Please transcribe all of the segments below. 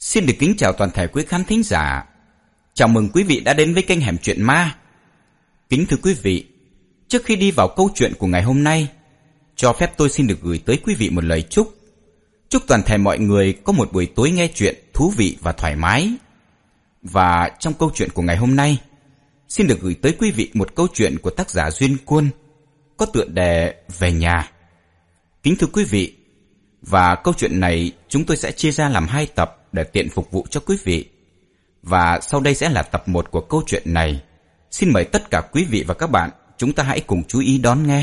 Xin được kính chào toàn thể quý khán thính giả. Chào mừng quý vị đã đến với kênh Hẻm Chuyện Ma. Kính thưa quý vị, trước khi đi vào câu chuyện của ngày hôm nay, cho phép tôi xin được gửi tới quý vị một lời chúc. Chúc toàn thể mọi người có một buổi tối nghe chuyện thú vị và thoải mái. Và trong câu chuyện của ngày hôm nay, xin được gửi tới quý vị một câu chuyện của tác giả Duyên Quân, có tựa đề Về Nhà. Kính thưa quý vị, và câu chuyện này chúng tôi sẽ chia ra làm 2 tập để tiện phục vụ cho quý vị. Và sau đây sẽ là tập 1 của câu chuyện này. Xin mời tất cả quý vị và các bạn, chúng ta hãy cùng chú ý đón nghe.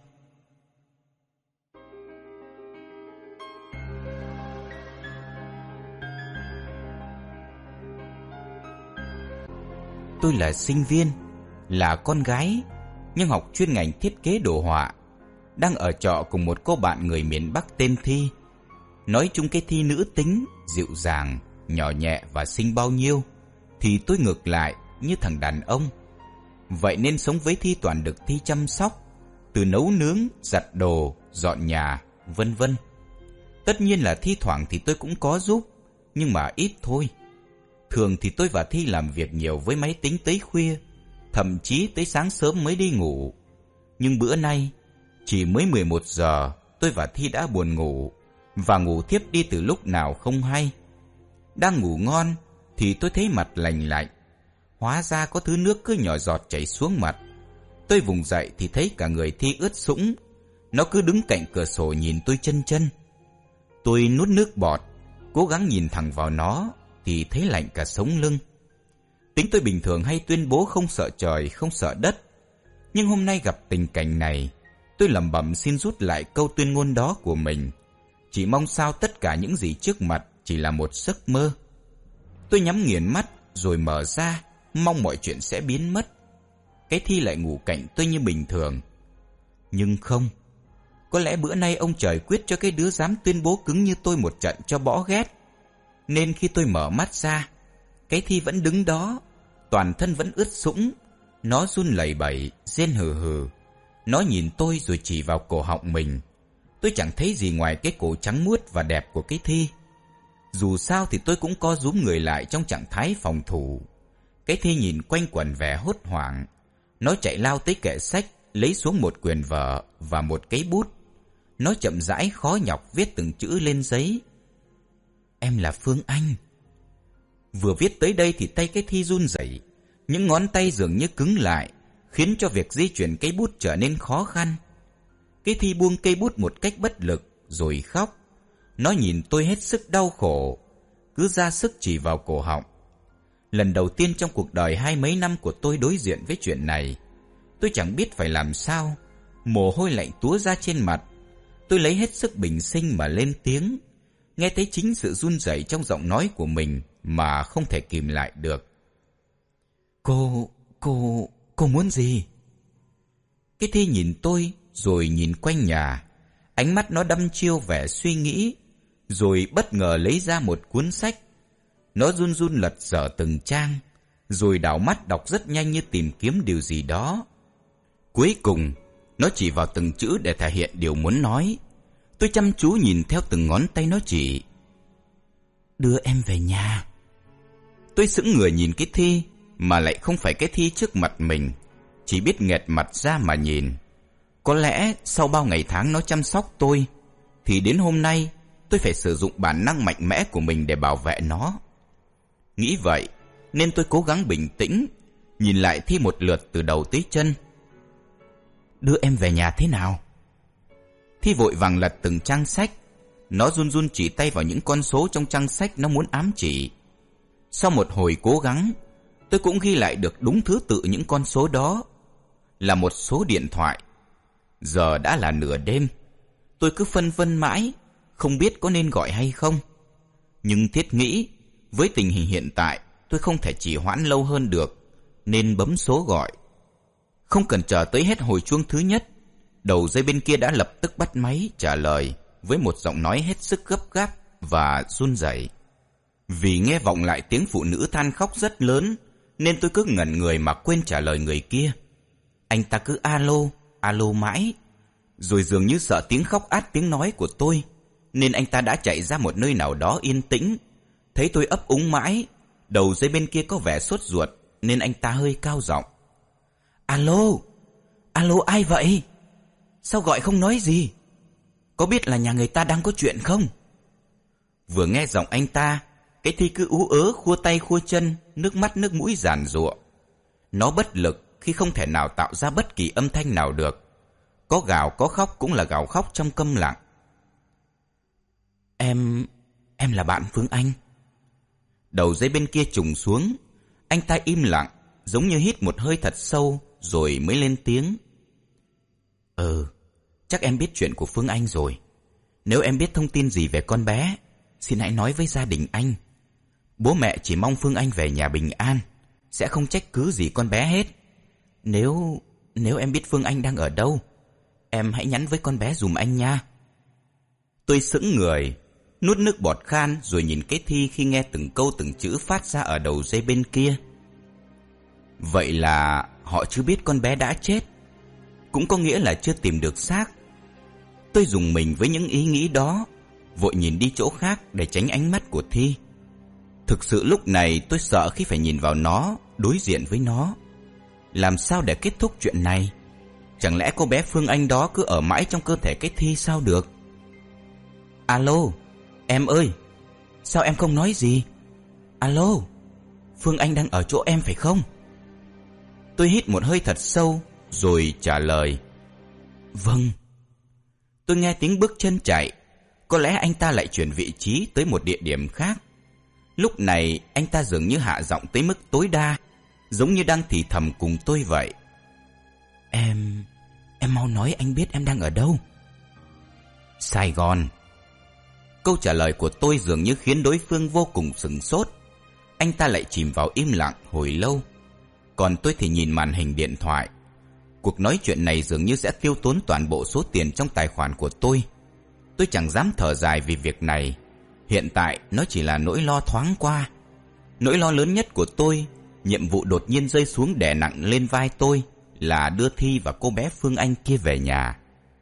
Tôi là sinh viên, là con gái, nhưng học chuyên ngành thiết kế đồ họa, đang ở trọ cùng một cô bạn người miền Bắc tên Thi. Nói chung cái Thi nữ tính, dịu dàng, nhỏ nhẹ và xinh bao nhiêu, thì tôi ngược lại như thằng đàn ông. Vậy nên sống với Thi toàn được Thi chăm sóc, từ nấu nướng, giặt đồ, dọn nhà, vân vân. Tất nhiên là thi thoảng thì tôi cũng có giúp, nhưng mà ít thôi. Thường thì tôi và Thi làm việc nhiều với máy tính tới khuya, thậm chí tới sáng sớm mới đi ngủ. Nhưng bữa nay, chỉ mới 11 giờ, tôi và Thi đã buồn ngủ, và ngủ thiếp đi từ lúc nào không hay. Đang ngủ ngon, thì tôi thấy mặt lành lạnh. Hóa ra có thứ nước cứ nhỏ giọt chảy xuống mặt. Tôi vùng dậy thì thấy cả người Thi ướt sũng. Nó cứ đứng cạnh cửa sổ nhìn tôi chân chân. Tôi nuốt nước bọt, cố gắng nhìn thẳng vào nó, thì thấy lạnh cả sống lưng. Tính tôi bình thường hay tuyên bố không sợ trời, không sợ đất. Nhưng hôm nay gặp tình cảnh này, tôi lẩm bẩm xin rút lại câu tuyên ngôn đó của mình. Chỉ mong sao tất cả những gì trước mặt chỉ là một giấc mơ. Tôi nhắm nghiền mắt rồi mở ra, mong mọi chuyện sẽ biến mất. Cái Thi lại ngủ cạnh tôi như bình thường. Nhưng không. Có lẽ bữa nay ông trời quyết cho cái đứa dám tuyên bố cứng như tôi một trận cho bỏ ghét. Nên khi tôi mở mắt ra, cái Thi vẫn đứng đó, toàn thân vẫn ướt sũng. Nó run lẩy bẩy, rên hừ hừ. Nó nhìn tôi rồi chỉ vào cổ họng mình. Tôi chẳng thấy gì ngoài cái cổ trắng muốt và đẹp của cái Thi. Dù sao thì tôi cũng co rúm người lại trong trạng thái phòng thủ. Cái Thi nhìn quanh quẩn vẻ hốt hoảng. Nó chạy lao tới kệ sách, lấy xuống một quyển vở và một cái bút. Nó chậm rãi khó nhọc viết từng chữ lên giấy. Em là Phương Anh. Vừa viết tới đây thì tay cái Thi run rẩy. Những ngón tay dường như cứng lại, khiến cho việc di chuyển cây bút trở nên khó khăn. Cái Thi buông cây bút một cách bất lực, rồi khóc. Nó nhìn tôi hết sức đau khổ, cứ ra sức chỉ vào cổ họng. Lần đầu tiên trong cuộc đời 20 mấy năm của tôi đối diện với chuyện này, tôi chẳng biết phải làm sao. Mồ hôi lạnh túa ra trên mặt. Tôi lấy hết sức bình sinh mà lên tiếng, nghe thấy chính sự run rẩy trong giọng nói của mình mà không thể kìm lại được. Cô muốn gì? Cái Thi nhìn tôi rồi nhìn quanh nhà. Ánh mắt nó đăm chiêu vẻ suy nghĩ, rồi bất ngờ lấy ra một cuốn sách. Nó run run lật dở từng trang, rồi đảo mắt đọc rất nhanh như tìm kiếm điều gì đó. Cuối cùng, nó chỉ vào từng chữ để thể hiện điều muốn nói. Tôi chăm chú nhìn theo từng ngón tay nó chỉ. Đưa em về nhà. Tôi sững người nhìn cái Thi, mà lại không phải cái Thi trước mặt mình, chỉ biết nghệt mặt ra mà nhìn. Có lẽ sau bao ngày tháng nó chăm sóc tôi, thì đến hôm nay tôi phải sử dụng bản năng mạnh mẽ của mình để bảo vệ nó. Nghĩ vậy nên tôi cố gắng bình tĩnh, nhìn lại Thi một lượt từ đầu tới chân. Đưa em về nhà thế nào? Thi vội vàng lật từng trang sách. Nó run run chỉ tay vào những con số trong trang sách nó muốn ám chỉ. Sau một hồi cố gắng, tôi cũng ghi lại được đúng thứ tự những con số đó. Là một số điện thoại. Giờ đã là nửa đêm. Tôi cứ phân vân mãi, không biết có nên gọi hay không. Nhưng thiết nghĩ, với tình hình hiện tại, tôi không thể trì hoãn lâu hơn được, nên bấm số gọi. Không cần chờ tới hết hồi chuông thứ nhất, đầu dây bên kia đã lập tức bắt máy trả lời với một giọng nói hết sức gấp gáp và run rẩy. Vì nghe vọng lại tiếng phụ nữ than khóc rất lớn, nên tôi cứ ngẩn người mà quên trả lời người kia. Anh ta cứ alo mãi, rồi dường như sợ tiếng khóc át tiếng nói của tôi, nên anh ta đã chạy ra một nơi nào đó yên tĩnh, Thấy tôi ấp úng mãi, đầu dây bên kia có vẻ sốt ruột nên anh ta hơi cao giọng. Alo, alo ai vậy? Sao gọi không nói gì? Có biết là nhà người ta đang có chuyện không? Vừa nghe giọng anh ta, cái Thi cứ ú ớ khua tay khua chân, nước mắt nước mũi giàn giụa. Nó bất lực khi không thể nào tạo ra bất kỳ âm thanh nào được. Có gào có khóc cũng là gào khóc trong câm lặng. Em là bạn Phương Anh. Đầu dây bên kia trùng xuống. Anh ta im lặng, giống như hít một hơi thật sâu rồi mới lên tiếng. Chắc em biết chuyện của Phương Anh rồi. Nếu em biết thông tin gì về con bé, xin hãy nói với gia đình anh. Bố mẹ chỉ mong Phương Anh về nhà bình an, sẽ không trách cứ gì con bé hết. Nếu em biết Phương Anh đang ở đâu, em hãy nhắn với con bé giùm anh nha. Tôi sững người, nuốt nước bọt khan rồi nhìn cái Thi khi nghe từng câu từng chữ phát ra ở đầu dây bên kia. Vậy là họ chưa biết con bé đã chết, cũng có nghĩa là chưa tìm được xác. Tôi rùng mình với những ý nghĩ đó, vội nhìn đi chỗ khác để tránh ánh mắt của Thi. Thực sự lúc này tôi sợ khi phải nhìn vào nó, đối diện với nó. Làm sao để kết thúc chuyện này? Chẳng lẽ cô bé Phương Anh đó cứ ở mãi trong cơ thể cái Thi sao được? Alo, em ơi, sao em không nói gì? Alo, Phương Anh đang ở chỗ em phải không? Tôi hít một hơi thật sâu rồi trả lời. Vâng. Tôi nghe tiếng bước chân chạy. Có lẽ anh ta lại chuyển vị trí tới một địa điểm khác. Lúc này anh ta dường như hạ giọng tới mức tối đa, giống như đang thì thầm cùng tôi vậy. Em mau nói anh biết em đang ở đâu. Sài Gòn. Câu trả lời của tôi dường như khiến đối phương vô cùng sửng sốt. Anh ta lại chìm vào im lặng hồi lâu. Còn tôi thì nhìn màn hình điện thoại. Cuộc nói chuyện này dường như sẽ tiêu tốn toàn bộ số tiền trong tài khoản của tôi. Tôi chẳng dám thở dài vì việc này. Hiện tại nó chỉ là nỗi lo thoáng qua. Nỗi lo lớn nhất của tôi, nhiệm vụ đột nhiên rơi xuống đè nặng lên vai tôi, là đưa Thi và cô bé Phương Anh kia về nhà.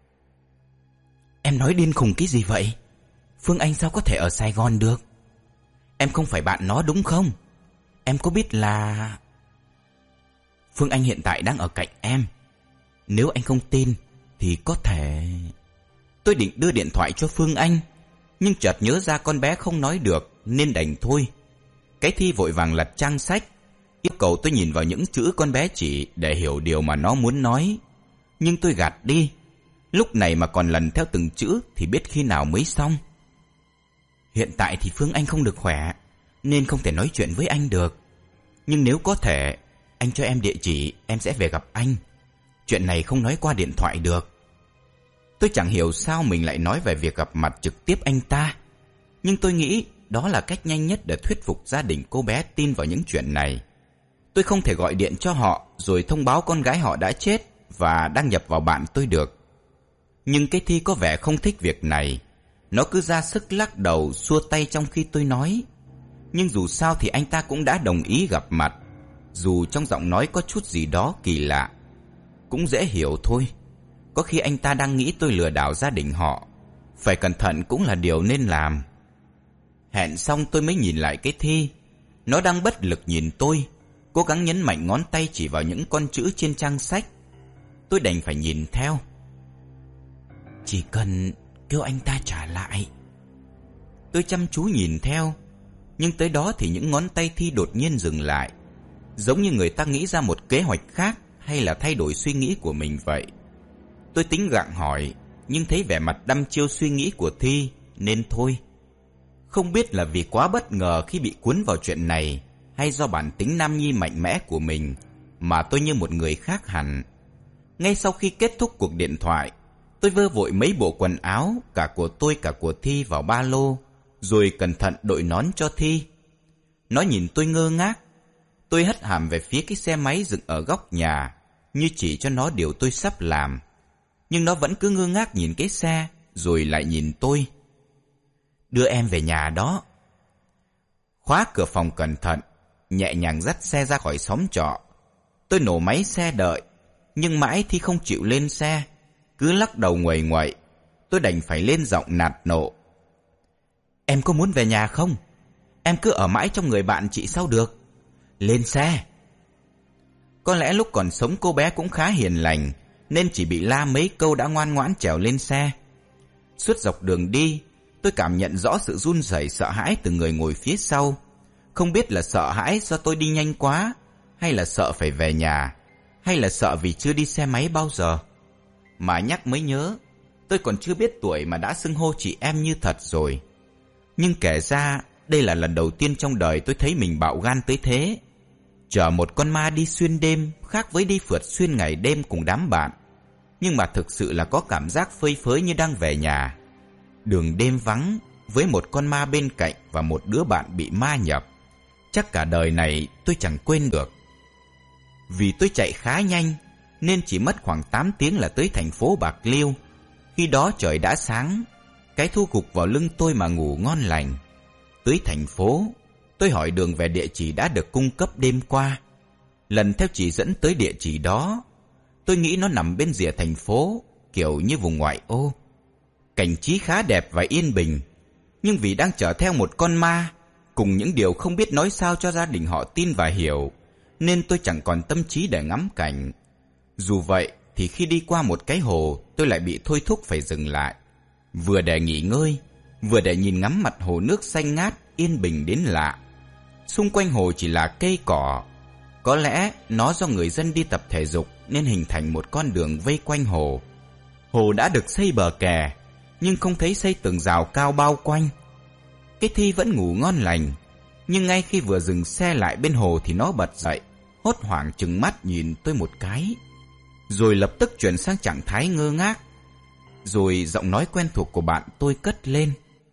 Em nói điên khùng cái gì vậy? Phương Anh sao có thể ở Sài Gòn được? Em không phải bạn nó đúng không? Em có biết là... Phương Anh hiện tại đang ở cạnh em. Nếu anh không tin thì có thể... Tôi định đưa điện thoại cho Phương Anh, nhưng chợt nhớ ra con bé không nói được nên đành thôi. Cái Thi vội vàng lật trang sách, yêu cầu tôi nhìn vào những chữ con bé chỉ để hiểu điều mà nó muốn nói. Nhưng tôi gạt đi. Lúc này mà còn lần theo từng chữ thì biết khi nào mới xong. Hiện tại thì Phương Anh không được khỏe nên không thể nói chuyện với anh được. Nhưng nếu có thể, anh cho em địa chỉ, em sẽ về gặp anh. Chuyện này không nói qua điện thoại được. Tôi chẳng hiểu sao mình lại nói về việc gặp mặt trực tiếp anh ta. Nhưng tôi nghĩ đó là cách nhanh nhất để thuyết phục gia đình cô bé tin vào những chuyện này. Tôi không thể gọi điện cho họ rồi thông báo con gái họ đã chết và đăng nhập vào bạn tôi được. Nhưng cái Thi có vẻ không thích việc này. Nó cứ ra sức lắc đầu xua tay trong khi tôi nói. Nhưng dù sao thì anh ta cũng đã đồng ý gặp mặt, dù trong giọng nói có chút gì đó kỳ lạ. Cũng dễ hiểu thôi. Có khi anh ta đang nghĩ tôi lừa đảo gia đình họ. Phải cẩn thận cũng là điều nên làm. Hẹn xong tôi mới nhìn lại cái Thi. Nó đang bất lực nhìn tôi, cố gắng nhấn mạnh ngón tay chỉ vào những con chữ trên trang sách. Tôi đành phải nhìn theo. Chỉ cần kêu anh ta trả lại. Tôi chăm chú nhìn theo. Nhưng tới đó thì những ngón tay Thi đột nhiên dừng lại, giống như người ta nghĩ ra một kế hoạch khác hay là thay đổi suy nghĩ của mình vậy. Tôi tính gặng hỏi, nhưng thấy vẻ mặt đăm chiêu suy nghĩ của Thi nên thôi. Không biết là vì quá bất ngờ khi bị cuốn vào chuyện này, hay do bản tính nam nhi mạnh mẽ của mình mà tôi như một người khác hẳn. Ngay sau khi kết thúc cuộc điện thoại, tôi vơ vội mấy bộ quần áo, cả của tôi cả của Thi, vào ba lô, rồi cẩn thận đội nón cho Thi. Nó nhìn tôi ngơ ngác. Tôi hất hàm về phía cái xe máy dựng ở góc nhà, như chỉ cho nó điều tôi sắp làm. Nhưng nó vẫn cứ ngơ ngác nhìn cái xe, rồi lại nhìn tôi. Đưa em về nhà đó. Khóa cửa phòng cẩn thận, nhẹ nhàng dắt xe ra khỏi xóm trọ. Tôi nổ máy xe đợi, nhưng mãi Thi không chịu lên xe, cứ lắc đầu nguầy nguậy. Tôi đành phải lên giọng nạt nộ. Em có muốn về nhà không? Em cứ ở mãi trong người bạn chị sao được? Lên xe. Có lẽ lúc còn sống cô bé cũng khá hiền lành, nên chỉ bị la mấy câu đã ngoan ngoãn trèo lên xe. Suốt dọc đường đi, tôi cảm nhận rõ sự run rẩy sợ hãi từ người ngồi phía sau. Không biết là sợ hãi do tôi đi nhanh quá, hay là sợ phải về nhà, hay là sợ vì chưa đi xe máy bao giờ. Mà nhắc mới nhớ, tôi còn chưa biết tuổi mà đã xưng hô chị em như thật rồi. Nhưng kể ra, đây là lần đầu tiên trong đời tôi thấy mình bạo gan tới thế. Chở một con ma đi xuyên đêm khác với đi phượt xuyên ngày đêm cùng đám bạn. Nhưng mà thực sự là có cảm giác phơi phới như đang về nhà. Đường đêm vắng, với một con ma bên cạnh và một đứa bạn bị ma nhập. Chắc cả đời này tôi chẳng quên được. Vì tôi chạy khá nhanh, nên chỉ mất khoảng 8 tiếng là tới thành phố Bạc Liêu. Khi đó trời đã sáng, cái thu gục vào lưng tôi mà ngủ ngon lành. Tới thành phố, tôi hỏi đường về địa chỉ đã được cung cấp đêm qua. Lần theo chỉ dẫn tới địa chỉ đó, tôi nghĩ nó nằm bên rìa thành phố, kiểu như vùng ngoại ô. Cảnh trí khá đẹp và yên bình, nhưng vì đang chở theo một con ma, cùng những điều không biết nói sao cho gia đình họ tin và hiểu, nên tôi chẳng còn tâm trí để ngắm cảnh. Dù vậy thì khi đi qua một cái hồ, tôi lại bị thôi thúc phải dừng lại, vừa để nghỉ ngơi, vừa để nhìn ngắm mặt hồ nước xanh ngát, yên bình đến lạ. Xung quanh hồ chỉ là cây cỏ. Có lẽ nó do người dân đi tập thể dục nên hình thành một con đường vây quanh hồ. Hồ đã được xây bờ kè, nhưng không thấy xây tường rào cao bao quanh. Cái Thi vẫn ngủ ngon lành, nhưng ngay khi vừa dừng xe lại bên hồ thì nó bật dậy, hốt hoảng trừng mắt nhìn tôi một cái, rồi lập tức chuyển sang trạng thái ngơ ngác. Rồi giọng nói quen thuộc của bạn tôi cất lên.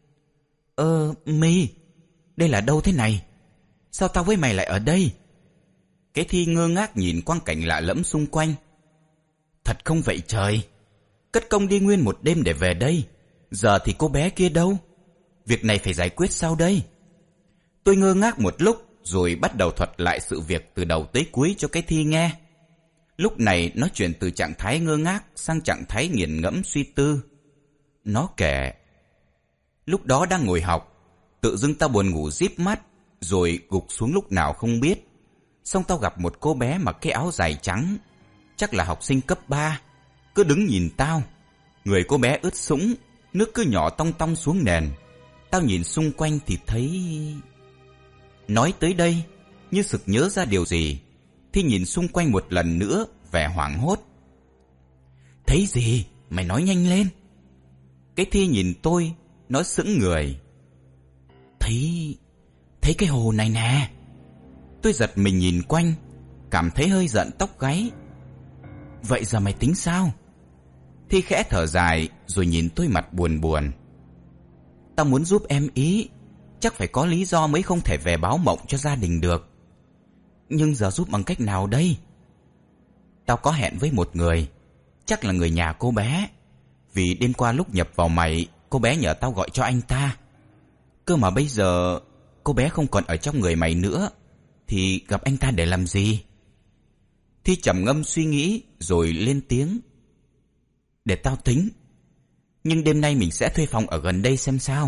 My, đây là đâu thế này? Sao tao với mày lại ở đây? Cái Thi ngơ ngác nhìn quang cảnh lạ lẫm xung quanh. Thật không vậy trời? Cất công đi nguyên một đêm để về đây. Giờ thì cô bé kia đâu? Việc này phải giải quyết sao đây? Tôi ngơ ngác một lúc, rồi bắt đầu thuật lại sự việc từ đầu tới cuối cho cái Thi nghe. Lúc này nó chuyển từ trạng thái ngơ ngác sang trạng thái nghiền ngẫm suy tư. Nó kể: lúc đó đang ngồi học, tự dưng tao buồn ngủ díp mắt, rồi gục xuống lúc nào không biết. Xong tao gặp một cô bé mặc cái áo dài trắng, chắc là học sinh cấp 3, cứ đứng nhìn tao. Người cô bé ướt sũng, nước cứ nhỏ tong tong xuống nền. Tao nhìn xung quanh thì thấy... Nói tới đây, như sực nhớ ra điều gì, Thi nhìn xung quanh một lần nữa, vẻ hoảng hốt. Thấy gì? Mày nói nhanh lên. Cái Thi nhìn tôi, nó sững người. Thấy cái hồ này nè. Tôi giật mình nhìn quanh, cảm thấy hơi giận tóc gáy. Vậy giờ mày tính sao? Thi khẽ thở dài, rồi nhìn tôi mặt buồn buồn. Tao muốn giúp em ý, chắc phải có lý do mới không thể về báo mộng cho gia đình được. Nhưng giờ giúp bằng cách nào đây? Tao có hẹn với một người, chắc là người nhà cô bé. Vì đêm qua lúc nhập vào mày, cô bé nhờ tao gọi cho anh ta. Cơ mà bây giờ cô bé không còn ở trong người mày nữa, thì gặp anh ta để làm gì? Thi trầm ngâm suy nghĩ rồi lên tiếng. Để tao tính. Nhưng đêm nay mình sẽ thuê phòng ở gần đây xem sao.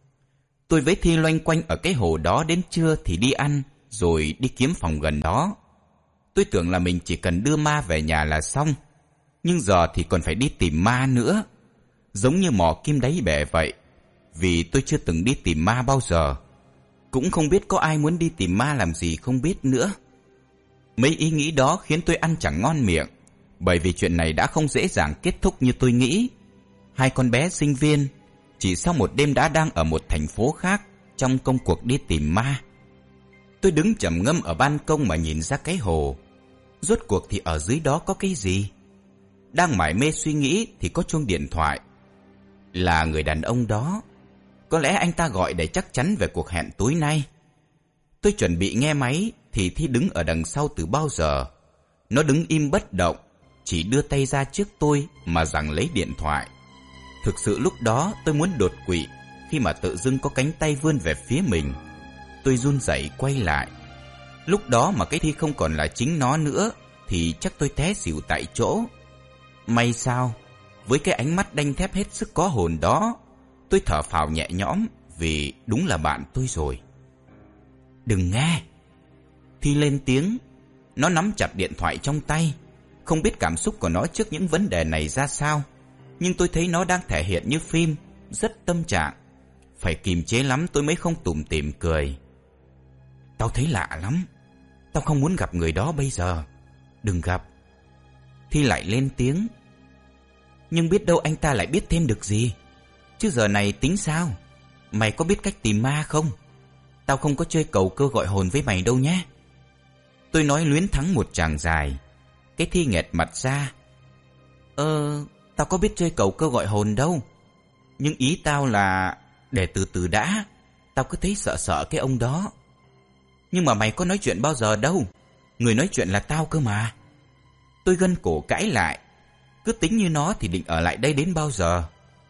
Tôi với Thi loanh quanh ở cái hồ đó đến trưa thì đi ăn, rồi đi kiếm phòng gần đó. Tôi tưởng là mình chỉ cần đưa ma về nhà là xong, nhưng giờ thì còn phải đi tìm ma nữa. Giống như mò kim đáy bể vậy, vì tôi chưa từng đi tìm ma bao giờ. Cũng không biết có ai muốn đi tìm ma làm gì không biết nữa. Mấy ý nghĩ đó khiến tôi ăn chẳng ngon miệng, bởi vì chuyện này đã không dễ dàng kết thúc như tôi nghĩ. Hai con bé sinh viên chỉ sau một đêm đã đang ở một thành phố khác trong công cuộc đi tìm ma. Tôi đứng trầm ngâm ở ban công mà nhìn ra cái hồ. Rốt cuộc thì ở dưới đó có cái gì? Đang mải mê suy nghĩ thì có chuông điện thoại. Là người đàn ông đó. Có lẽ anh ta gọi để chắc chắn về cuộc hẹn tối nay. Tôi chuẩn bị nghe máy thì Thi đứng ở đằng sau từ bao giờ. Nó đứng im bất động, chỉ đưa tay ra trước tôi mà giằng lấy điện thoại. Thực sự lúc đó tôi muốn đột quỵ khi mà tự dưng có cánh tay vươn về phía mình. Tôi run rẩy quay lại. Lúc đó mà cái Thi không còn là chính nó nữa thì chắc tôi té xỉu tại chỗ. May sao, với cái ánh mắt đanh thép hết sức có hồn đó, tôi thở phào nhẹ nhõm vì đúng là bạn tôi rồi. Đừng nghe. Thi lên tiếng. Nó nắm chặt điện thoại trong tay. Không biết cảm xúc của nó trước những vấn đề này ra sao, nhưng tôi thấy nó đang thể hiện như phim, rất tâm trạng. Phải kìm chế lắm tôi mới không tủm tỉm cười. Tao thấy lạ lắm. Tao không muốn gặp người đó bây giờ. Đừng gặp. Thi lại lên tiếng. Nhưng biết đâu anh ta lại biết thêm được gì. Chứ giờ này tính sao? Mày có biết cách tìm ma không? Tao không có chơi cầu cơ gọi hồn với mày đâu nhé. Tôi nói luyến thắng một tràng dài. Cái Thi nghẹt mặt ra. Tao có biết chơi cầu cơ gọi hồn đâu. Nhưng ý tao là để từ từ đã. Tao cứ thấy sợ sợ cái ông đó. Nhưng mà mày có nói chuyện bao giờ đâu. Người nói chuyện là tao cơ mà. Tôi gân cổ cãi lại. Cứ tính như nó thì định ở lại đây đến bao giờ?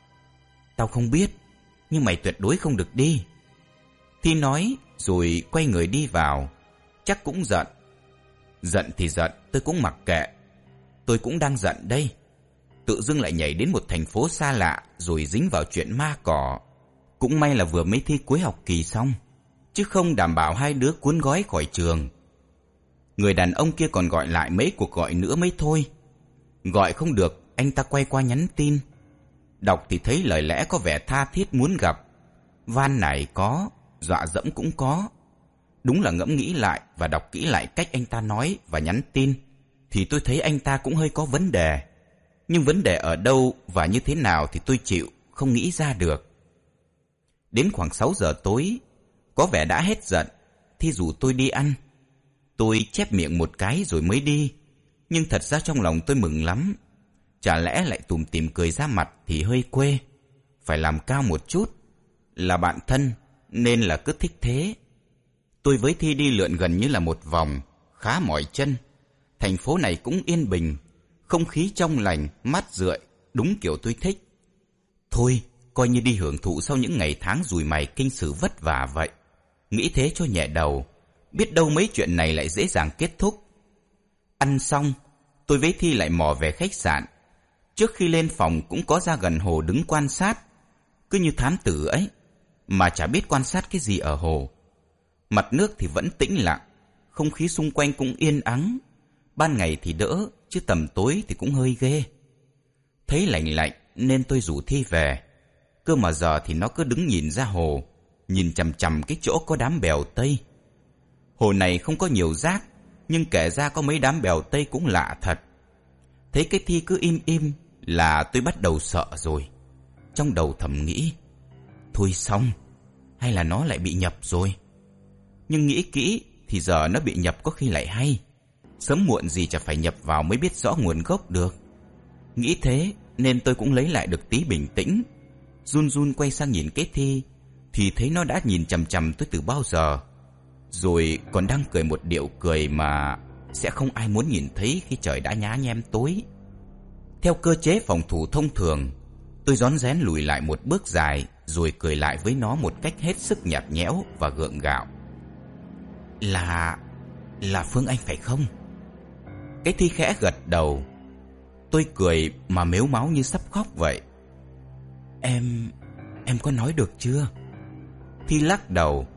Tao không biết. Nhưng mày tuyệt đối không được đi. Thi nói rồi quay người đi vào. Chắc cũng giận. Giận thì giận, tôi cũng mặc kệ. Tôi cũng đang giận đây. Tự dưng lại nhảy đến một thành phố xa lạ rồi dính vào chuyện ma cỏ. Cũng may là vừa mới thi cuối học kỳ xong, chứ không đảm bảo hai đứa cuốn gói khỏi trường. Người đàn ông kia còn gọi lại mấy cuộc gọi nữa mới thôi. Gọi không được, anh ta quay qua nhắn tin. Đọc thì thấy lời lẽ có vẻ tha thiết muốn gặp. Van nài có, dọa dẫm cũng có. Đúng là ngẫm nghĩ lại và đọc kỹ lại cách anh ta nói và nhắn tin, thì tôi thấy anh ta cũng hơi có vấn đề. Nhưng vấn đề ở đâu và như thế nào thì tôi chịu, không nghĩ ra được. Đến khoảng 6 giờ tối, có vẻ đã hết giận, Thi rủ tôi đi ăn. Tôi chép miệng một cái rồi mới đi. Nhưng thật ra trong lòng tôi mừng lắm. Chả lẽ lại tủm tỉm cười ra mặt thì hơi quê. Phải làm cao một chút. Là bạn thân nên là cứ thích thế. Tôi với Thi đi lượn gần như là một vòng, khá mỏi chân. Thành phố này cũng yên bình, không khí trong lành, mát rượi, đúng kiểu tôi thích. Thôi, coi như đi hưởng thụ sau những ngày tháng dùi mày kinh sử vất vả vậy. Nghĩ thế cho nhẹ đầu, biết đâu mấy chuyện này lại dễ dàng kết thúc. Ăn xong, tôi với Thi lại mò về khách sạn. Trước khi lên phòng cũng có ra gần hồ đứng quan sát, cứ như thám tử ấy, mà chả biết quan sát cái gì ở hồ. Mặt nước thì vẫn tĩnh lặng, không khí xung quanh cũng yên ắng. Ban ngày thì đỡ, chứ tầm tối thì cũng hơi ghê. Thấy lạnh lạnh nên tôi rủ Thi về. Cơ mà giờ thì nó cứ đứng nhìn ra hồ, nhìn chằm chằm cái chỗ có đám bèo Tây. Hồ này không có nhiều rác, nhưng kể ra có mấy đám bèo Tây cũng lạ thật. Thấy cái Thi cứ im im là tôi bắt đầu sợ rồi. Trong đầu thầm nghĩ, thôi xong, hay là nó lại bị nhập rồi. Nhưng nghĩ kỹ thì giờ nó bị nhập có khi lại hay. Sớm muộn gì chả phải nhập vào mới biết rõ nguồn gốc được. Nghĩ thế nên tôi cũng lấy lại được tí bình tĩnh. Run run quay sang nhìn cái Thi, thì thấy nó đã nhìn chằm chằm tôi từ bao giờ. Rồi còn đang cười một điệu cười mà sẽ không ai muốn nhìn thấy khi trời đã nhá nhem tối. Theo cơ chế phòng thủ thông thường, tôi rón rén lùi lại một bước dài, rồi cười lại với nó một cách hết sức nhạt nhẽo và gượng gạo. Là Phương Anh phải không? Cái Thi khẽ gật đầu. Tôi cười mà mếu máu như sắp khóc vậy. Em có nói được chưa? Thi lắc đầu.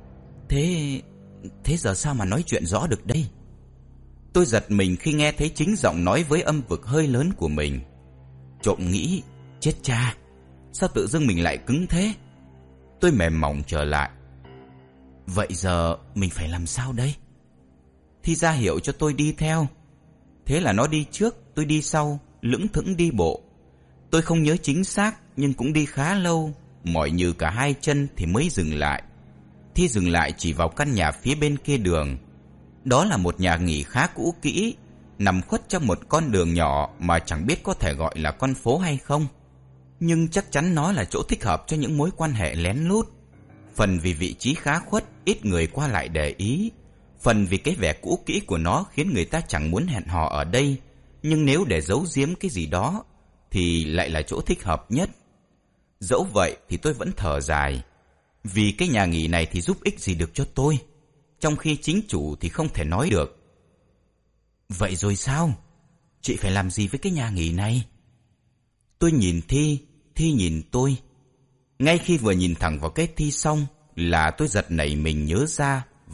Thế giờ sao mà nói chuyện rõ được đây? Tôi giật mình khi nghe thấy chính giọng nói với âm vực hơi lớn của mình. Trộm nghĩ, chết cha, sao tự dưng mình lại cứng thế? Tôi mềm mỏng trở lại. Vậy giờ mình phải làm sao đây? Thi ra hiệu cho tôi đi theo. Thế là nó đi trước, tôi đi sau, lững thững đi bộ. Tôi không nhớ chính xác, nhưng cũng đi khá lâu, mỏi nhừ cả hai chân thì mới dừng lại. Thi dừng lại chỉ vào căn nhà phía bên kia đường. Đó là một nhà nghỉ khá cũ kỹ, nằm khuất trong một con đường nhỏ mà chẳng biết có thể gọi là con phố hay không. Nhưng chắc chắn nó là chỗ thích hợp cho những mối quan hệ lén lút. Phần vì vị trí khá khuất, ít người qua lại để ý. Phần vì cái vẻ cũ kỹ của nó khiến người ta chẳng muốn hẹn hò ở đây. Nhưng nếu để giấu giếm cái gì đó thì lại là chỗ thích hợp nhất. Dẫu vậy thì tôi vẫn thở dài. Vì cái nhà nghỉ này thì giúp ích gì được cho tôi, trong khi chính chủ thì không thể nói được. Vậy rồi sao? Chị phải làm gì với cái nhà nghỉ này? Tôi nhìn Thi, Thi nhìn tôi. Ngay khi vừa nhìn thẳng vào cái Thi xong là tôi giật nảy mình nhớ ra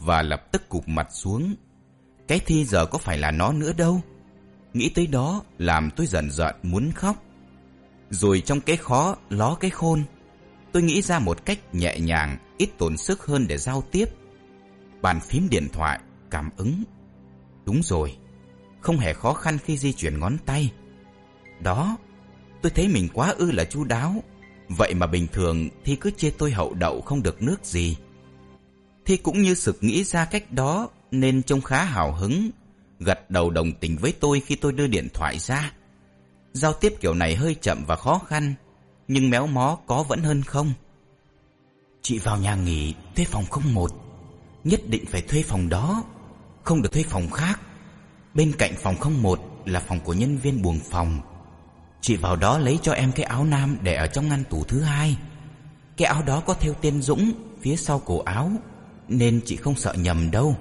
và lập tức cụp mặt xuống. Cái Thi giờ có phải là nó nữa đâu. Nghĩ tới đó làm tôi giận giận muốn khóc. Rồi trong cái khó ló cái khôn, tôi nghĩ ra một cách nhẹ nhàng, ít tốn sức hơn để giao tiếp. Bàn phím điện thoại, cảm ứng. Đúng rồi, không hề khó khăn khi di chuyển ngón tay. Đó, tôi thấy mình quá ư là chu đáo. Vậy mà bình thường Thi cứ chê tôi hậu đậu không được nước gì. Thi cũng như sực nghĩ ra cách đó nên trông khá hào hứng, gật đầu đồng tình với tôi khi tôi đưa điện thoại ra. Giao tiếp kiểu này hơi chậm và khó khăn, nhưng méo mó có vẫn hơn không. Chị vào nhà nghỉ thuê phòng 01, nhất định phải thuê phòng đó, không được thuê phòng khác. Bên cạnh phòng 01 là phòng của nhân viên buồng phòng. Chị vào đó lấy cho em cái áo nam để ở trong ngăn tủ thứ 2. Cái áo đó có thêu tên Dũng phía sau cổ áo, nên chị không sợ nhầm đâu.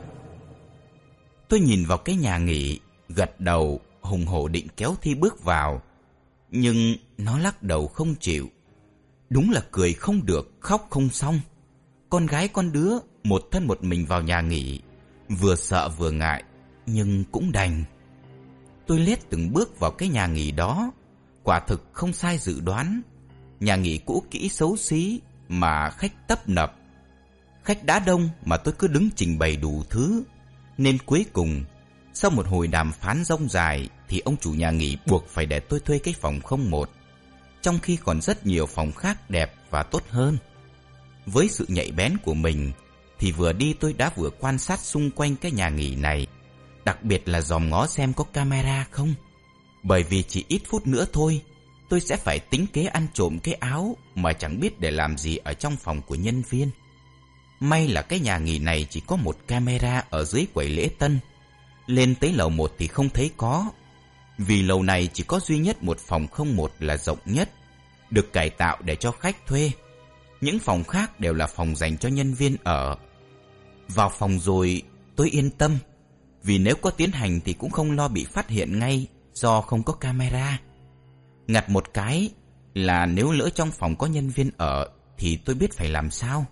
Tôi nhìn vào cái nhà nghỉ, gật đầu, hùng hổ định kéo Thi bước vào. Nhưng nó lắc đầu không chịu. Đúng là cười không được, khóc không xong. Con gái con đứa một thân một mình vào nhà nghỉ, vừa sợ vừa ngại, nhưng cũng đành. Tôi lết từng bước vào cái nhà nghỉ đó. Quả thực không sai dự đoán. Nhà nghỉ cũ kỹ xấu xí mà khách tấp nập. Khách đã đông mà tôi cứ đứng trình bày đủ thứ. Nên cuối cùng, sau một hồi đàm phán rông dài, thì ông chủ nhà nghỉ buộc phải để tôi thuê cái phòng 01, trong khi còn rất nhiều phòng khác đẹp và tốt hơn. Với sự nhạy bén của mình, thì vừa đi tôi đã vừa quan sát xung quanh cái nhà nghỉ này, đặc biệt là dòm ngó xem có camera không. Bởi vì chỉ ít phút nữa thôi, tôi sẽ phải tính kế ăn trộm cái áo mà chẳng biết để làm gì ở trong phòng của nhân viên. May là cái nhà nghỉ này chỉ có một camera ở dưới quầy lễ tân. Lên tới lầu 1 thì không thấy có. Vì lầu này chỉ có duy nhất một phòng 01 là rộng nhất, được cải tạo để cho khách thuê. Những phòng khác đều là phòng dành cho nhân viên ở. Vào phòng rồi tôi yên tâm, vì nếu có tiến hành thì cũng không lo bị phát hiện ngay do không có camera. Ngặt một cái là nếu lỡ trong phòng có nhân viên ở thì tôi biết phải làm sao.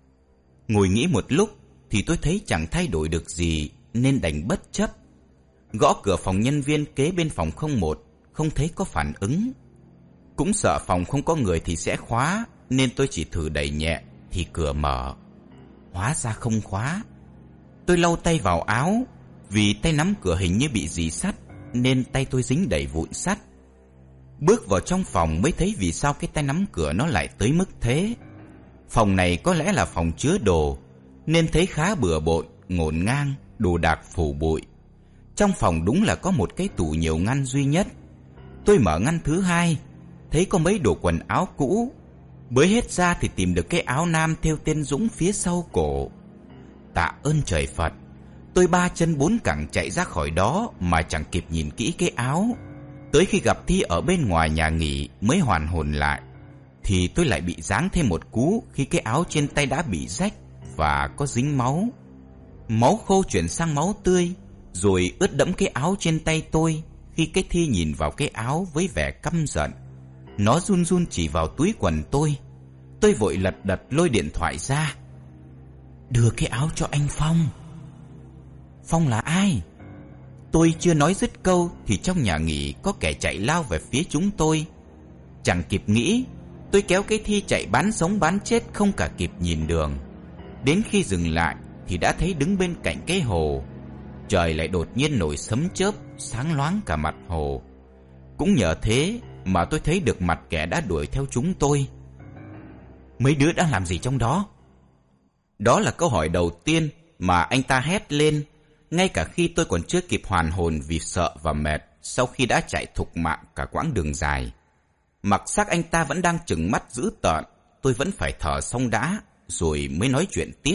Ngồi nghĩ một lúc thì tôi thấy chẳng thay đổi được gì nên đành bất chấp. Gõ cửa phòng nhân viên kế bên phòng 01, không thấy có phản ứng. Cũng sợ phòng không có người thì sẽ khóa, nên tôi chỉ thử đẩy nhẹ thì cửa mở. Hóa ra không khóa. Tôi lau tay vào áo, vì tay nắm cửa hình như bị rỉ sắt nên tay tôi dính đầy vụn sắt. Bước vào trong phòng mới thấy vì sao cái tay nắm cửa nó lại tới mức thế. Phòng này có lẽ là phòng chứa đồ, nên thấy khá bừa bộn, ngổn ngang, đồ đạc phủ bụi. Trong phòng đúng là có một cái tủ nhiều ngăn duy nhất. Tôi mở ngăn thứ 2, thấy có mấy đồ quần áo cũ. Bới hết ra thì tìm được cái áo nam thêu tên Dũng phía sau cổ. Tạ ơn trời Phật, tôi 3 chân 4 cẳng chạy ra khỏi đó mà chẳng kịp nhìn kỹ cái áo. Tới khi gặp Thi ở bên ngoài nhà nghỉ mới hoàn hồn lại, thì tôi lại bị giáng thêm một cú khi cái áo trên tay đã bị rách và có dính máu. Máu khô chuyển sang máu tươi, rồi ướt đẫm cái áo trên tay tôi. Khi cái Thi nhìn vào cái áo với vẻ căm giận, nó run run chỉ vào túi quần tôi. Tôi vội lật đật lôi điện thoại ra. Đưa cái áo cho anh Phong. Phong là ai? Tôi chưa nói dứt câu thì trong nhà nghỉ có kẻ chạy lao về phía chúng tôi. Chẳng kịp nghĩ, tôi kéo cái Thi chạy bán sống bán chết không cả kịp nhìn đường. Đến khi dừng lại thì đã thấy đứng bên cạnh cái hồ. Trời lại đột nhiên nổi sấm chớp, sáng loáng cả mặt hồ. Cũng nhờ thế mà tôi thấy được mặt kẻ đã đuổi theo chúng tôi. Mấy đứa đã làm gì trong đó? Đó là câu hỏi đầu tiên mà anh ta hét lên, ngay cả khi tôi còn chưa kịp hoàn hồn vì sợ và mệt sau khi đã chạy thục mạng cả quãng đường dài. Mặc xác anh ta vẫn đang trừng mắt dữ tợn, tôi vẫn phải thở xong đã rồi mới nói chuyện tiếp.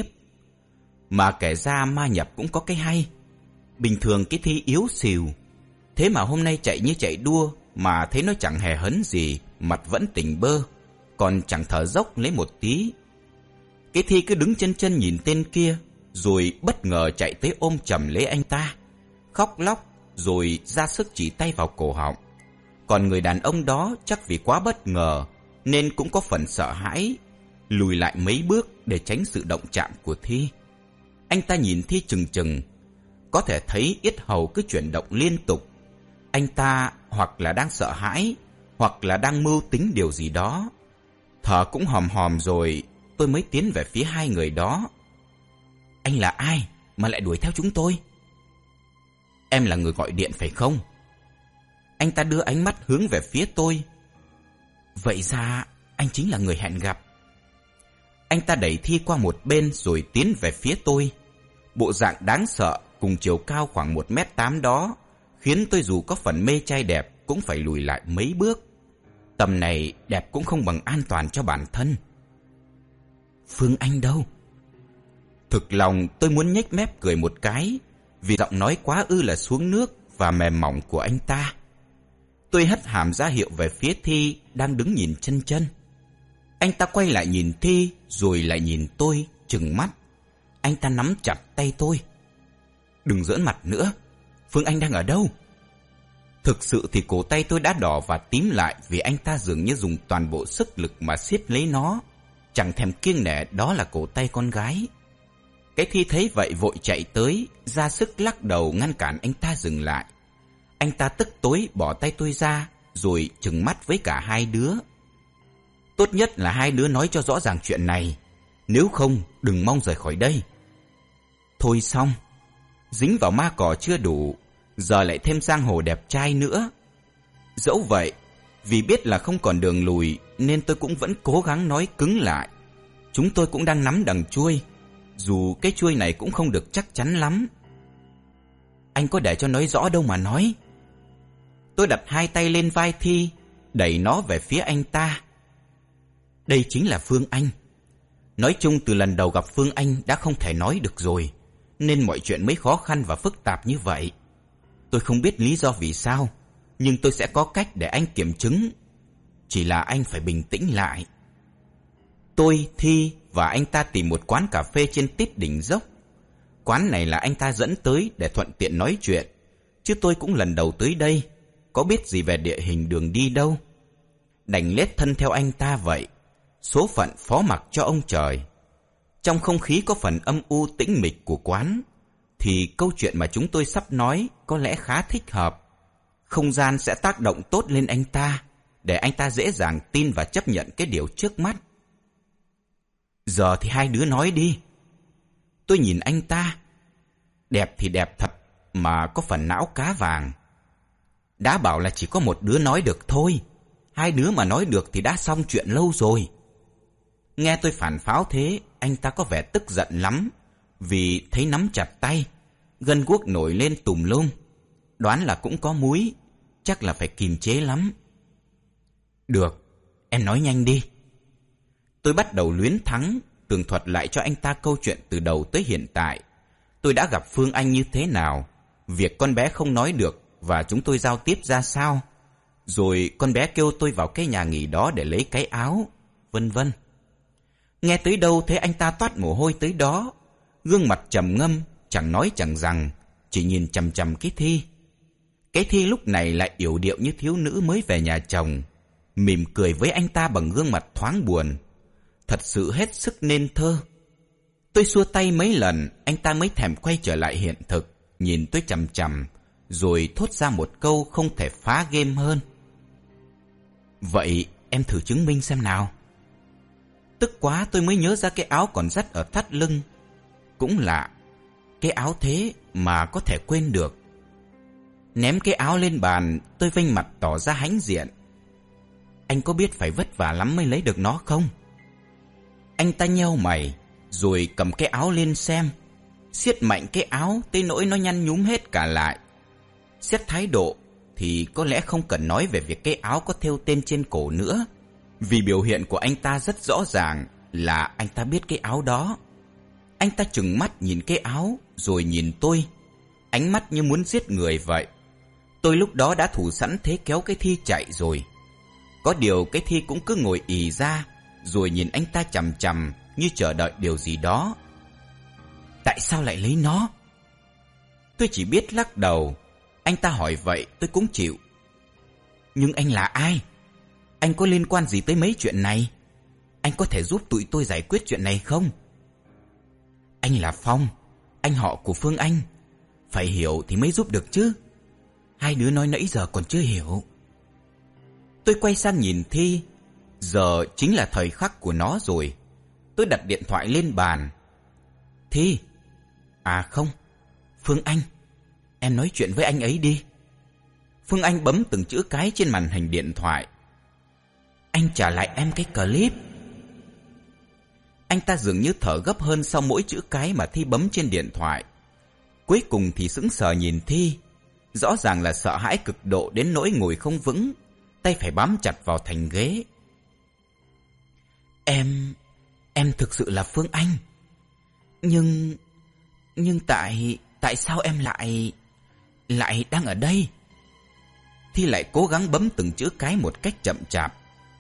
Mà kể ra ma nhập cũng có cái hay. Bình thường cái Thi yếu xìu, thế mà hôm nay chạy như chạy đua mà thấy nó chẳng hề hấn gì, mặt vẫn tỉnh bơ, còn chẳng thở dốc lấy một tí. Cái Thi cứ đứng chân chân nhìn tên kia, rồi bất ngờ chạy tới ôm chầm lấy anh ta, khóc lóc rồi ra sức chỉ tay vào cổ họng. Còn người đàn ông đó chắc vì quá bất ngờ nên cũng có phần sợ hãi, lùi lại mấy bước để tránh sự động chạm của Thi. Anh ta nhìn Thi chừng chừng, có thể thấy yết hầu cứ chuyển động liên tục. Anh ta hoặc là đang sợ hãi, hoặc là đang mưu tính điều gì đó. Thở cũng hòm hòm rồi, tôi mới tiến về phía hai người đó. Anh là ai mà lại đuổi theo chúng tôi? Em là người gọi điện phải không? Anh ta đưa ánh mắt hướng về phía tôi. Vậy ra anh chính là người hẹn gặp. Anh ta đẩy Thi qua một bên rồi tiến về phía tôi. Bộ dạng đáng sợ cùng chiều cao khoảng 1m8 đó khiến tôi dù có phần mê trai đẹp cũng phải lùi lại mấy bước. Tầm này đẹp cũng không bằng an toàn cho bản thân. Phương Anh đâu? Thực lòng tôi muốn nhếch mép cười một cái, vì giọng nói quá ư là xuống nước và mềm mỏng của anh ta. Tôi hất hàm ra hiệu về phía Thi đang đứng nhìn chân chân. Anh ta quay lại nhìn Thi rồi lại nhìn tôi, trừng mắt. Anh ta nắm chặt tay tôi. Đừng giỡn mặt nữa, Phương Anh đang ở đâu? Thực sự thì cổ tay tôi đã đỏ và tím lại vì anh ta dường như dùng toàn bộ sức lực mà siết lấy nó, chẳng thèm kiêng nể đó là cổ tay con gái. Cái Thi thấy vậy vội chạy tới, ra sức lắc đầu ngăn cản anh ta dừng lại. Anh ta tức tối bỏ tay tôi ra, rồi trừng mắt với cả hai đứa. Tốt nhất là hai đứa nói cho rõ ràng chuyện này, nếu không đừng mong rời khỏi đây. Thôi xong, dính vào ma cỏ chưa đủ, giờ lại thêm giang hồ đẹp trai nữa. Dẫu vậy, vì biết là không còn đường lùi nên tôi cũng vẫn cố gắng nói cứng lại. Chúng tôi cũng đang nắm đằng chuôi, dù cái chuôi này cũng không được chắc chắn lắm. Anh có để cho nói rõ đâu mà nói. Tôi đặt hai tay lên vai Thi, đẩy nó về phía anh ta. Đây chính là Phương Anh. Nói chung từ lần đầu gặp Phương Anh đã không thể nói được rồi, nên mọi chuyện mới khó khăn và phức tạp như vậy. Tôi không biết lý do vì sao, nhưng tôi sẽ có cách để anh kiểm chứng. Chỉ là anh phải bình tĩnh lại. Tôi, Thi và anh ta tìm một quán cà phê trên tít đỉnh dốc. Quán này là anh ta dẫn tới để thuận tiện nói chuyện, chứ tôi cũng lần đầu tới đây, có biết gì về địa hình đường đi đâu. Đành lết thân theo anh ta vậy, số phận phó mặc cho ông trời. Trong không khí có phần âm u tĩnh mịch của quán, thì câu chuyện mà chúng tôi sắp nói có lẽ khá thích hợp. Không gian sẽ tác động tốt lên anh ta, để anh ta dễ dàng tin và chấp nhận cái điều trước mắt. Giờ thì hai đứa nói đi. Tôi nhìn anh ta. Đẹp thì đẹp thật, mà có phần não cá vàng. Đã bảo là chỉ có một đứa nói được thôi, hai đứa mà nói được thì đã xong chuyện lâu rồi. Nghe tôi phản pháo thế, anh ta có vẻ tức giận lắm, vì thấy nắm chặt tay, gân guốc nổi lên tùm lum. Đoán là cũng có múi, chắc là phải kiềm chế lắm. Được, em nói nhanh đi. Tôi bắt đầu luyến thắng, tường thuật lại cho anh ta câu chuyện từ đầu tới hiện tại. Tôi đã gặp Phương Anh như thế nào, việc con bé không nói được và chúng tôi giao tiếp ra sao. Rồi con bé kêu tôi vào cái nhà nghỉ đó để lấy cái áo, vân vân. Nghe tới đâu thấy anh ta toát mồ hôi tới đó, gương mặt trầm ngâm, chẳng nói chẳng rằng, chỉ nhìn chằm chằm cái Thi. Cái Thi lúc này lại yểu điệu như thiếu nữ mới về nhà chồng, mỉm cười với anh ta bằng gương mặt thoáng buồn. Thật sự hết sức nên thơ. Tôi xua tay mấy lần, anh ta mới thèm quay trở lại hiện thực, nhìn tôi chằm chằm, rồi thốt ra một câu không thể phá game hơn. Vậy em thử chứng minh xem nào. Tức quá tôi mới nhớ ra cái áo còn dắt ở thắt lưng. Cũng lạ, cái áo thế mà có thể quên được. Ném cái áo lên bàn, tôi vênh mặt tỏ ra hãnh diện. Anh có biết phải vất vả lắm mới lấy được nó không? Anh ta nheo mày, rồi cầm cái áo lên xem, siết mạnh cái áo tới nỗi nó nhăn nhúm hết cả lại. Xét thái độ thì có lẽ không cần nói về việc cái áo có thêu tên trên cổ nữa, vì biểu hiện của anh ta rất rõ ràng là anh ta biết cái áo đó. Anh ta trừng mắt nhìn cái áo, rồi nhìn tôi, ánh mắt như muốn giết người vậy. Tôi lúc đó đã thủ sẵn thế kéo cái Thi chạy rồi. Có điều cái Thi cũng cứ ngồi ì ra, rồi nhìn anh ta chằm chằm như chờ đợi điều gì đó. Tại sao lại lấy nó? Tôi chỉ biết lắc đầu. Anh ta hỏi vậy tôi cũng chịu. Nhưng anh là ai? Anh có liên quan gì tới mấy chuyện này? Anh có thể giúp tụi tôi giải quyết chuyện này không? Anh là Phong, anh họ của Phương Anh. Phải hiểu thì mới giúp được chứ. Hai đứa nói nãy giờ còn chưa hiểu. Tôi quay sang nhìn Thi. Giờ chính là thời khắc của nó rồi. Tôi đặt điện thoại lên bàn. Thi. À không, Phương Anh. Em nói chuyện với anh ấy đi. Phương Anh bấm từng chữ cái trên màn hình điện thoại. Anh trả lại em cái clip. Anh ta dường như thở gấp hơn sau mỗi chữ cái mà Thi bấm trên điện thoại. Cuối cùng thì sững sờ nhìn Thi. Rõ ràng là sợ hãi cực độ đến nỗi ngồi không vững, tay phải bám chặt vào thành ghế. Em thực sự là Phương Anh. Nhưng tại sao em lại đang ở đây? Thi lại cố gắng bấm từng chữ cái một cách chậm chạp.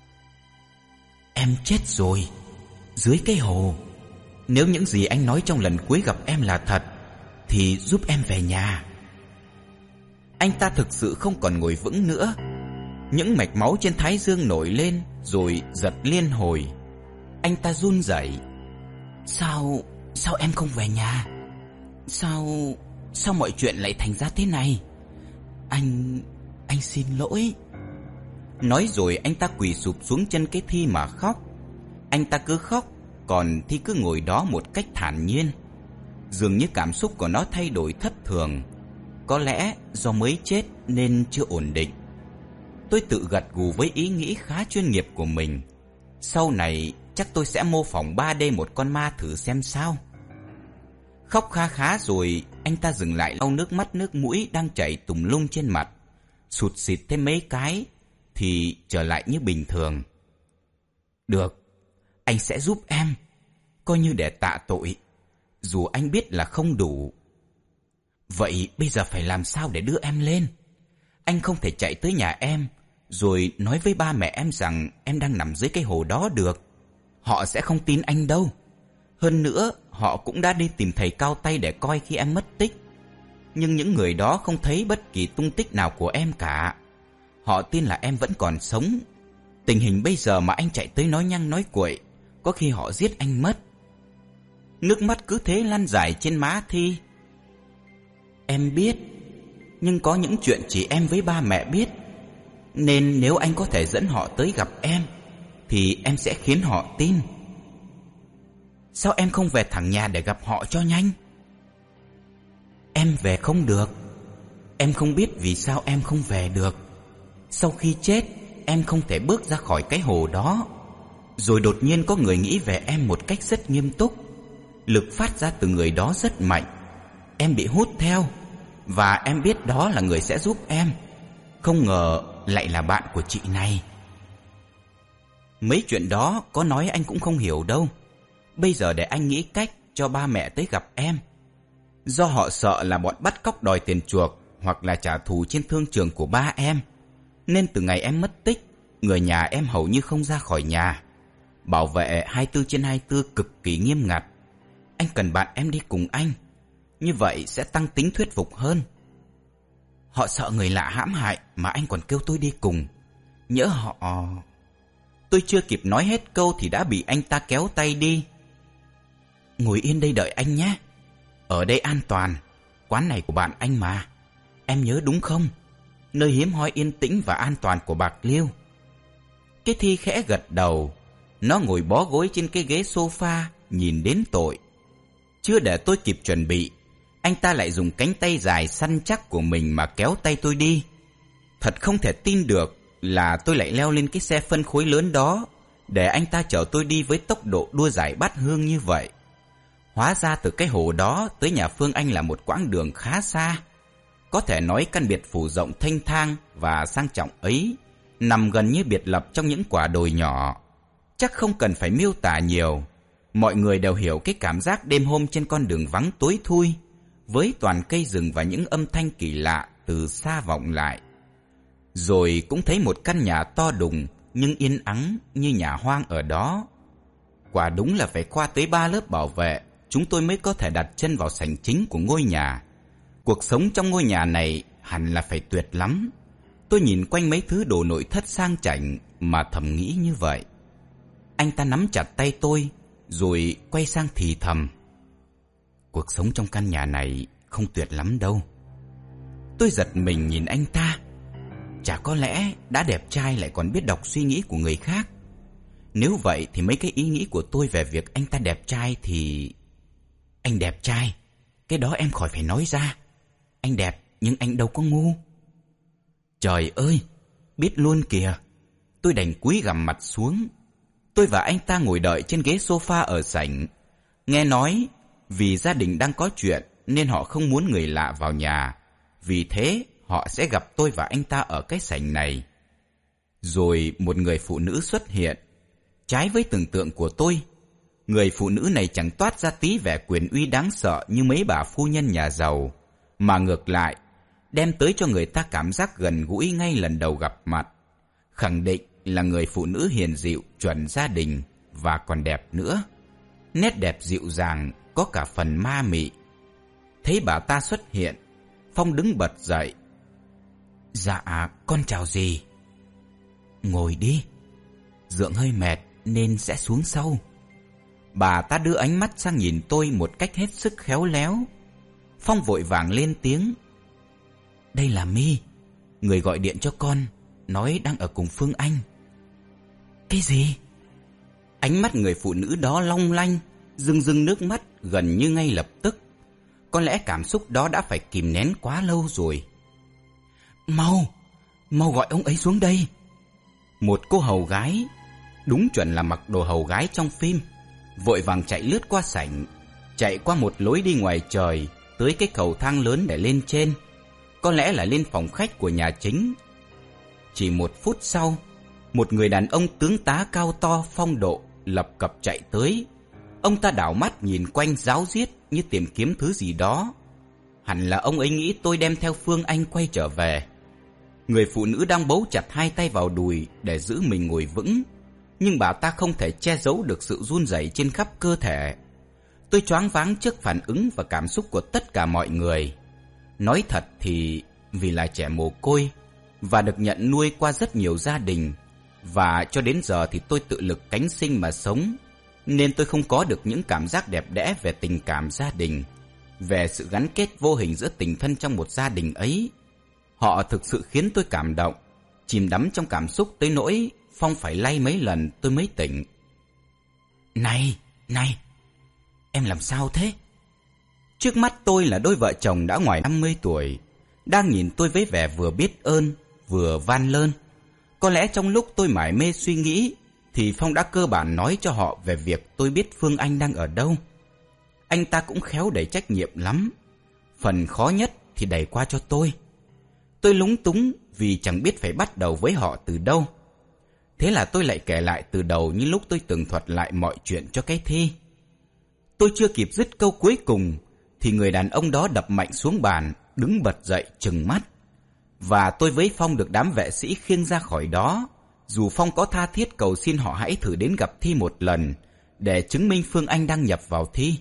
Em chết rồi, dưới cái hồ. Nếu những gì anh nói trong lần cuối gặp em là thật, thì giúp em về nhà. Anh ta thực sự không còn ngồi vững nữa. Những mạch máu trên thái dương nổi lên rồi giật liên hồi. Anh ta run rẩy. Sao em không về nhà? Sao mọi chuyện lại thành ra thế này? Anh xin lỗi. Nói rồi anh ta quỳ sụp xuống chân cái Thi mà khóc. Anh ta cứ khóc, còn Thi cứ ngồi đó một cách thản nhiên. Dường như cảm xúc của nó thay đổi thất thường. Có lẽ do mới chết nên chưa ổn định. Tôi tự gật gù với ý nghĩ khá chuyên nghiệp của mình. Sau này chắc tôi sẽ mô phỏng 3D một con ma thử xem sao. Khóc khá rồi, anh ta dừng lại lau nước mắt nước mũi đang chảy tùm lum trên mặt. Sụt sịt thêm mấy cái thì trở lại như bình thường. Được, anh sẽ giúp em, coi như để tạ tội, dù anh biết là không đủ. Vậy bây giờ phải làm sao để đưa em lên? Anh không thể chạy tới nhà em rồi nói với ba mẹ em rằng em đang nằm dưới cái hồ đó được. Họ sẽ không tin anh đâu. Hơn nữa, họ cũng đã đi tìm thầy cao tay để coi khi em mất tích. Nhưng những người đó không thấy bất kỳ tung tích nào của em cả. Họ tin là em vẫn còn sống. Tình hình bây giờ mà anh chạy tới nói nhăng nói cuội, có khi họ giết anh mất. Nước mắt cứ thế lăn dài trên má Thi. Em biết, nhưng có những chuyện chỉ em với ba mẹ biết. Nên nếu anh có thể dẫn họ tới gặp em, thì em sẽ khiến họ tin. Sao em không về thẳng nhà để gặp họ cho nhanh? Em về không được. Em không biết vì sao em không về được. Sau khi chết, em không thể bước ra khỏi cái hồ đó. Rồi đột nhiên có người nghĩ về em một cách rất nghiêm túc. Lực phát ra từ người đó rất mạnh. Em bị hút theo. Và em biết đó là người sẽ giúp em. Không ngờ lại là bạn của chị này. Mấy chuyện đó có nói anh cũng không hiểu đâu. Bây giờ để anh nghĩ cách cho ba mẹ tới gặp em. Do họ sợ là bọn bắt cóc đòi tiền chuộc hoặc là trả thù trên thương trường của ba em, nên từ ngày em mất tích, người nhà em hầu như không ra khỏi nhà. Bảo vệ 24/24 cực kỳ nghiêm ngặt. Anh cần bạn em đi cùng anh. Như vậy sẽ tăng tính thuyết phục hơn. Họ sợ người lạ hãm hại mà anh còn kêu tôi đi cùng. Nhỡ họ... Tôi chưa kịp nói hết câu thì đã bị anh ta kéo tay đi. Ngồi yên đây đợi anh nhé. Ở đây an toàn. Quán này của bạn anh mà. Em nhớ đúng không? Nơi hiếm hoi yên tĩnh và an toàn của Bạc Liêu. Cái Thi khẽ gật đầu. Nó ngồi bó gối trên cái ghế sofa, nhìn đến tội. Chưa để tôi kịp chuẩn bị, anh ta lại dùng cánh tay dài săn chắc của mình mà kéo tay tôi đi. Thật không thể tin được là tôi lại leo lên cái xe phân khối lớn đó để anh ta chở tôi đi với tốc độ đua giải bát hương như vậy. Hóa ra từ cái hồ đó tới nhà Phương Anh là một quãng đường khá xa. Có thể nói căn biệt phủ rộng thênh thang và sang trọng ấy nằm gần như biệt lập trong những quả đồi nhỏ. Chắc không cần phải miêu tả nhiều. Mọi người đều hiểu cái cảm giác đêm hôm trên con đường vắng tối thui, với toàn cây rừng và những âm thanh kỳ lạ từ xa vọng lại. Rồi cũng thấy một căn nhà to đùng nhưng yên ắng như nhà hoang ở đó. Quả đúng là phải qua tới 3 lớp bảo vệ, chúng tôi mới có thể đặt chân vào sảnh chính của ngôi nhà. Cuộc sống trong ngôi nhà này hẳn là phải tuyệt lắm. Tôi nhìn quanh mấy thứ đồ nội thất sang chảnh mà thầm nghĩ như vậy. Anh ta nắm chặt tay tôi rồi quay sang thì thầm. cuộc sống trong căn nhà này không tuyệt lắm đâu. Tôi giật mình nhìn anh ta. Chả có lẽ đã đẹp trai lại còn biết đọc suy nghĩ của người khác. Nếu vậy thì mấy cái ý nghĩ của tôi về việc anh ta đẹp trai thì... Anh đẹp trai, cái đó em khỏi phải nói ra. Anh đẹp nhưng anh đâu có ngu. Trời ơi, biết luôn kìa. Tôi đành cúi gằm mặt xuống. Tôi và anh ta ngồi đợi trên ghế sofa ở sảnh. Nghe nói vì gia đình đang có chuyện nên họ không muốn người lạ vào nhà. Vì thế họ sẽ gặp tôi và anh ta ở cái sảnh này. Rồi một người phụ nữ xuất hiện. Trái với tưởng tượng của tôi, người phụ nữ này chẳng toát ra tí vẻ quyền uy đáng sợ như mấy bà phu nhân nhà giàu, mà ngược lại đem tới cho người ta cảm giác gần gũi ngay lần đầu gặp mặt. Khẳng định là người phụ nữ hiền dịu chuẩn gia đình và còn đẹp nữa. Nét đẹp dịu dàng có cả phần ma mị. Thấy bà ta xuất hiện, Phong đứng bật dậy. Dạ, con chào dì. Ngồi đi. Dượng hơi mệt nên sẽ xuống sau. Bà ta đưa ánh mắt sang nhìn tôi một cách hết sức khéo léo. Phong vội vàng lên tiếng. Đây là My, người gọi điện cho con, nói đang ở cùng Phương Anh. Cái gì? Ánh mắt người phụ nữ đó long lanh, rưng rưng nước mắt gần như ngay lập tức. Có lẽ cảm xúc đó đã phải kìm nén quá lâu rồi. Mau gọi ông ấy xuống đây. Một cô hầu gái, đúng chuẩn là mặc đồ hầu gái trong phim, vội vàng chạy lướt qua sảnh, chạy qua một lối đi ngoài trời, tới cái cầu thang lớn để lên trên. Có lẽ là lên phòng khách của nhà chính. Chỉ 1 phút sau, một người đàn ông tướng tá cao to phong độ lập cập chạy tới. Ông ta đảo mắt nhìn quanh ráo riết như tìm kiếm thứ gì đó. Hẳn là ông ấy nghĩ tôi đem theo Phương Anh quay trở về. Người phụ nữ đang bấu chặt 2 tay vào đùi để giữ mình ngồi vững, nhưng bà ta không thể che giấu được sự run rẩy trên khắp cơ thể. Tôi choáng váng trước phản ứng và cảm xúc của tất cả mọi người. Nói thật thì vì là trẻ mồ côi và được nhận nuôi qua rất nhiều gia đình, và cho đến giờ thì tôi tự lực cánh sinh mà sống, nên tôi không có được những cảm giác đẹp đẽ về tình cảm gia đình, về sự gắn kết vô hình giữa tình thân trong một gia đình ấy. Họ thực sự khiến tôi cảm động, chìm đắm trong cảm xúc tới nỗi Phong phải lay mấy lần tôi mới tỉnh. Này, em làm sao thế? Trước mắt tôi là đôi vợ chồng đã ngoài 50 tuổi, đang nhìn tôi với vẻ vừa biết ơn, vừa van lơn. Có lẽ trong lúc tôi mải mê suy nghĩ, thì Phong đã cơ bản nói cho họ về việc tôi biết Phương Anh đang ở đâu. Anh ta cũng khéo đẩy trách nhiệm lắm. Phần khó nhất thì đẩy qua cho tôi. Tôi lúng túng vì chẳng biết phải bắt đầu với họ từ đâu. Thế là tôi lại kể lại từ đầu như lúc tôi tường thuật lại mọi chuyện cho cái thi. Tôi chưa kịp dứt câu cuối cùng thì người đàn ông đó đập mạnh xuống bàn, đứng bật dậy trừng mắt. Và tôi với Phong được đám vệ sĩ khiêng ra khỏi đó, dù Phong có tha thiết cầu xin họ hãy thử đến gặp Thi một lần để chứng minh Phương Anh đang nhập vào Thi.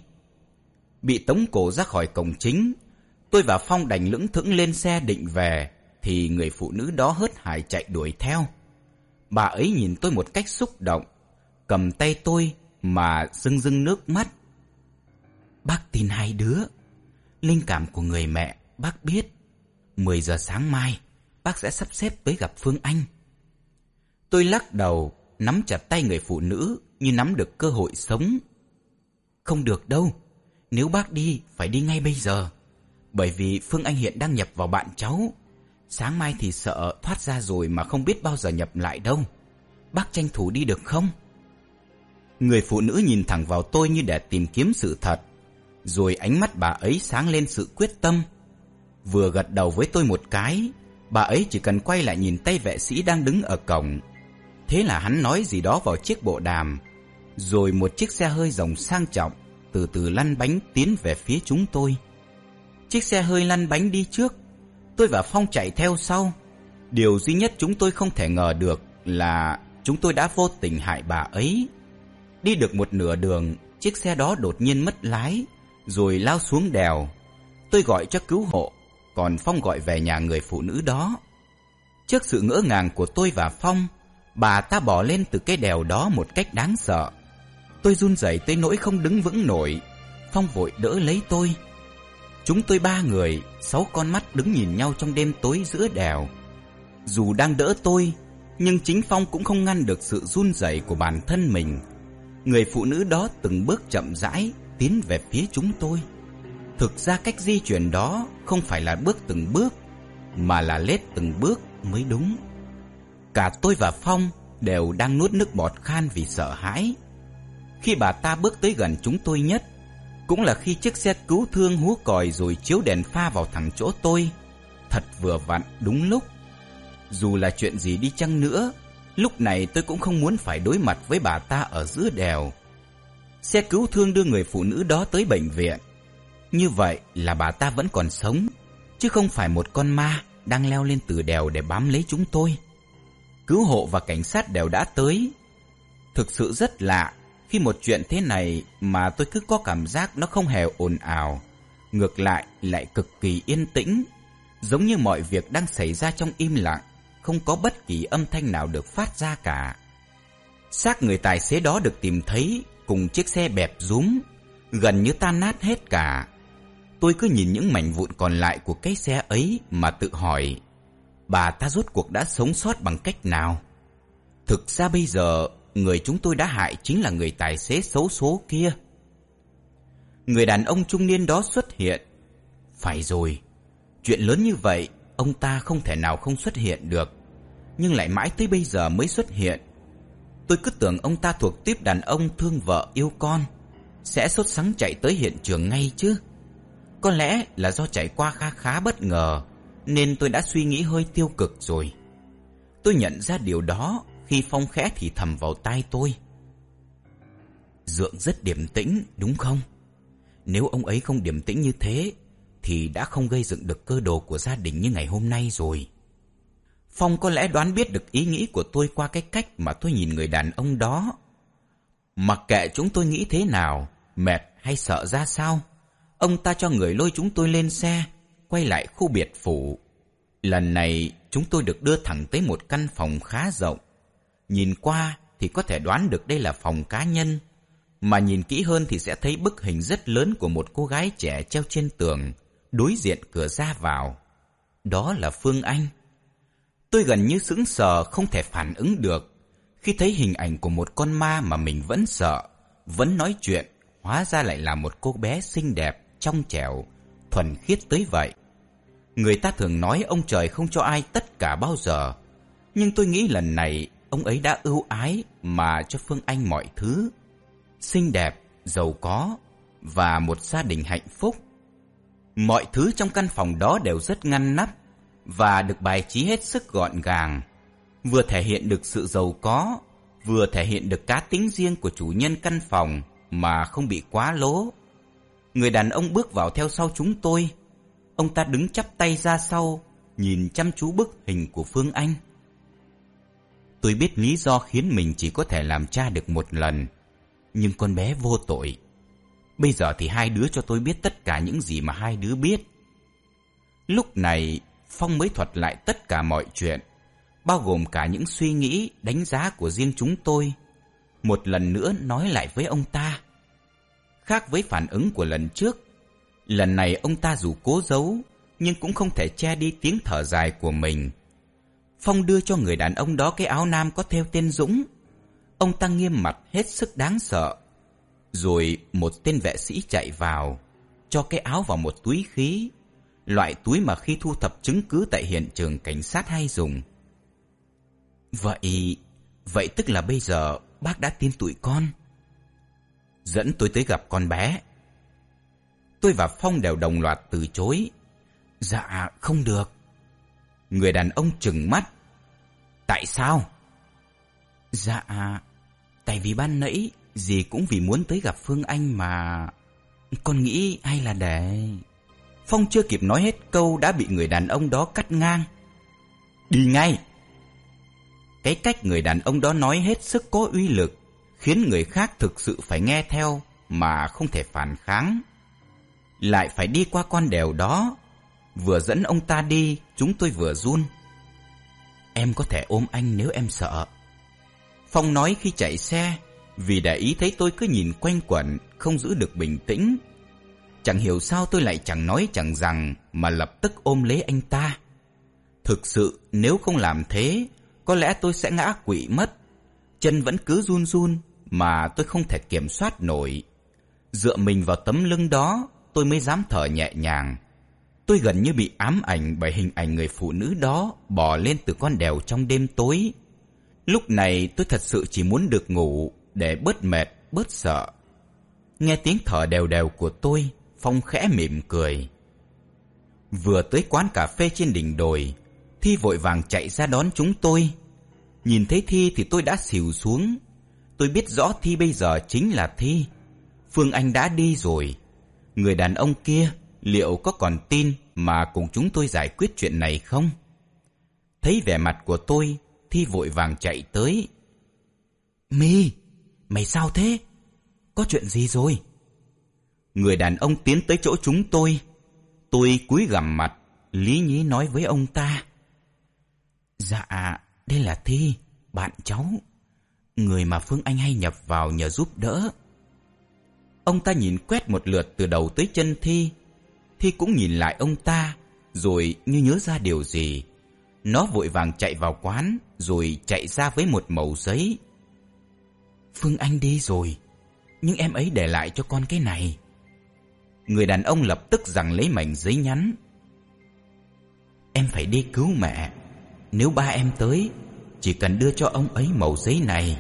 Bị tống cổ ra khỏi cổng chính, tôi và Phong đành lững thững lên xe định về, thì người phụ nữ đó hớt hải chạy đuổi theo. Bà ấy nhìn tôi một cách xúc động, cầm tay tôi mà rưng rưng nước mắt. Bác tin 2 đứa. Linh cảm của người mẹ, bác biết. 10 giờ sáng mai, bác sẽ sắp xếp tới gặp Phương Anh. Tôi lắc đầu, nắm chặt tay người phụ nữ như nắm được cơ hội sống. Không được đâu, nếu bác đi, phải đi ngay bây giờ. Bởi vì Phương Anh hiện đang nhập vào bạn cháu. Sáng mai thì sợ thoát ra rồi mà không biết bao giờ nhập lại đâu. Bác tranh thủ đi được không? Người phụ nữ nhìn thẳng vào tôi như để tìm kiếm sự thật. Rồi ánh mắt bà ấy sáng lên sự quyết tâm. Vừa gật đầu với tôi một cái, bà ấy chỉ cần quay lại nhìn tay vệ sĩ đang đứng ở cổng. Thế là hắn nói gì đó vào chiếc bộ đàm. Rồi một chiếc xe hơi rồng sang trọng từ từ lăn bánh tiến về phía chúng tôi. Chiếc xe hơi lăn bánh đi trước, tôi và Phong chạy theo sau. Điều duy nhất chúng tôi không thể ngờ được là chúng tôi đã vô tình hại bà ấy. Đi được một nửa đường, chiếc xe đó đột nhiên mất lái, rồi lao xuống đèo. Tôi gọi cho cứu hộ, còn Phong gọi về nhà người phụ nữ đó. Trước sự ngỡ ngàng của tôi và Phong, bà ta bò lên từ cái đèo đó một cách đáng sợ. Tôi run rẩy tới nỗi không đứng vững nổi. Phong vội đỡ lấy tôi. Chúng tôi 3 người, 6 con mắt đứng nhìn nhau trong đêm tối giữa đèo. Dù đang đỡ tôi, nhưng chính Phong cũng không ngăn được sự run rẩy của bản thân mình. Người phụ nữ đó từng bước chậm rãi tiến về phía chúng tôi. Thực ra cách di chuyển đó không phải là bước từng bước, mà là lết từng bước mới đúng. Cả tôi và Phong đều đang nuốt nước bọt khan vì sợ hãi. Khi bà ta bước tới gần chúng tôi nhất, cũng là khi chiếc xe cứu thương hú còi rồi chiếu đèn pha vào thẳng chỗ tôi, thật vừa vặn đúng lúc. Dù là chuyện gì đi chăng nữa, lúc này tôi cũng không muốn phải đối mặt với bà ta ở giữa đèo. Xe cứu thương đưa người phụ nữ đó tới bệnh viện. Như vậy là bà ta vẫn còn sống, chứ không phải một con ma đang leo lên từ đèo để bám lấy chúng tôi. Cứu hộ và cảnh sát đều đã tới. Thực sự rất lạ, khi một chuyện thế này mà tôi cứ có cảm giác nó không hề ồn ào, ngược lại lại cực kỳ yên tĩnh, giống như mọi việc đang xảy ra trong im lặng, không có bất kỳ âm thanh nào được phát ra cả. Xác người tài xế đó được tìm thấy cùng chiếc xe bẹp rúm, gần như tan nát hết cả. Tôi cứ nhìn những mảnh vụn còn lại của cái xe ấy mà tự hỏi, bà ta rốt cuộc đã sống sót bằng cách nào? Thực ra bây giờ, người chúng tôi đã hại chính là người tài xế xấu số kia. Người đàn ông trung niên đó xuất hiện. Phải rồi, chuyện lớn như vậy, ông ta không thể nào không xuất hiện được, nhưng lại mãi tới bây giờ mới xuất hiện. Tôi cứ tưởng ông ta thuộc tuýp đàn ông thương vợ yêu con, sẽ sốt sắng chạy tới hiện trường ngay chứ. Có lẽ là do trải qua khá bất ngờ, nên tôi đã suy nghĩ hơi tiêu cực rồi. Tôi nhận ra điều đó khi Phong khẽ thì thầm vào tai tôi. Dượng rất điềm tĩnh, đúng không? Nếu ông ấy không điềm tĩnh như thế, thì đã không gây dựng được cơ đồ của gia đình như ngày hôm nay rồi. Phong có lẽ đoán biết được ý nghĩ của tôi qua cái cách mà tôi nhìn người đàn ông đó. Mặc kệ chúng tôi nghĩ thế nào, mệt hay sợ ra sao, ông ta cho người lôi chúng tôi lên xe, quay lại khu biệt phủ. Lần này chúng tôi được đưa thẳng tới một căn phòng khá rộng. Nhìn qua thì có thể đoán được đây là phòng cá nhân, mà nhìn kỹ hơn thì sẽ thấy bức hình rất lớn của một cô gái trẻ treo trên tường, đối diện cửa ra vào. Đó là Phương Anh. Tôi gần như sững sờ không thể phản ứng được khi thấy hình ảnh của một con ma mà mình vẫn sợ, vẫn nói chuyện, hóa ra lại là một cô bé xinh đẹp, trong trẻo, thuần khiết tới vậy. Người ta thường nói ông trời không cho ai tất cả bao giờ, nhưng tôi nghĩ lần này ông ấy đã ưu ái mà cho Phương Anh mọi thứ. Xinh đẹp, giàu có và một gia đình hạnh phúc. Mọi thứ trong căn phòng đó đều rất ngăn nắp và được bài trí hết sức gọn gàng, vừa thể hiện được sự giàu có, vừa thể hiện được cá tính riêng của chủ nhân căn phòng mà không bị quá lố. Người đàn ông bước vào theo sau chúng tôi. Ông ta đứng chắp tay ra sau, nhìn chăm chú bức hình của Phương Anh. Tôi biết lý do khiến mình chỉ có thể làm cha được một lần, nhưng con bé vô tội. Bây giờ thì hai đứa cho tôi biết tất cả những gì mà hai đứa biết. Lúc này, Phong mới thuật lại tất cả mọi chuyện, bao gồm cả những suy nghĩ, đánh giá của riêng chúng tôi. Một lần nữa nói lại với ông ta. Khác với phản ứng của lần trước, lần này ông ta dù cố giấu, nhưng cũng không thể che đi tiếng thở dài của mình. Phong đưa cho người đàn ông đó cái áo nam có thêu tên Dũng. Ông ta nghiêm mặt hết sức đáng sợ. Rồi một tên vệ sĩ chạy vào, cho cái áo vào một túi khí, loại túi mà khi thu thập chứng cứ tại hiện trường cảnh sát hay dùng. Vậy tức là bây giờ bác đã tin tụi con. Dẫn tôi tới gặp con bé. Tôi và Phong đều đồng loạt từ chối. Dạ không được. Người đàn ông trừng mắt. Tại sao? Dạ, tại vì ban nãy dì cũng vì muốn tới gặp Phương Anh mà. Con nghĩ hay là để... Phong chưa kịp nói hết câu đã bị người đàn ông đó cắt ngang. Đi ngay. Cái cách người đàn ông đó nói hết sức có uy lực, khiến người khác thực sự phải nghe theo mà không thể phản kháng. Lại phải đi qua con đèo đó. Vừa dẫn ông ta đi, chúng tôi vừa run. Em có thể ôm anh nếu em sợ, Phong nói khi chạy xe, vì để ý thấy tôi cứ nhìn quanh quẩn, không giữ được bình tĩnh, Chẳng hiểu sao tôi lại chẳng nói chẳng rằng mà lập tức ôm lấy anh ta. Thực sự nếu không làm thế, có lẽ tôi sẽ ngã quỵ mất. Chân vẫn cứ run run mà tôi không thể kiểm soát nổi. Dựa mình vào tấm lưng đó, tôi mới dám thở nhẹ nhàng. Tôi gần như bị ám ảnh bởi hình ảnh người phụ nữ đó bò lên từ con đèo trong đêm tối. Lúc này tôi thật sự chỉ muốn được ngủ để bớt mệt, bớt sợ. Nghe tiếng thở đều đều của tôi, Phong khẽ mỉm cười. Vừa tới quán cà phê trên đỉnh đồi, Thi vội vàng chạy ra đón chúng tôi. Nhìn thấy Thi thì tôi đã xỉu xuống. Tôi biết rõ Thi bây giờ chính là Thi. Phương Anh đã đi rồi. Người đàn ông kia liệu có còn tin mà cùng chúng tôi giải quyết chuyện này không? Thấy vẻ mặt của tôi, Thi vội vàng chạy tới. My, mày sao thế? Có chuyện gì rồi? Người đàn ông tiến tới chỗ chúng tôi. Tôi cúi gằm mặt, lý nhí nói với ông ta. Dạ, đây là Thi, bạn cháu, người mà Phương Anh hay nhập vào nhờ giúp đỡ. Ông ta nhìn quét một lượt từ đầu tới chân Thi. Thi cũng nhìn lại ông ta, rồi như nhớ ra điều gì, nó vội vàng chạy vào quán, rồi chạy ra với một mẩu giấy. Phương Anh đi rồi, nhưng em ấy để lại cho con cái này. Người đàn ông lập tức giằng lấy mảnh giấy nhắn. Em phải đi cứu mẹ. Nếu ba em tới, chỉ cần đưa cho ông ấy mẩu giấy này.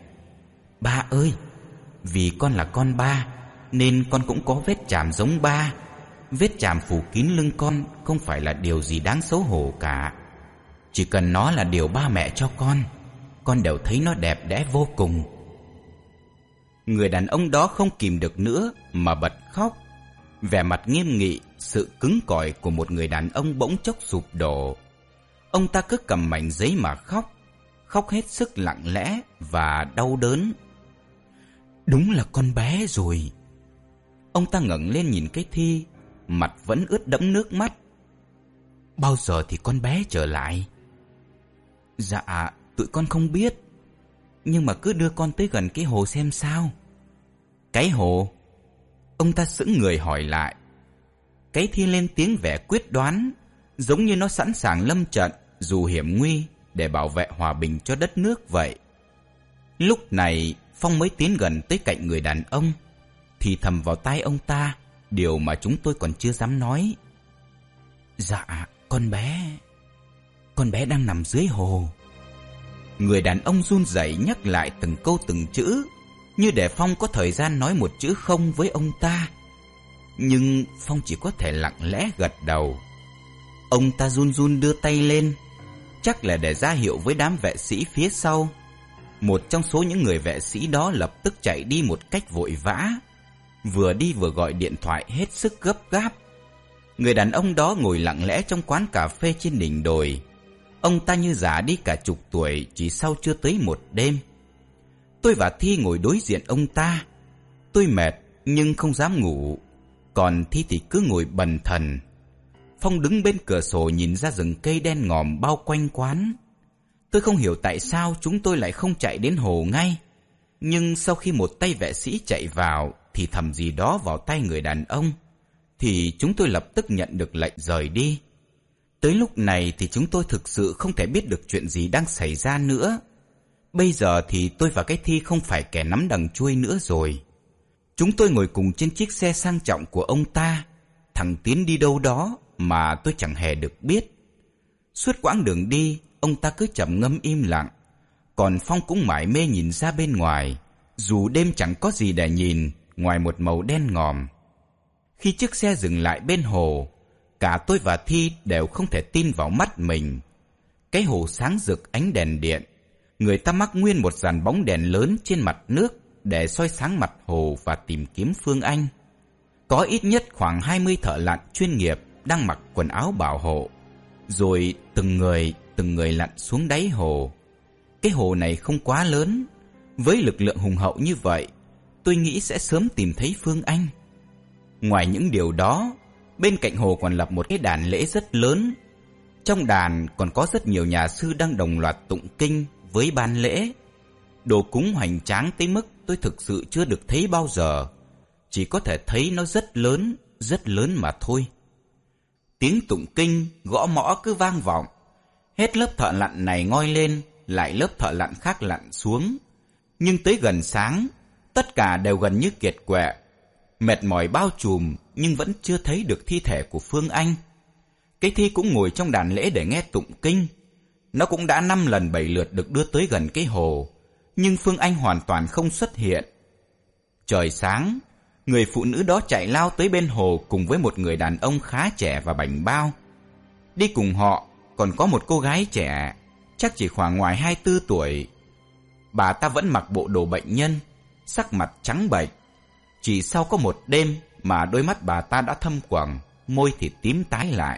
Ba ơi, vì con là con ba, nên con cũng có vết chàm giống ba. Vết chàm phủ kín lưng con không phải là điều gì đáng xấu hổ cả. Chỉ cần nó là điều ba mẹ cho con đều thấy nó đẹp đẽ vô cùng. Người đàn ông đó không kìm được nữa mà bật khóc. Vẻ mặt nghiêm nghị, sự cứng cỏi của một người đàn ông bỗng chốc sụp đổ. Ông ta cứ cầm mảnh giấy mà khóc, khóc hết sức lặng lẽ và đau đớn. Đúng là con bé rồi. Ông ta ngẩng lên nhìn cái Thi, mặt vẫn ướt đẫm nước mắt. Bao giờ thì con bé trở lại? Dạ, tụi con không biết, nhưng mà cứ đưa con tới gần cái hồ xem sao. Cái hồ? Ông ta sững người hỏi lại. Cái Thi lên tiếng vẻ quyết đoán, giống như nó sẵn sàng lâm trận dù hiểm nguy để bảo vệ hòa bình cho đất nước vậy. Lúc này Phong mới tiến gần tới cạnh người đàn ông, thì thầm vào tai ông ta điều mà chúng tôi còn chưa dám nói. Dạ, con bé đang nằm dưới hồ. Người đàn ông run rẩy nhắc lại từng câu từng chữ, như để Phong có thời gian nói một chữ không với ông ta. Nhưng Phong chỉ có thể lặng lẽ gật đầu. Ông ta run run đưa tay lên, chắc là để ra hiệu với đám vệ sĩ phía sau. Một trong số những người vệ sĩ đó lập tức chạy đi một cách vội vã, vừa đi vừa gọi điện thoại hết sức gấp gáp. Người đàn ông đó ngồi lặng lẽ trong quán cà phê trên đỉnh đồi. Ông ta như già đi cả chục tuổi chỉ sau chưa tới một đêm. Tôi và Thi ngồi đối diện ông ta. Tôi mệt nhưng không dám ngủ, còn Thi thì cứ ngồi bần thần. Phong đứng bên cửa sổ nhìn ra rừng cây đen ngòm bao quanh quán. Tôi không hiểu tại sao chúng tôi lại không chạy đến hồ ngay. Nhưng sau khi một tay vệ sĩ chạy vào thì thầm gì đó vào tay người đàn ông, thì chúng tôi lập tức nhận được lệnh rời đi. Tới lúc này thì chúng tôi thực sự không thể biết được chuyện gì đang xảy ra nữa. Bây giờ thì tôi và cái Thi không phải kẻ nắm đằng chuôi nữa rồi. Chúng tôi ngồi cùng trên chiếc xe sang trọng của ông ta. Thằng Tiến đi đâu đó mà tôi chẳng hề được biết. Suốt quãng đường đi, ông ta cứ trầm ngâm im lặng, còn Phong cũng mải mê nhìn ra bên ngoài, dù đêm chẳng có gì để nhìn ngoài một màu đen ngòm. Khi chiếc xe dừng lại bên hồ, cả tôi và Thi đều không thể tin vào mắt mình. Cái hồ sáng rực ánh đèn điện, người ta mắc nguyên một dàn bóng đèn lớn trên mặt nước để soi sáng mặt hồ và tìm kiếm Phương Anh. Có ít nhất khoảng 20 thợ lặn chuyên nghiệp đang mặc quần áo bảo hộ, rồi từng người lặn xuống đáy hồ. Cái hồ này không quá lớn, với lực lượng hùng hậu như vậy, tôi nghĩ sẽ sớm tìm thấy Phương Anh. Ngoài những điều đó, bên cạnh hồ còn lập một cái đàn lễ rất lớn. Trong đàn còn có rất nhiều nhà sư đang đồng loạt tụng kinh với ban lễ. Đồ cúng hoành tráng tới mức tôi thực sự chưa được thấy bao giờ. Chỉ có thể thấy nó rất lớn, rất lớn mà thôi. Tiếng tụng kinh gõ mõ cứ vang vọng. Hết lớp thợ lặn này ngoi lên, lại lớp thợ lặn khác lặn xuống. Nhưng tới gần sáng, tất cả đều gần như kiệt quệ. Mệt mỏi bao trùm nhưng vẫn chưa thấy được thi thể của Phương Anh. Cái thi cũng ngồi trong đàn lễ để nghe tụng kinh. Nó cũng đã 5 lần 7 lượt được đưa tới gần cái hồ, nhưng Phương Anh hoàn toàn không xuất hiện. Trời sáng, người phụ nữ đó chạy lao tới bên hồ cùng với một người đàn ông khá trẻ và bảnh bao. Đi cùng họ còn có một cô gái trẻ, chắc chỉ khoảng ngoài 24 tuổi. Bà ta vẫn mặc bộ đồ bệnh nhân, sắc mặt trắng bệch. Chỉ sau có một đêm mà đôi mắt bà ta đã thâm quầng, môi thì tím tái lại.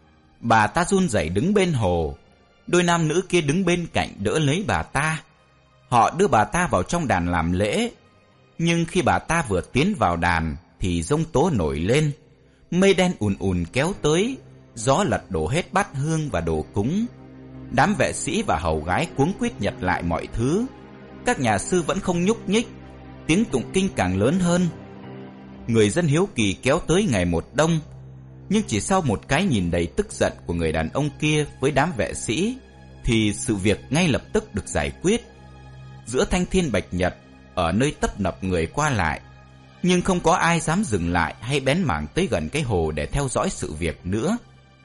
Bà ta run rẩy đứng bên hồ. Đôi nam nữ kia đứng bên cạnh đỡ lấy bà ta. Họ đưa bà ta vào trong đàn làm lễ. Nhưng khi bà ta vừa tiến vào đàn thì giông tố nổi lên. Mây đen ùn ùn kéo tới, gió lật đổ hết bát hương và đồ cúng. Đám vệ sĩ và hầu gái cuống quýt nhặt lại mọi thứ. Các nhà sư vẫn không nhúc nhích. Tiếng tụng kinh càng lớn hơn. Người dân hiếu kỳ kéo tới ngày một đông. Nhưng chỉ sau một cái nhìn đầy tức giận của người đàn ông kia với đám vệ sĩ thì sự việc ngay lập tức được giải quyết. Giữa thanh thiên bạch nhật, ở nơi tấp nập người qua lại, nhưng không có ai dám dừng lại hay bén mảng tới gần cái hồ để theo dõi sự việc nữa.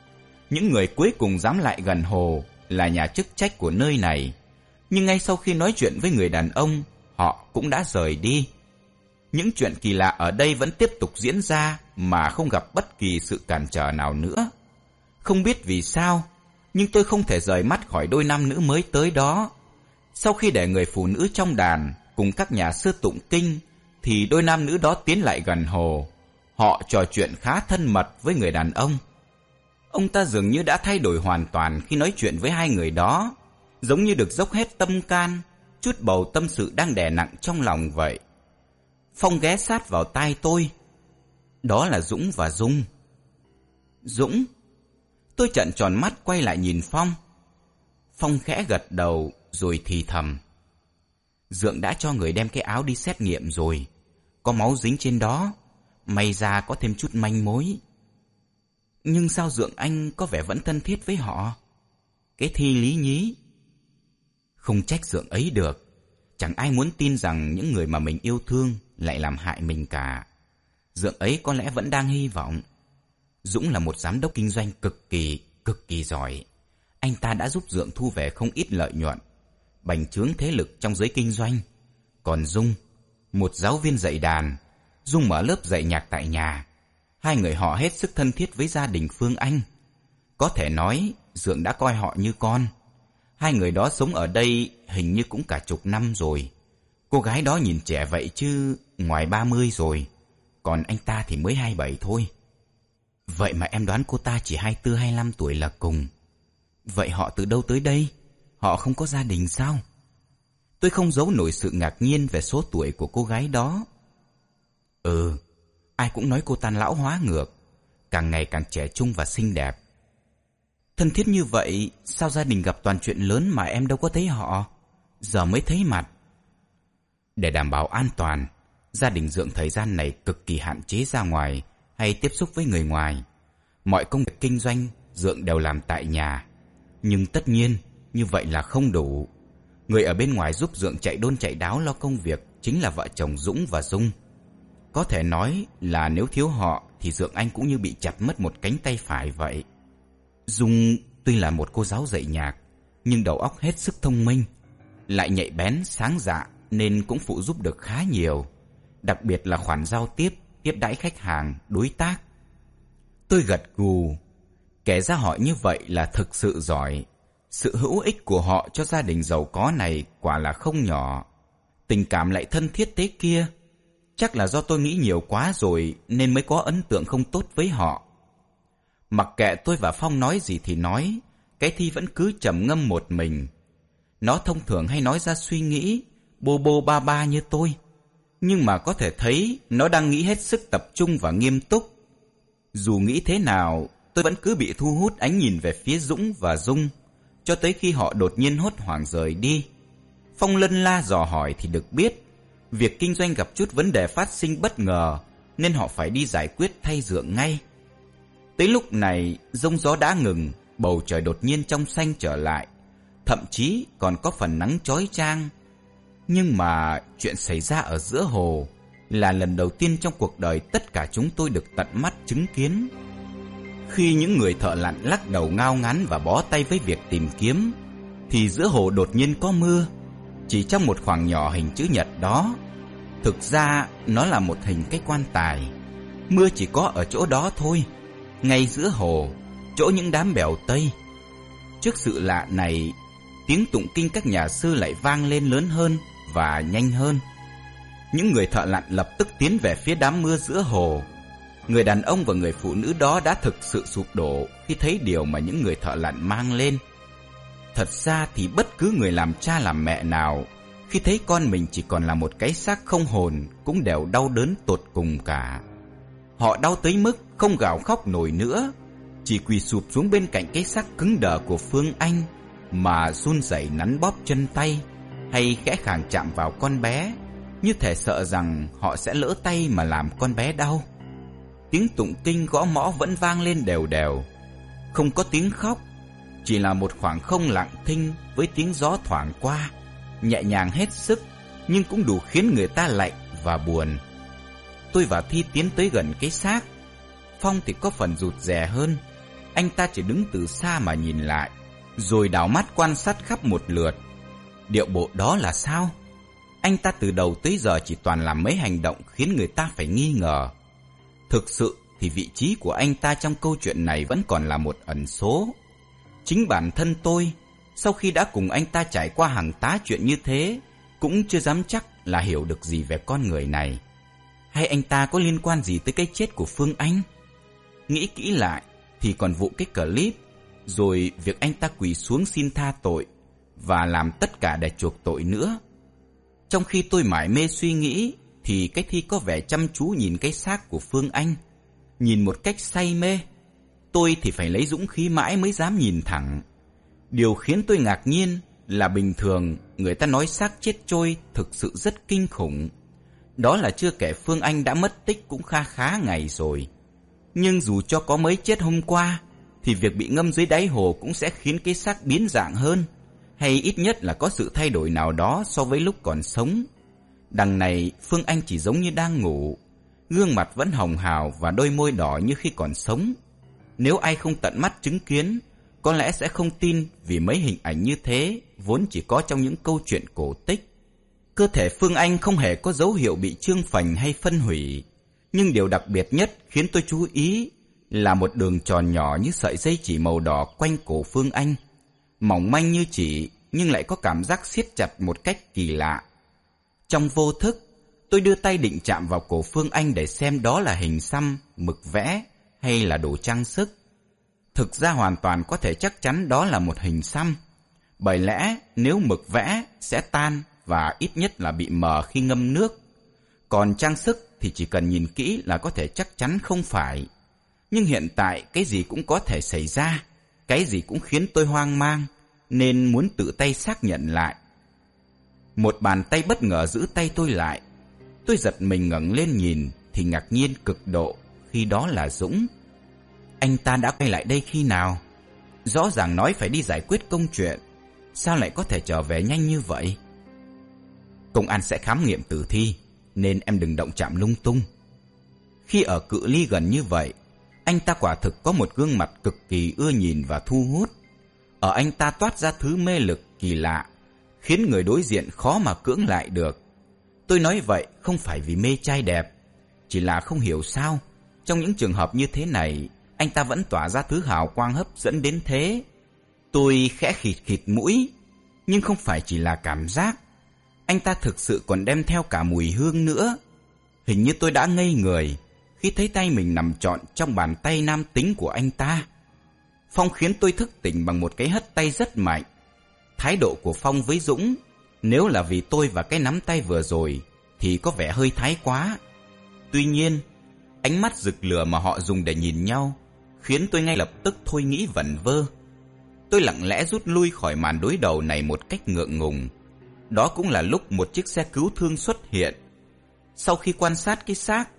Những người cuối cùng dám lại gần hồ là nhà chức trách của nơi này, nhưng ngay sau khi nói chuyện với người đàn ông, họ cũng đã rời đi. Những chuyện kỳ lạ ở đây vẫn tiếp tục diễn ra mà không gặp bất kỳ sự cản trở nào nữa. Không biết vì sao, nhưng tôi không thể rời mắt khỏi đôi nam nữ mới tới đó. Sau khi để người phụ nữ trong đàn cùng các nhà sư tụng kinh, thì đôi nam nữ đó tiến lại gần hồ. Họ trò chuyện khá thân mật với người đàn ông. Ông ta dường như đã thay đổi hoàn toàn khi nói chuyện với hai người đó, giống như được dốc hết tâm can, chút bầu tâm sự đang đè nặng trong lòng vậy. Phong ghé sát vào tai tôi. Đó là Dũng và Dung. Dũng? Tôi trợn tròn mắt quay lại nhìn Phong. Phong khẽ gật đầu rồi thì thầm. Dượng đã cho người đem cái áo đi xét nghiệm rồi. Có máu dính trên đó. May ra có thêm chút manh mối. Nhưng sao Dượng anh có vẻ vẫn thân thiết với họ? Cái Thi lý nhí. Không trách Dượng ấy được. Chẳng ai muốn tin rằng những người mà mình yêu thương lại làm hại mình cả. Dượng ấy có lẽ vẫn đang hy vọng. Dũng là một giám đốc kinh doanh cực kỳ giỏi. Anh ta đã giúp Dượng thu về không ít lợi nhuận, bành trướng thế lực trong giới kinh doanh. Còn Dung, một giáo viên dạy đàn, Dung mở lớp dạy nhạc tại nhà. Hai người họ hết sức thân thiết với gia đình Phương Anh. Có thể nói Dượng đã coi họ như con. Hai người đó sống ở đây hình như cũng cả chục năm rồi. Cô gái đó nhìn trẻ vậy chứ ngoài 30 rồi. Còn anh ta thì mới 27 thôi. Vậy mà em đoán cô ta chỉ 24-25 tuổi là cùng. Vậy họ từ đâu tới đây? Họ không có gia đình sao? Tôi không giấu nổi sự ngạc nhiên về số tuổi của cô gái đó. Ai cũng nói cô ta lão hóa ngược, càng ngày càng trẻ trung và xinh đẹp. Thân thiết như vậy, sao gia đình gặp toàn chuyện lớn mà em đâu có thấy họ? Giờ mới thấy mặt. Để đảm bảo an toàn, gia đình Dượng thời gian này cực kỳ hạn chế ra ngoài hay tiếp xúc với người ngoài. Mọi công việc kinh doanh Dượng đều làm tại nhà. Nhưng tất nhiên, như vậy là không đủ. Người ở bên ngoài giúp Dượng chạy đôn chạy đáo lo công việc chính là vợ chồng Dũng và Dung. Có thể nói là nếu thiếu họ thì Dượng anh cũng như bị chặt mất một cánh tay phải vậy. Dung tuy là một cô giáo dạy nhạc, nhưng đầu óc hết sức thông minh, lại nhạy bén, sáng dạ nên cũng phụ giúp được khá nhiều. Đặc biệt là khoản giao tiếp, tiếp đãi khách hàng, đối tác. Tôi gật gù. Kể ra họ như vậy là thực sự giỏi. Sự hữu ích của họ cho gia đình giàu có này quả là không nhỏ. Tình cảm lại thân thiết thế kia. Chắc là do tôi nghĩ nhiều quá rồi nên mới có ấn tượng không tốt với họ. Mặc kệ tôi và Phong nói gì thì nói, cái Thi vẫn cứ trầm ngâm một mình. Nó thông thường hay nói ra suy nghĩ bô bô ba ba như tôi, nhưng mà có thể thấy nó đang nghĩ hết sức tập trung và nghiêm túc. Dù nghĩ thế nào, tôi vẫn cứ bị thu hút ánh nhìn về phía Dũng và Dung, cho tới khi họ đột nhiên hốt hoảng rời đi. Phong lân la dò hỏi thì được biết, việc kinh doanh gặp chút vấn đề phát sinh bất ngờ, nên họ phải đi giải quyết thay dượng ngay. Tới lúc này, giông gió đã ngừng, bầu trời đột nhiên trong xanh trở lại, thậm chí còn có phần nắng chói chang. Nhưng mà chuyện xảy ra ở giữa hồ là lần đầu tiên trong cuộc đời tất cả chúng tôi được tận mắt chứng kiến. Khi những người thợ lặn lắc đầu ngao ngán và bó tay với việc tìm kiếm, thì giữa hồ đột nhiên có mưa, chỉ trong một khoảng nhỏ hình chữ nhật đó. Thực ra nó là một hình cái quan tài. Mưa chỉ có ở chỗ đó thôi, ngay giữa hồ, chỗ những đám bèo Tây. Trước sự lạ này, tiếng tụng kinh các nhà sư lại vang lên lớn hơn và nhanh hơn. Những người thợ lặn lập tức tiến về phía đám mưa giữa hồ. Người đàn ông và người phụ nữ đó đã thực sự sụp đổ khi thấy điều mà những người thợ lặn mang lên. Thật ra thì bất cứ người làm cha làm mẹ nào khi thấy con mình chỉ còn là một cái xác không hồn cũng đều đau đớn tột cùng cả. Họ đau tới mức không gào khóc nổi nữa, chỉ quỳ sụp xuống bên cạnh cái xác cứng đờ của Phương Anh mà run rẩy nắn bóp chân tay hay khẽ khàng chạm vào con bé, như thể sợ rằng họ sẽ lỡ tay mà làm con bé đau. Tiếng tụng kinh gõ mõ vẫn vang lên đều đều, không có tiếng khóc, chỉ là một khoảng không lặng thinh với tiếng gió thoảng qua, nhẹ nhàng hết sức nhưng cũng đủ khiến người ta lạnh và buồn. Tôi và Thi tiến tới gần cái xác. Phong thì có phần rụt rè hơn. Anh ta chỉ đứng từ xa mà nhìn lại, rồi đảo mắt quan sát khắp một lượt. Điệu bộ đó là sao? Anh ta từ đầu tới giờ chỉ toàn làm mấy hành động khiến người ta phải nghi ngờ. Thực sự thì vị trí của anh ta trong câu chuyện này vẫn còn là một ẩn số. Chính bản thân tôi, sau khi đã cùng anh ta trải qua hàng tá chuyện như thế, cũng chưa dám chắc là hiểu được gì về con người này. Hay anh ta có liên quan gì tới cái chết của Phương Anh? Nghĩ kỹ lại thì còn vụ cái clip, rồi việc anh ta quỳ xuống xin tha tội và làm tất cả để chuộc tội nữa. Trong khi tôi mải mê suy nghĩ thì cái Thi có vẻ chăm chú nhìn cái xác của Phương Anh, nhìn một cách say mê. Tôi thì phải lấy dũng khí mãi mới dám nhìn thẳng. Điều khiến tôi ngạc nhiên là bình thường người ta nói xác chết trôi thực sự rất kinh khủng. Đó là chưa kể Phương Anh đã mất tích cũng khá ngày rồi. Nhưng dù cho có mới chết hôm qua, thì việc bị ngâm dưới đáy hồ cũng sẽ khiến cái xác biến dạng hơn, hay ít nhất là có sự thay đổi nào đó so với lúc còn sống. Đằng này Phương Anh chỉ giống như đang ngủ, gương mặt vẫn hồng hào và đôi môi đỏ như khi còn sống. Nếu ai không tận mắt chứng kiến, có lẽ sẽ không tin, vì mấy hình ảnh như thế vốn chỉ có trong những câu chuyện cổ tích. Cơ thể Phương Anh không hề có dấu hiệu bị chương phành hay phân hủy. Nhưng điều đặc biệt nhất khiến tôi chú ý là một đường tròn nhỏ như sợi dây chỉ màu đỏ quanh cổ Phương Anh. Mỏng manh như chỉ, nhưng lại có cảm giác siết chặt một cách kỳ lạ. Trong vô thức, tôi đưa tay định chạm vào cổ Phương Anh để xem đó là hình xăm, mực vẽ hay là đồ trang sức. Thực ra hoàn toàn có thể chắc chắn đó là một hình xăm, bởi lẽ nếu mực vẽ sẽ tan và ít nhất là bị mờ khi ngâm nước. Còn trang sức thì chỉ cần nhìn kỹ là có thể chắc chắn không phải. Nhưng hiện tại cái gì cũng có thể xảy ra, cái gì cũng khiến tôi hoang mang, nên muốn tự tay xác nhận lại. Một bàn tay bất ngờ giữ tay tôi lại. Tôi giật mình ngẩng lên nhìn thì ngạc nhiên cực độ khi đó là Dũng. Anh ta đã quay lại đây khi nào? Rõ ràng nói phải đi giải quyết công chuyện, sao lại có thể trở về nhanh như vậy? Công an sẽ khám nghiệm tử thi, nên em đừng động chạm lung tung. Khi ở cự ly gần như vậy, anh ta quả thực có một gương mặt cực kỳ ưa nhìn và thu hút. Ở anh ta toát ra thứ mê lực kỳ lạ, khiến người đối diện khó mà cưỡng lại được. Tôi nói vậy không phải vì mê trai đẹp, chỉ là không hiểu sao trong những trường hợp như thế này, anh ta vẫn tỏa ra thứ hào quang hấp dẫn đến thế. Tôi khẽ khịt khịt mũi, nhưng không phải chỉ là cảm giác. Anh ta thực sự còn đem theo cả mùi hương nữa. Hình như tôi đã ngây người khi thấy tay mình nằm trọn trong bàn tay nam tính của anh ta. Phong khiến tôi thức tỉnh bằng một cái hất tay rất mạnh. Thái độ của Phong với Dũng, nếu là vì tôi và cái nắm tay vừa rồi, thì có vẻ hơi thái quá. Tuy nhiên, ánh mắt rực lửa mà họ dùng để nhìn nhau khiến tôi ngay lập tức thôi nghĩ vẩn vơ. Tôi lặng lẽ rút lui khỏi màn đối đầu này một cách ngượng ngùng. Đó cũng là lúc một chiếc xe cứu thương xuất hiện. Sau khi quan sát cái xác,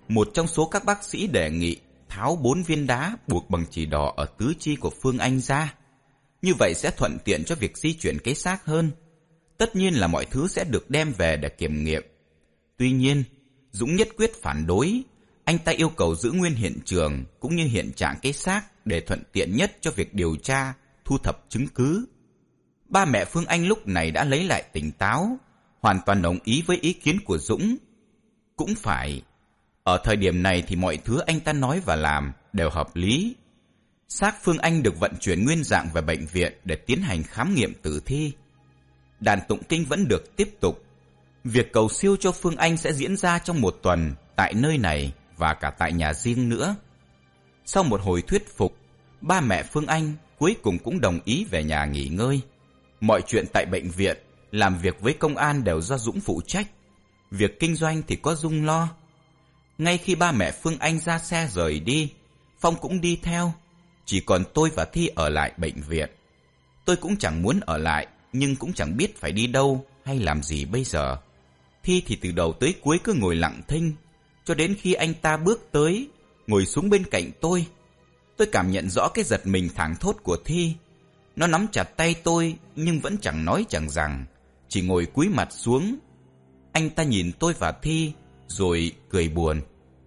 một trong số các bác sĩ đề nghị tháo 4 viên đá buộc bằng chỉ đỏ ở tứ chi của Phương Anh ra. Như vậy sẽ thuận tiện cho việc di chuyển cái xác hơn. Tất nhiên là mọi thứ sẽ được đem về để kiểm nghiệm. Tuy nhiên, Dũng nhất quyết phản đối. Anh ta yêu cầu giữ nguyên hiện trường cũng như hiện trạng cái xác để thuận tiện nhất cho việc điều tra, thu thập chứng cứ. Ba mẹ Phương Anh lúc này đã lấy lại tỉnh táo, hoàn toàn đồng ý với ý kiến của Dũng. Cũng phải, ở thời điểm này thì mọi thứ anh ta nói và làm đều hợp lý. Xác Phương Anh được vận chuyển nguyên dạng về bệnh viện để tiến hành khám nghiệm tử thi. Đàn tụng kinh vẫn được tiếp tục. Việc cầu siêu cho Phương Anh sẽ diễn ra trong 1 tuần tại nơi này và cả tại nhà riêng nữa. Sau một hồi thuyết phục, ba mẹ Phương Anh cuối cùng cũng đồng ý về nhà nghỉ ngơi. Mọi chuyện tại bệnh viện, làm việc với công an đều do Dũng phụ trách. Việc kinh doanh thì có Dung lo. Ngay khi ba mẹ Phương Anh ra xe rời đi, Phong cũng đi theo. Chỉ còn tôi và Thi ở lại bệnh viện. Tôi cũng chẳng muốn ở lại, nhưng cũng chẳng biết phải đi đâu hay làm gì bây giờ. Thi thì từ đầu tới cuối cứ ngồi lặng thinh, cho đến khi anh ta bước tới, ngồi xuống bên cạnh tôi. Tôi cảm nhận rõ cái giật mình thảng thốt của Thi. Nó nắm chặt tay tôi nhưng vẫn chẳng nói chẳng rằng, chỉ ngồi cúi mặt xuống. Anh ta nhìn tôi và Thi rồi cười buồn.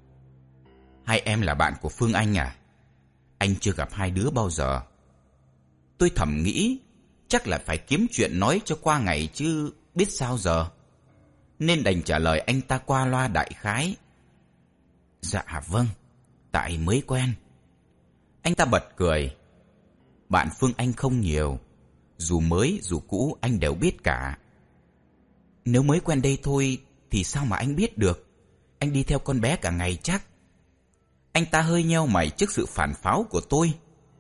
Hai em là bạn của Phương Anh à? Anh chưa gặp hai đứa bao giờ. Tôi thầm nghĩ, chắc là phải kiếm chuyện nói cho qua ngày chứ biết sao giờ. Nên đành trả lời anh ta qua loa đại khái. Dạ vâng, tại mới quen. Anh ta bật cười. Bạn Phương Anh không nhiều, dù mới dù cũ anh đều biết cả. Nếu mới quen đây thôi thì sao mà anh biết được? Anh đi theo con bé cả ngày chắc. Anh ta hơi nheo mày trước sự phản pháo của tôi.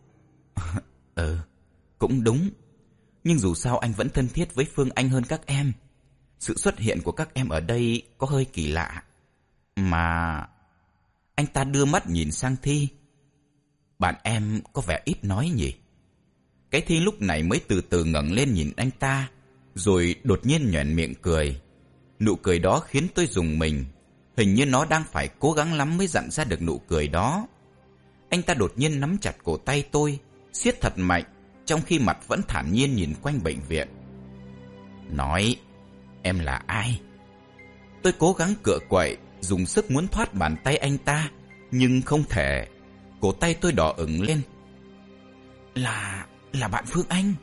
Cũng đúng. Nhưng dù sao anh vẫn thân thiết với Phương Anh hơn các em. Sự xuất hiện của các em ở đây có hơi kỳ lạ. Mà... Anh ta đưa mắt nhìn sang Thi. Bạn em có vẻ ít nói nhỉ? Cái Thi lúc này mới từ từ ngẩng lên nhìn anh ta, rồi đột nhiên nhoẻn miệng cười. Nụ cười đó khiến tôi rùng mình. Hình như nó đang phải cố gắng lắm mới dặn ra được nụ cười đó. Anh ta đột nhiên nắm chặt cổ tay tôi, siết thật mạnh, trong khi mặt vẫn thản nhiên nhìn quanh bệnh viện. Nói, em là ai? Tôi cố gắng cựa quậy, dùng sức muốn thoát bàn tay anh ta, nhưng không thể. Cổ tay tôi đỏ ửng lên. Là bạn Phương Anh.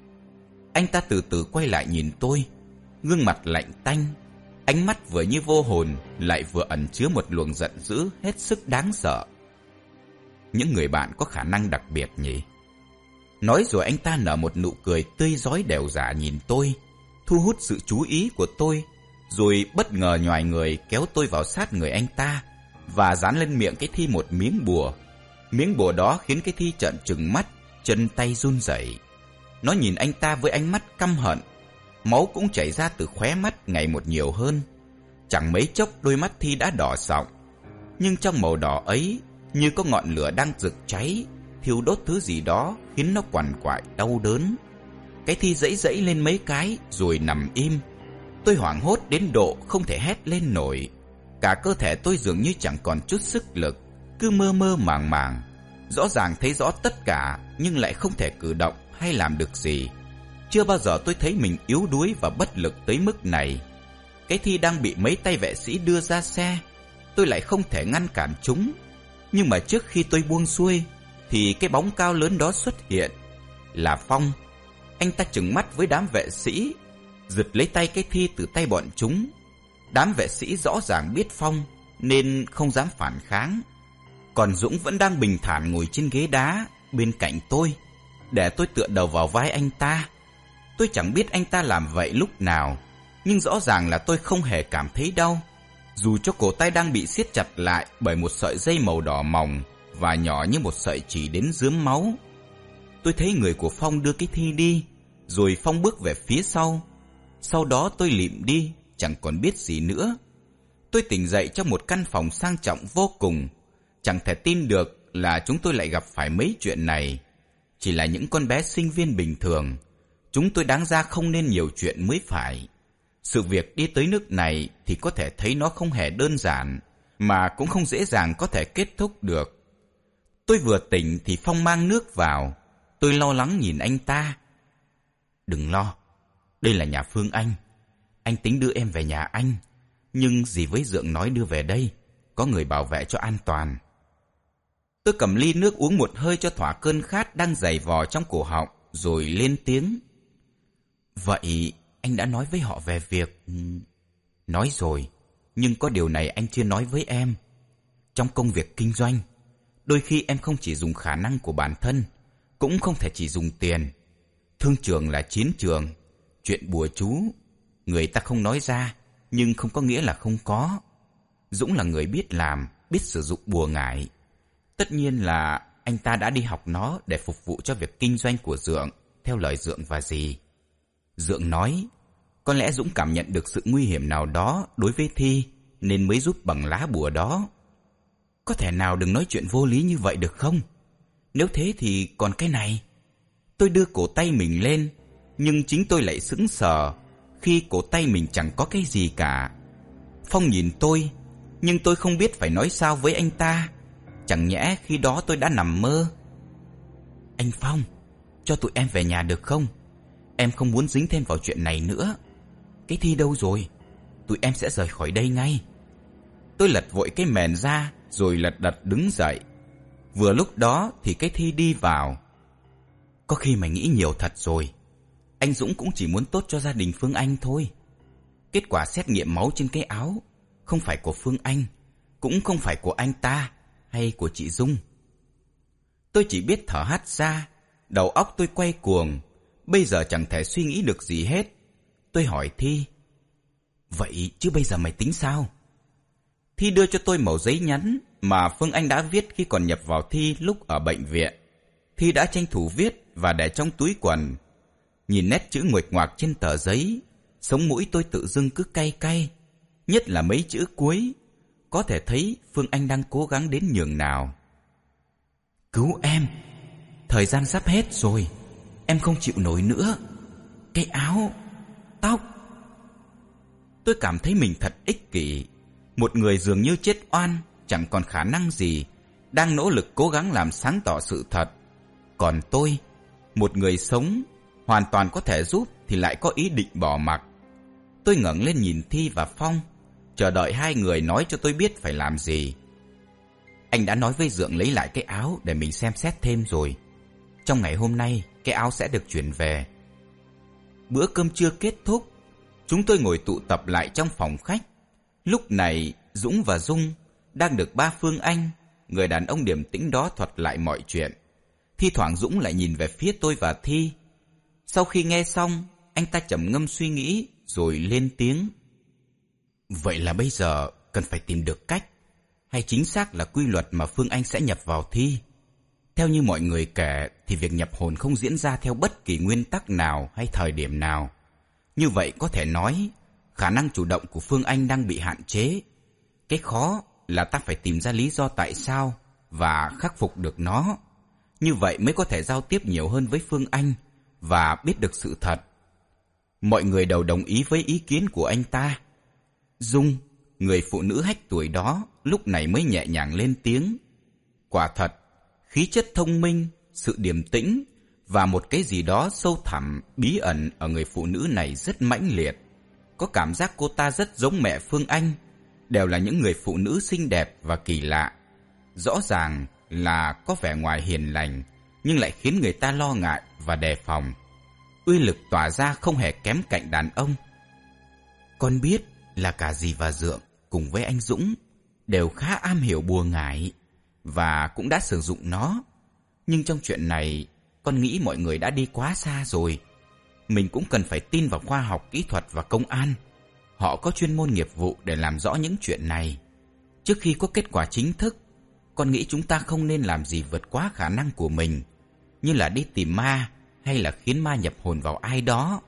Anh ta từ từ quay lại nhìn tôi, gương mặt lạnh tanh, ánh mắt vừa như vô hồn, lại vừa ẩn chứa một luồng giận dữ hết sức đáng sợ. Những người bạn có khả năng đặc biệt nhỉ? Nói rồi anh ta nở một nụ cười tươi rói đều giả nhìn tôi, thu hút sự chú ý của tôi, rồi bất ngờ nhoài người kéo tôi vào sát người anh ta và dán lên miệng cái Thi một miếng bùa. Miếng bùa đó khiến cái Thi trợn trừng mắt, chân tay run rẩy. Nó nhìn anh ta với ánh mắt căm hận. Máu cũng chảy ra từ khóe mắt ngày một nhiều hơn. Chẳng mấy chốc đôi mắt Thi đã đỏ sọng. Nhưng trong màu đỏ ấy, như có ngọn lửa đang rực cháy, thiêu đốt thứ gì đó khiến nó quằn quại đau đớn. Cái Thi giãy giãy lên mấy cái rồi nằm im. Tôi hoảng hốt đến độ không thể hét lên nổi. Cả cơ thể tôi dường như chẳng còn chút sức lực, cứ mơ mơ màng màng. Rõ ràng thấy rõ tất cả nhưng lại không thể cử động hay làm được gì. Chưa bao giờ tôi thấy mình yếu đuối và bất lực tới mức này. Cái Thi đang bị mấy tay vệ sĩ đưa ra xe, tôi lại không thể ngăn cản chúng. Nhưng mà trước khi tôi buông xuôi thì cái bóng cao lớn đó xuất hiện. Là Phong. Anh ta trừng mắt với đám vệ sĩ, giật lấy tay cái Thi từ tay bọn chúng. Đám vệ sĩ rõ ràng biết Phong nên không dám phản kháng. Còn Dũng vẫn đang bình thản ngồi trên ghế đá bên cạnh tôi, để tôi tựa đầu vào vai anh ta. Tôi chẳng biết anh ta làm vậy lúc nào, nhưng rõ ràng là tôi không hề cảm thấy đau, dù cho cổ tay đang bị siết chặt lại bởi một sợi dây màu đỏ mỏng và nhỏ như một sợi chỉ đến rướm máu. Tôi thấy người của Phong đưa cái Thi đi, rồi Phong bước về phía sau. Sau đó tôi lịm đi, chẳng còn biết gì nữa. Tôi tỉnh dậy trong một căn phòng sang trọng vô cùng. Chẳng thể tin được là chúng tôi lại gặp phải mấy chuyện này. Chỉ là những con bé sinh viên bình thường. Chúng tôi đáng ra không nên nhiều chuyện mới phải. Sự việc đi tới nước này thì có thể thấy nó không hề đơn giản. mà cũng không dễ dàng có thể kết thúc được. Tôi vừa tỉnh thì Phong mang nước vào. Tôi lo lắng nhìn anh ta. Đừng lo, đây là nhà Phương Anh. Anh tính đưa em về nhà anh, nhưng dì với Dượng nói đưa về đây, có người bảo vệ cho an toàn. Tôi cầm ly nước uống một hơi cho thỏa cơn khát đang dày vò trong cổ họng, rồi lên tiếng. Vậy anh đã nói với họ về việc... Nói rồi, nhưng có điều này anh chưa nói với em. Trong công việc kinh doanh, đôi khi em không chỉ dùng khả năng của bản thân, cũng không thể chỉ dùng tiền. Thương trường là chiến trường. Chuyện bùa chú, người ta không nói ra, nhưng không có nghĩa là không có. Dũng là người biết làm, biết sử dụng bùa ngải. Tất nhiên là anh ta đã đi học nó để phục vụ cho việc kinh doanh của Dượng, theo lời Dượng và dì. Dượng nói, có lẽ Dũng cảm nhận được sự nguy hiểm nào đó đối với Thi, nên mới giúp bằng lá bùa đó. Có thể nào đừng nói chuyện vô lý như vậy được không? Nếu thế thì còn cái này. Tôi đưa cổ tay mình lên, nhưng chính tôi lại sững sờ khi cổ tay mình chẳng có cái gì cả. Phong nhìn tôi, nhưng tôi không biết phải nói sao với anh ta. Chẳng nhẽ khi đó tôi đã nằm mơ? Anh Phong, cho tụi em về nhà được không? Em không muốn dính thêm vào chuyện này nữa. Cái Thi đâu rồi? Tụi em sẽ rời khỏi đây ngay. Tôi lật vội cái mền ra, rồi lật đật đứng dậy. Vừa lúc đó thì cái Thi đi vào. Có khi mày nghĩ nhiều thật rồi. Anh Dũng cũng chỉ muốn tốt cho gia đình Phương Anh thôi. Kết quả xét nghiệm máu trên cái áo không phải của Phương Anh, cũng không phải của anh ta hay của chị Dung. Tôi chỉ biết thở hắt ra, đầu óc tôi quay cuồng, bây giờ chẳng thể suy nghĩ được gì hết. Tôi hỏi Thi, vậy chứ bây giờ mày tính sao? Thi đưa cho tôi mẩu giấy nhắn mà Phương Anh đã viết khi còn nhập vào Thi lúc ở bệnh viện. Thi đã tranh thủ viết và để trong túi quần. Nhìn nét chữ nguệch ngoạc trên tờ giấy, sống mũi tôi tự dưng cứ cay cay. Nhất là mấy chữ cuối, có thể thấy Phương Anh đang cố gắng đến nhường nào. Cứu em, thời gian sắp hết rồi, em không chịu nổi nữa. Cái áo, tóc. Tôi cảm thấy mình thật ích kỷ. Một người dường như chết oan, chẳng còn khả năng gì, đang nỗ lực cố gắng làm sáng tỏ sự thật. Còn tôi, một người sống, hoàn toàn có thể giúp thì lại có ý định bỏ mặc. Tôi ngẩng lên nhìn Thi và Phong, chờ đợi hai người nói cho tôi biết phải làm gì. Anh đã nói với Dượng lấy lại cái áo để mình xem xét thêm rồi. Trong ngày hôm nay, cái áo sẽ được chuyển về. Bữa cơm trưa kết thúc, chúng tôi ngồi tụ tập lại trong phòng khách. Lúc này, Dũng và Dung đang được ba Phương Anh, người đàn ông điềm tĩnh đó, thuật lại mọi chuyện. Thi thoảng Dũng lại nhìn về phía tôi và Thi. Sau khi nghe xong, anh ta trầm ngâm suy nghĩ rồi lên tiếng. Vậy là bây giờ cần phải tìm được cách, hay chính xác là quy luật mà Phương Anh sẽ nhập vào Thi. Theo như mọi người kể thì việc nhập hồn không diễn ra theo bất kỳ nguyên tắc nào hay thời điểm nào. Như vậy có thể nói, khả năng chủ động của Phương Anh đang bị hạn chế. Cái khó là ta phải tìm ra lý do tại sao và khắc phục được nó. Như vậy mới có thể giao tiếp nhiều hơn với Phương Anh và biết được sự thật. Mọi người đều đồng ý với ý kiến của anh ta. Dung, người phụ nữ hách tuổi đó, lúc này mới nhẹ nhàng lên tiếng. Quả thật, khí chất thông minh, sự điềm tĩnh và một cái gì đó sâu thẳm, bí ẩn ở người phụ nữ này rất mãnh liệt. Có cảm giác cô ta rất giống mẹ Phương Anh, đều là những người phụ nữ xinh đẹp và kỳ lạ. Rõ ràng là có vẻ ngoài hiền lành, nhưng lại khiến người ta lo ngại và đề phòng. Uy lực tỏa ra không hề kém cạnh đàn ông. Con biết là cả dì và Dượng cùng với anh Dũng đều khá am hiểu bùa ngải và cũng đã sử dụng nó. Nhưng trong chuyện này, con nghĩ mọi người đã đi quá xa rồi. Mình cũng cần phải tin vào khoa học kỹ thuật và công an. Họ có chuyên môn nghiệp vụ để làm rõ những chuyện này. Trước khi có kết quả chính thức, con nghĩ chúng ta không nên làm gì vượt quá khả năng của mình, như là đi tìm ma hay là khiến ma nhập hồn vào ai đó.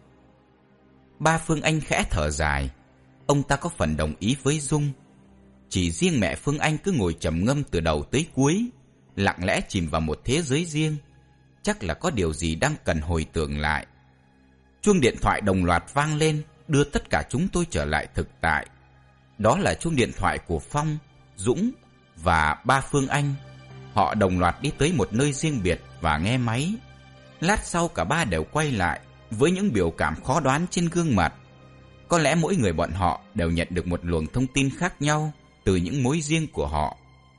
Ba Phương Anh khẽ thở dài. Ông ta có phần đồng ý với Dung. Chỉ riêng mẹ Phương Anh cứ ngồi trầm ngâm từ đầu tới cuối, lặng lẽ chìm vào một thế giới riêng. Chắc là có điều gì đang cần hồi tưởng lại. Chuông điện thoại đồng loạt vang lên, đưa tất cả chúng tôi trở lại thực tại. Đó là chuông điện thoại của Phong, Dũng và ba Phương Anh. Họ đồng loạt đi tới một nơi riêng biệt và nghe máy. Lát sau cả ba đều quay lại với những biểu cảm khó đoán trên gương mặt. Có lẽ mỗi người bọn họ đều nhận được một luồng thông tin khác nhau từ những mối riêng của họ.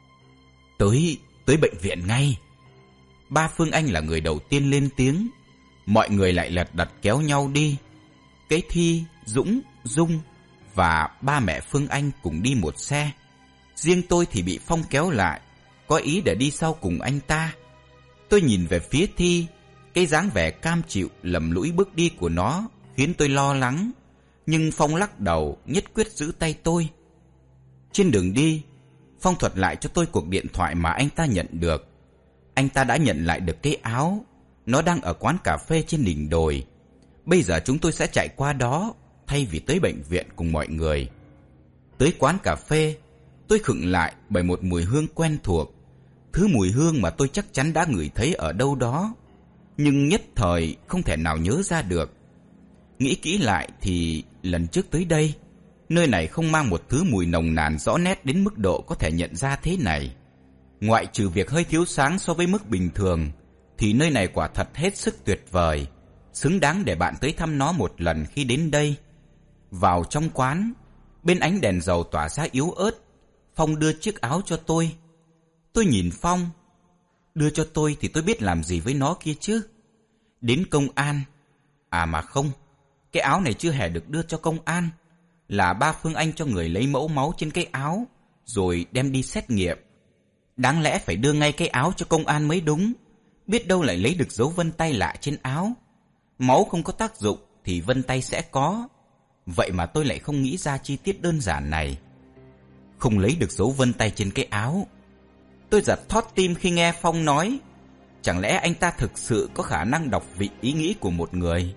Tới bệnh viện ngay. Ba Phương Anh là người đầu tiên lên tiếng. Mọi người lại lật đật kéo nhau đi. Cái Thi, Dũng, Dung và ba mẹ Phương Anh cùng đi một xe. Riêng tôi thì bị Phong kéo lại, có ý để đi sau cùng anh ta. Tôi nhìn về phía Thi, cái dáng vẻ cam chịu lầm lũi bước đi của nó khiến tôi lo lắng. Nhưng Phong lắc đầu, nhất quyết giữ tay tôi. Trên đường đi, Phong thuật lại cho tôi cuộc điện thoại mà anh ta nhận được. Anh ta đã nhận lại được cái áo. Nó đang ở quán cà phê trên đỉnh đồi. Bây giờ chúng tôi sẽ chạy qua đó thay vì tới bệnh viện cùng mọi người. Tới quán cà phê, tôi khựng lại bởi một mùi hương quen thuộc. Thứ mùi hương mà tôi chắc chắn đã ngửi thấy ở đâu đó, nhưng nhất thời không thể nào nhớ ra được. Nghĩ kỹ lại thì lần trước tới đây, nơi này không mang một thứ mùi nồng nàn rõ nét đến mức độ có thể nhận ra thế này. Ngoại trừ việc hơi thiếu sáng so với mức bình thường, thì nơi này quả thật hết sức tuyệt vời, xứng đáng để bạn tới thăm nó một lần khi đến đây. Vào trong quán, bên ánh đèn dầu tỏa ra yếu ớt, Phong đưa chiếc áo cho tôi. Tôi nhìn Phong. Đưa cho tôi thì tôi biết làm gì với nó kia chứ. Đến công an. À mà không, cái áo này chưa hề được đưa cho công an. Là ba Phương Anh cho người lấy mẫu máu trên cái áo, rồi đem đi xét nghiệm. Đáng lẽ phải đưa ngay cái áo cho công an mới đúng. Biết đâu lại lấy được dấu vân tay lạ trên áo. Máu không có tác dụng thì vân tay sẽ có. Vậy mà tôi lại không nghĩ ra chi tiết đơn giản này. Không lấy được dấu vân tay trên cái áo. Tôi giật thót tim khi nghe Phong nói. Chẳng lẽ anh ta thực sự có khả năng đọc vị ý nghĩ của một người?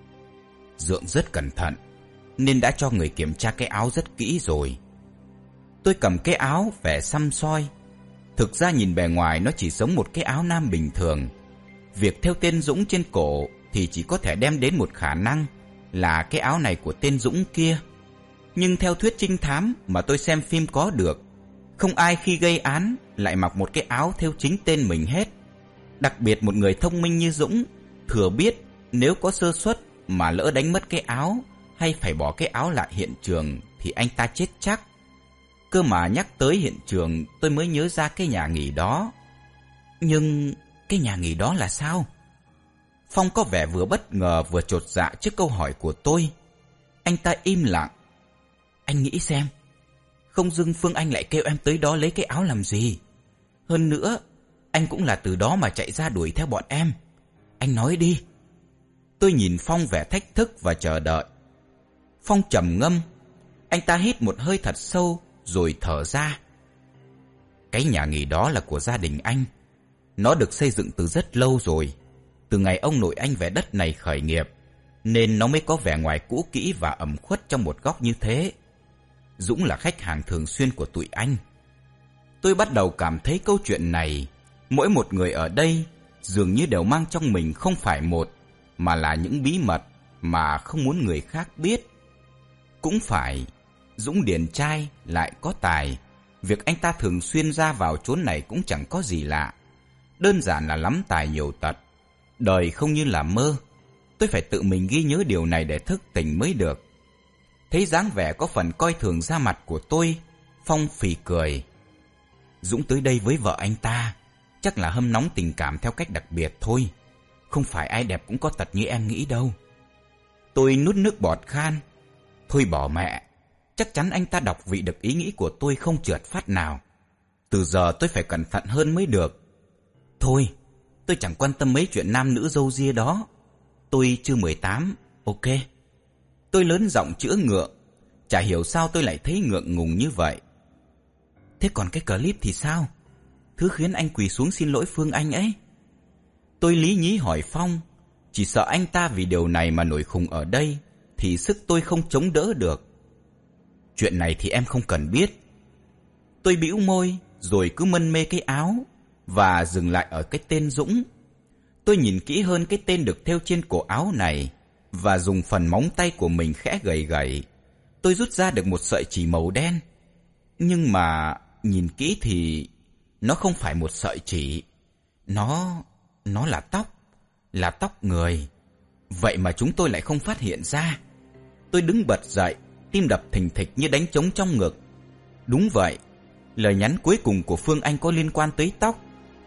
Dượng rất cẩn thận nên đã cho người kiểm tra cái áo rất kỹ rồi. Tôi cầm cái áo vẻ săm soi. Thực ra nhìn bề ngoài nó chỉ giống một cái áo nam bình thường. Việc thêu tên Dũng trên cổ thì chỉ có thể đem đến một khả năng là cái áo này của tên Dũng kia. Nhưng theo thuyết trinh thám mà tôi xem phim có được, không ai khi gây án lại mặc một cái áo thêu chính tên mình hết. Đặc biệt một người thông minh như Dũng thừa biết nếu có sơ suất mà lỡ đánh mất cái áo hay phải bỏ cái áo lại hiện trường thì anh ta chết chắc. Cơ mà nhắc tới hiện trường tôi mới nhớ ra cái nhà nghỉ đó. Nhưng cái nhà nghỉ đó là sao? Phong có vẻ vừa bất ngờ vừa chột dạ trước câu hỏi của tôi. Anh ta im lặng. Anh nghĩ xem, không dưng Phương Anh lại kêu em tới đó lấy cái áo làm gì? Hơn nữa, anh cũng là từ đó mà chạy ra đuổi theo bọn em. Anh nói đi. Tôi nhìn Phong vẻ thách thức và chờ đợi. Phong trầm ngâm. Anh ta hít một hơi thật sâu rồi thở ra. Cái nhà nghỉ đó là của gia đình anh. Nó được xây dựng từ rất lâu rồi. Từ ngày ông nội anh về đất này khởi nghiệp, nên nó mới có vẻ ngoài cũ kỹ và ẩm khuất trong một góc như thế. Dũng là khách hàng thường xuyên của tụi anh. Tôi bắt đầu cảm thấy câu chuyện này, mỗi một người ở đây dường như đều mang trong mình không phải một, mà là những bí mật mà không muốn người khác biết. Cũng phải, Dũng điển trai lại có tài. Việc anh ta thường xuyên ra vào chốn này cũng chẳng có gì lạ. Đơn giản là lắm tài nhiều tật. Đời không như là mơ. Tôi phải tự mình ghi nhớ điều này để thức tỉnh mới được. Thấy dáng vẻ có phần coi thường da mặt của tôi, Phong phì cười. Dũng tới đây với vợ anh ta chắc là hâm nóng tình cảm theo cách đặc biệt thôi. Không phải ai đẹp cũng có tật như em nghĩ đâu. Tôi nuốt nước bọt khan. Thôi bỏ mẹ. Chắc chắn anh ta đọc vị được ý nghĩ của tôi không trượt phát nào. Từ giờ tôi phải cẩn thận hơn mới được. Thôi, tôi chẳng quan tâm mấy chuyện nam nữ râu ria đó. Tôi chưa 18, ok. Tôi lớn giọng chữa ngượng. Chả hiểu sao tôi lại thấy ngượng ngùng như vậy. Thế còn cái clip thì sao? Thứ khiến anh quỳ xuống xin lỗi Phương Anh ấy. Tôi lý nhí hỏi Phong. Chỉ sợ anh ta vì điều này mà nổi khùng ở đây thì sức tôi không chống đỡ được. Chuyện này thì em không cần biết. Tôi bĩu môi rồi cứ mân mê cái áo và dừng lại ở cái tên Dũng. Tôi nhìn kỹ hơn cái tên được thêu trên cổ áo này và dùng phần móng tay của mình khẽ gẩy gẩy. Tôi rút ra được một sợi chỉ màu đen. Nhưng mà nhìn kỹ thì nó không phải một sợi chỉ. Nó là tóc người. Vậy mà chúng tôi lại không phát hiện ra. Tôi đứng bật dậy, tim đập thình thịch như đánh trống trong ngực. Đúng vậy, lời nhắn cuối cùng của Phương Anh có liên quan tới tóc.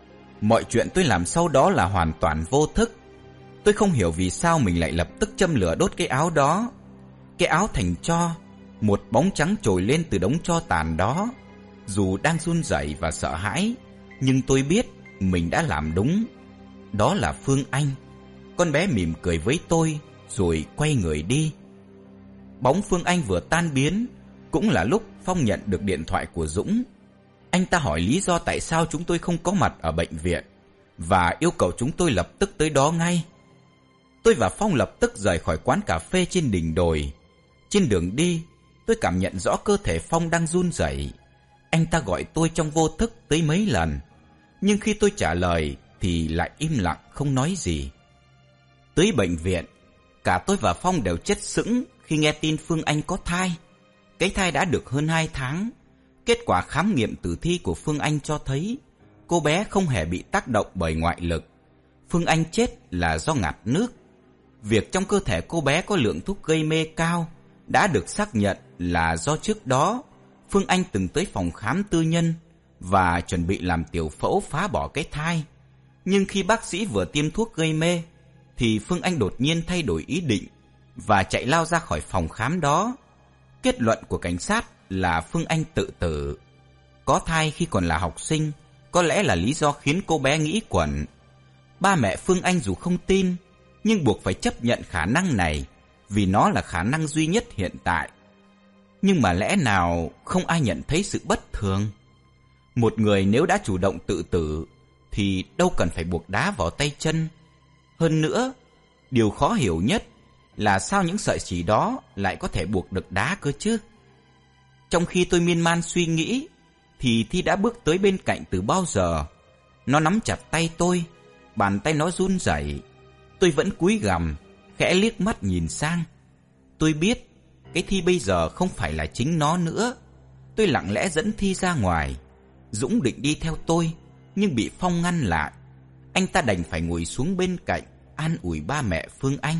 Mọi chuyện tôi làm sau đó là hoàn toàn vô thức. Tôi không hiểu vì sao mình lại lập tức châm lửa đốt cái áo đó. Cái áo thành tro, một bóng trắng trồi lên từ đống tro tàn đó. Dù đang run rẩy và sợ hãi, nhưng tôi biết mình đã làm đúng. Đó là Phương Anh. Con bé mỉm cười với tôi rồi quay người đi. Bóng Phương Anh vừa tan biến, cũng là lúc Phong nhận được điện thoại của Dũng. Anh ta hỏi lý do tại sao chúng tôi không có mặt ở bệnh viện và yêu cầu chúng tôi lập tức tới đó ngay. Tôi và Phong lập tức rời khỏi quán cà phê trên đỉnh đồi. Trên đường đi, tôi cảm nhận rõ cơ thể Phong đang run rẩy. Anh ta gọi tôi trong vô thức tới mấy lần, nhưng khi tôi trả lời thì lại im lặng không nói gì. Tới bệnh viện, cả tôi và Phong đều chết sững khi nghe tin Phương Anh có thai. Cái thai đã được hơn 2 tháng. Kết quả khám nghiệm tử thi của Phương Anh cho thấy cô bé không hề bị tác động bởi ngoại lực. Phương Anh chết là do ngạt nước. Việc trong cơ thể cô bé có lượng thuốc gây mê cao đã được xác nhận là do trước đó Phương Anh từng tới phòng khám tư nhân và chuẩn bị làm tiểu phẫu phá bỏ cái thai. Nhưng khi bác sĩ vừa tiêm thuốc gây mê thì Phương Anh đột nhiên thay đổi ý định và chạy lao ra khỏi phòng khám đó. Kết luận của cảnh sát là Phương Anh tự tử. Có thai khi còn là học sinh có lẽ là lý do khiến cô bé nghĩ quẩn. Ba mẹ Phương Anh dù không tin nhưng buộc phải chấp nhận khả năng này vì nó là khả năng duy nhất hiện tại. Nhưng mà lẽ nào không ai nhận thấy sự bất thường? Một người nếu đã chủ động tự tử thì đâu cần phải buộc đá vào tay chân. Hơn nữa, điều khó hiểu nhất là sao những sợi chỉ đó lại có thể buộc được đá cơ chứ? Trong khi tôi miên man suy nghĩ thì Thi đã bước tới bên cạnh từ bao giờ. Nó nắm chặt tay tôi, bàn tay nó run rẩy. Tôi vẫn cúi gằm, khẽ liếc mắt nhìn sang. Tôi biết cái Thi bây giờ không phải là chính nó nữa. Tôi lặng lẽ dẫn Thi ra ngoài. Dũng định đi theo tôi nhưng bị Phong ngăn lại. Anh ta đành phải ngồi xuống bên cạnh an ủi ba mẹ Phương Anh.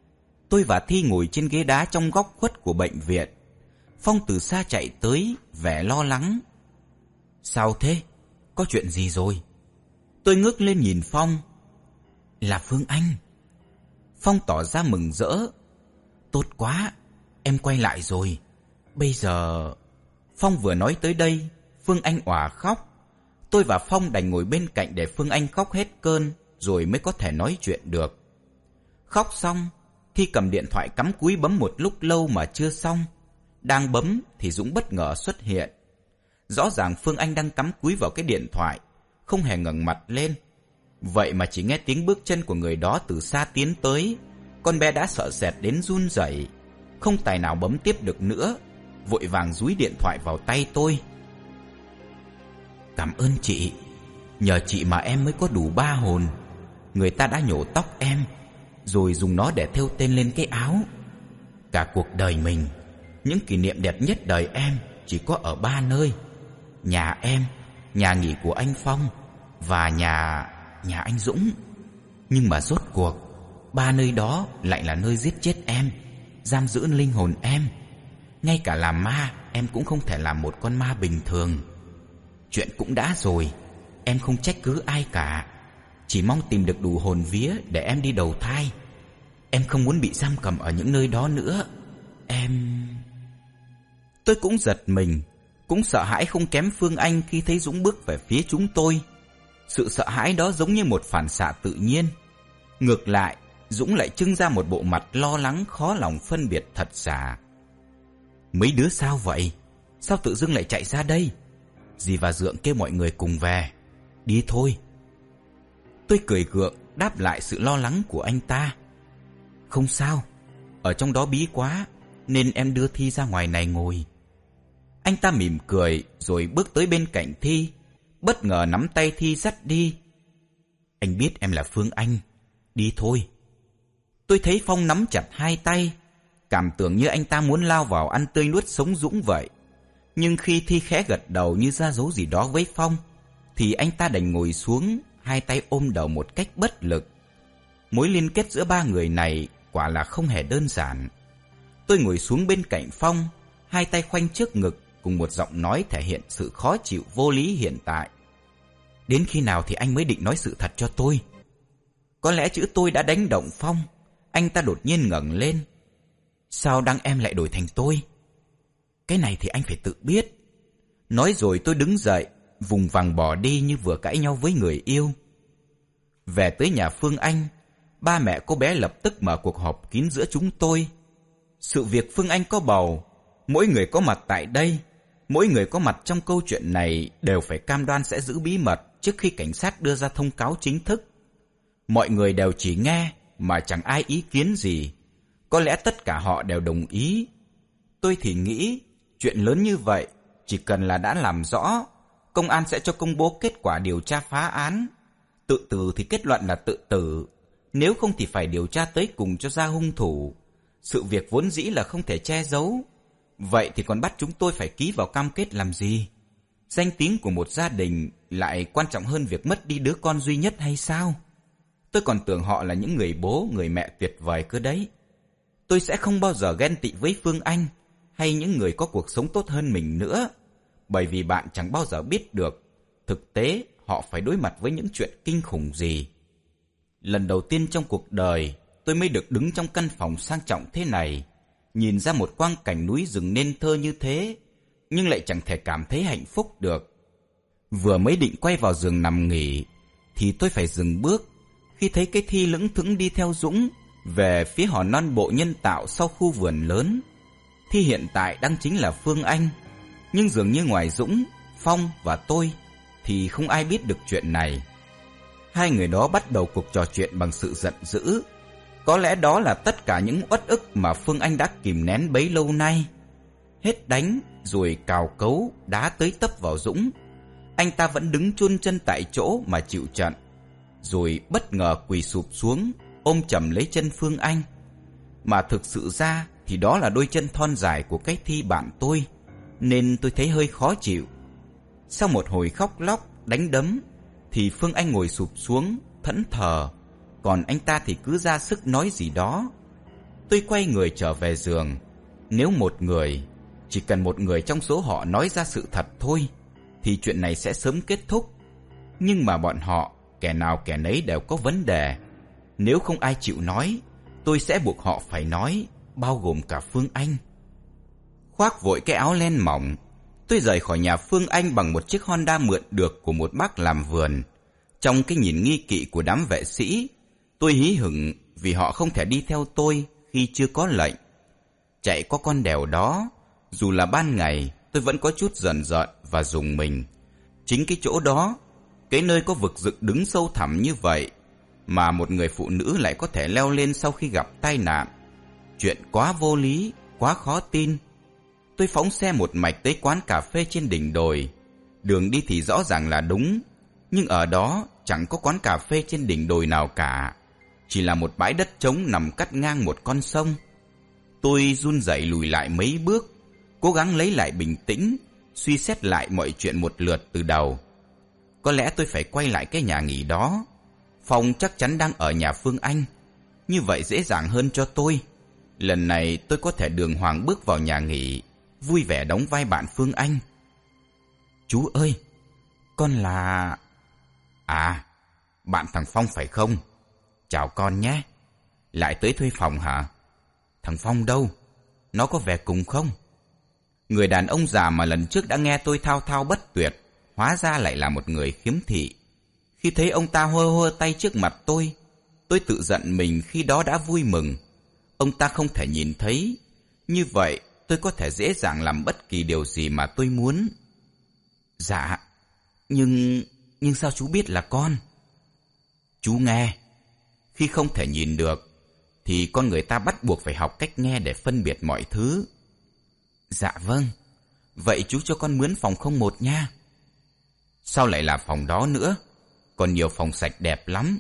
Tôi và Thi ngồi trên ghế đá trong góc khuất của bệnh viện. Phong từ xa chạy tới, vẻ lo lắng. Sao thế? Có chuyện gì rồi? Tôi ngước lên nhìn Phong. Là Phương Anh. Phong tỏ ra mừng rỡ. Tốt quá, em quay lại rồi. Bây giờ... Phong vừa nói tới đây, Phương Anh òa khóc. Tôi và Phong đành ngồi bên cạnh để Phương Anh khóc hết cơn rồi mới có thể nói chuyện được. Khóc xong, Thi cầm điện thoại cắm cúi bấm một lúc lâu mà chưa xong. Đang bấm thì Dũng bất ngờ xuất hiện. Rõ ràng Phương Anh đang cắm cúi vào cái điện thoại, không hề ngẩng mặt lên. Vậy mà chỉ nghe tiếng bước chân của người đó từ xa tiến tới, con bé đã sợ sệt đến run rẩy, không tài nào bấm tiếp được nữa, vội vàng dúi điện thoại vào tay tôi. Cảm ơn chị, nhờ chị mà em mới có đủ 3 hồn. Người ta đã nhổ tóc em, rồi dùng nó để thêu tên lên cái áo. Cả cuộc đời mình, những kỷ niệm đẹp nhất đời em chỉ có ở 3 nơi: nhà em, nhà nghỉ của anh Phong và nhà anh Dũng. Nhưng mà rốt cuộc 3 nơi đó lại là nơi giết chết em, giam giữ linh hồn em. Ngay cả làm ma em cũng không thể làm một con ma bình thường. Chuyện cũng đã rồi, em không trách cứ ai cả, chỉ mong tìm được đủ hồn vía để em đi đầu thai. Em không muốn bị giam cầm ở những nơi đó nữa. Tôi cũng giật mình, cũng sợ hãi không kém Phương Anh khi thấy Dũng bước về phía chúng tôi. Sự sợ hãi đó giống như một phản xạ tự nhiên. Ngược lại, Dũng lại trưng ra một bộ mặt lo lắng khó lòng phân biệt thật giả. Mấy đứa sao vậy? Sao tự dưng lại chạy ra đây? Dì và Dượng kêu mọi người cùng về. Đi thôi. Tôi cười gượng đáp lại sự lo lắng của anh ta. Không sao, ở trong đó bí quá nên em đưa Thi ra ngoài này ngồi. Anh ta mỉm cười rồi bước tới bên cạnh Thi, bất ngờ nắm tay Thi dắt đi. Anh biết em là Phương Anh, đi thôi. Tôi thấy Phong nắm chặt hai tay, cảm tưởng như anh ta muốn lao vào ăn tươi nuốt sống Dũng vậy. Nhưng khi Thi khẽ gật đầu như ra dấu gì đó với Phong, thì anh ta đành ngồi xuống, hai tay ôm đầu một cách bất lực. Mối liên kết giữa ba người này quả là không hề đơn giản. Tôi ngồi xuống bên cạnh Phong, hai tay khoanh trước ngực, cùng một giọng nói thể hiện sự khó chịu vô lý hiện tại. Đến khi nào thì anh mới định nói sự thật cho tôi? Có lẽ chữ tôi đã đánh động Phong. Anh ta đột nhiên ngẩng lên. Sao đăng em lại đổi thành tôi? Cái này thì anh phải tự biết. Nói rồi tôi đứng dậy, vùng vằng bỏ đi như vừa cãi nhau với người yêu. Về tới nhà Phương Anh, ba mẹ cô bé lập tức mở cuộc họp kín giữa chúng tôi. Sự việc Phương Anh có bầu, mỗi người có mặt tại đây, mỗi người có mặt trong câu chuyện này đều phải cam đoan sẽ giữ bí mật trước khi cảnh sát đưa ra thông cáo chính thức. Mọi người đều chỉ nghe mà chẳng ai ý kiến gì. Có lẽ tất cả họ đều đồng ý. Tôi thì nghĩ chuyện lớn như vậy chỉ cần là đã làm rõ, công an sẽ cho công bố kết quả điều tra phá án. Tự tử thì kết luận là tự tử, nếu không thì phải điều tra tới cùng cho ra hung thủ. Sự việc vốn dĩ là không thể che giấu. Vậy thì còn bắt chúng tôi phải ký vào cam kết làm gì? Danh tiếng của một gia đình lại quan trọng hơn việc mất đi đứa con duy nhất hay sao? Tôi còn tưởng họ là những người bố, người mẹ tuyệt vời cơ đấy. Tôi sẽ không bao giờ ghen tị với Phương Anh hay những người có cuộc sống tốt hơn mình nữa, bởi vì bạn chẳng bao giờ biết được thực tế họ phải đối mặt với những chuyện kinh khủng gì. Lần đầu tiên trong cuộc đời, tôi mới được đứng trong căn phòng sang trọng thế này, nhìn ra một quang cảnh núi rừng nên thơ như thế, nhưng lại chẳng thể cảm thấy hạnh phúc được. Vừa mới định quay vào giường nằm nghỉ, thì tôi phải dừng bước khi thấy cái Thi lững thững đi theo Dũng về phía hòn non bộ nhân tạo sau khu vườn lớn. Thi hiện tại đang chính là Phương Anh, nhưng dường như ngoài Dũng, Phong và tôi thì không ai biết được chuyện này. Hai người đó bắt đầu cuộc trò chuyện bằng sự giận dữ. Có lẽ đó là tất cả những uất ức mà Phương Anh đã kìm nén bấy lâu nay. Hết đánh rồi cào cấu đá tới tấp vào Dũng. Anh ta vẫn đứng chôn chân tại chỗ mà chịu trận, rồi bất ngờ quỳ sụp xuống ôm chầm lấy chân Phương Anh. Mà thực sự ra thì đó là đôi chân thon dài của cái Thi bạn tôi, nên tôi thấy hơi khó chịu. Sau một hồi khóc lóc đánh đấm thì Phương Anh ngồi sụp xuống thẫn thờ, còn anh ta thì cứ ra sức nói gì đó. Tôi quay người trở về giường. Nếu một người, chỉ cần một người trong số họ nói ra sự thật thôi, thì chuyện này sẽ sớm kết thúc. Nhưng mà bọn họ, kẻ nào kẻ nấy đều có vấn đề. Nếu không ai chịu nói, tôi sẽ buộc họ phải nói, bao gồm cả Phương Anh. Khoác vội cái áo len mỏng, tôi rời khỏi nhà Phương Anh bằng một chiếc Honda mượn được của một bác làm vườn. Trong cái nhìn nghi kỵ của đám vệ sĩ, tôi hí hửng vì họ không thể đi theo tôi khi chưa có lệnh. Chạy qua con đèo đó, dù là ban ngày, tôi vẫn có chút rờn rợn và rùng mình. Chính cái chỗ đó, cái nơi có vực dựng đứng sâu thẳm như vậy, mà một người phụ nữ lại có thể leo lên sau khi gặp tai nạn. Chuyện quá vô lý, quá khó tin. Tôi phóng xe một mạch tới quán cà phê trên đỉnh đồi. Đường đi thì rõ ràng là đúng, nhưng ở đó chẳng có quán cà phê trên đỉnh đồi nào cả, chỉ là một bãi đất trống nằm cắt ngang một con sông. Tôi run rẩy lùi lại mấy bước, cố gắng lấy lại bình tĩnh, suy xét lại mọi chuyện một lượt từ đầu. Có lẽ tôi phải quay lại cái nhà nghỉ đó. Phong chắc chắn đang ở nhà Phương Anh, như vậy dễ dàng hơn cho tôi. Lần này tôi có thể đường hoàng bước vào nhà nghỉ, vui vẻ đóng vai bạn Phương Anh. Chú ơi, con là... À, bạn thằng Phong phải không? Chào con nhé. Lại tới thuê phòng hả? Thằng Phong đâu? Nó có về cùng không? Người đàn ông già mà lần trước đã nghe tôi thao thao bất tuyệt, hóa ra lại là một người khiếm thị. Khi thấy ông ta hơ hơ tay trước mặt tôi tự giận mình khi đó đã vui mừng. Ông ta không thể nhìn thấy, như vậy tôi có thể dễ dàng làm bất kỳ điều gì mà tôi muốn. Dạ, nhưng sao chú biết là con? Chú nghe, khi không thể nhìn được thì con người ta bắt buộc phải học cách nghe để phân biệt mọi thứ. Dạ vâng, vậy chú cho con mướn phòng 01 nha. Sao lại là phòng đó nữa? Còn nhiều phòng sạch đẹp lắm.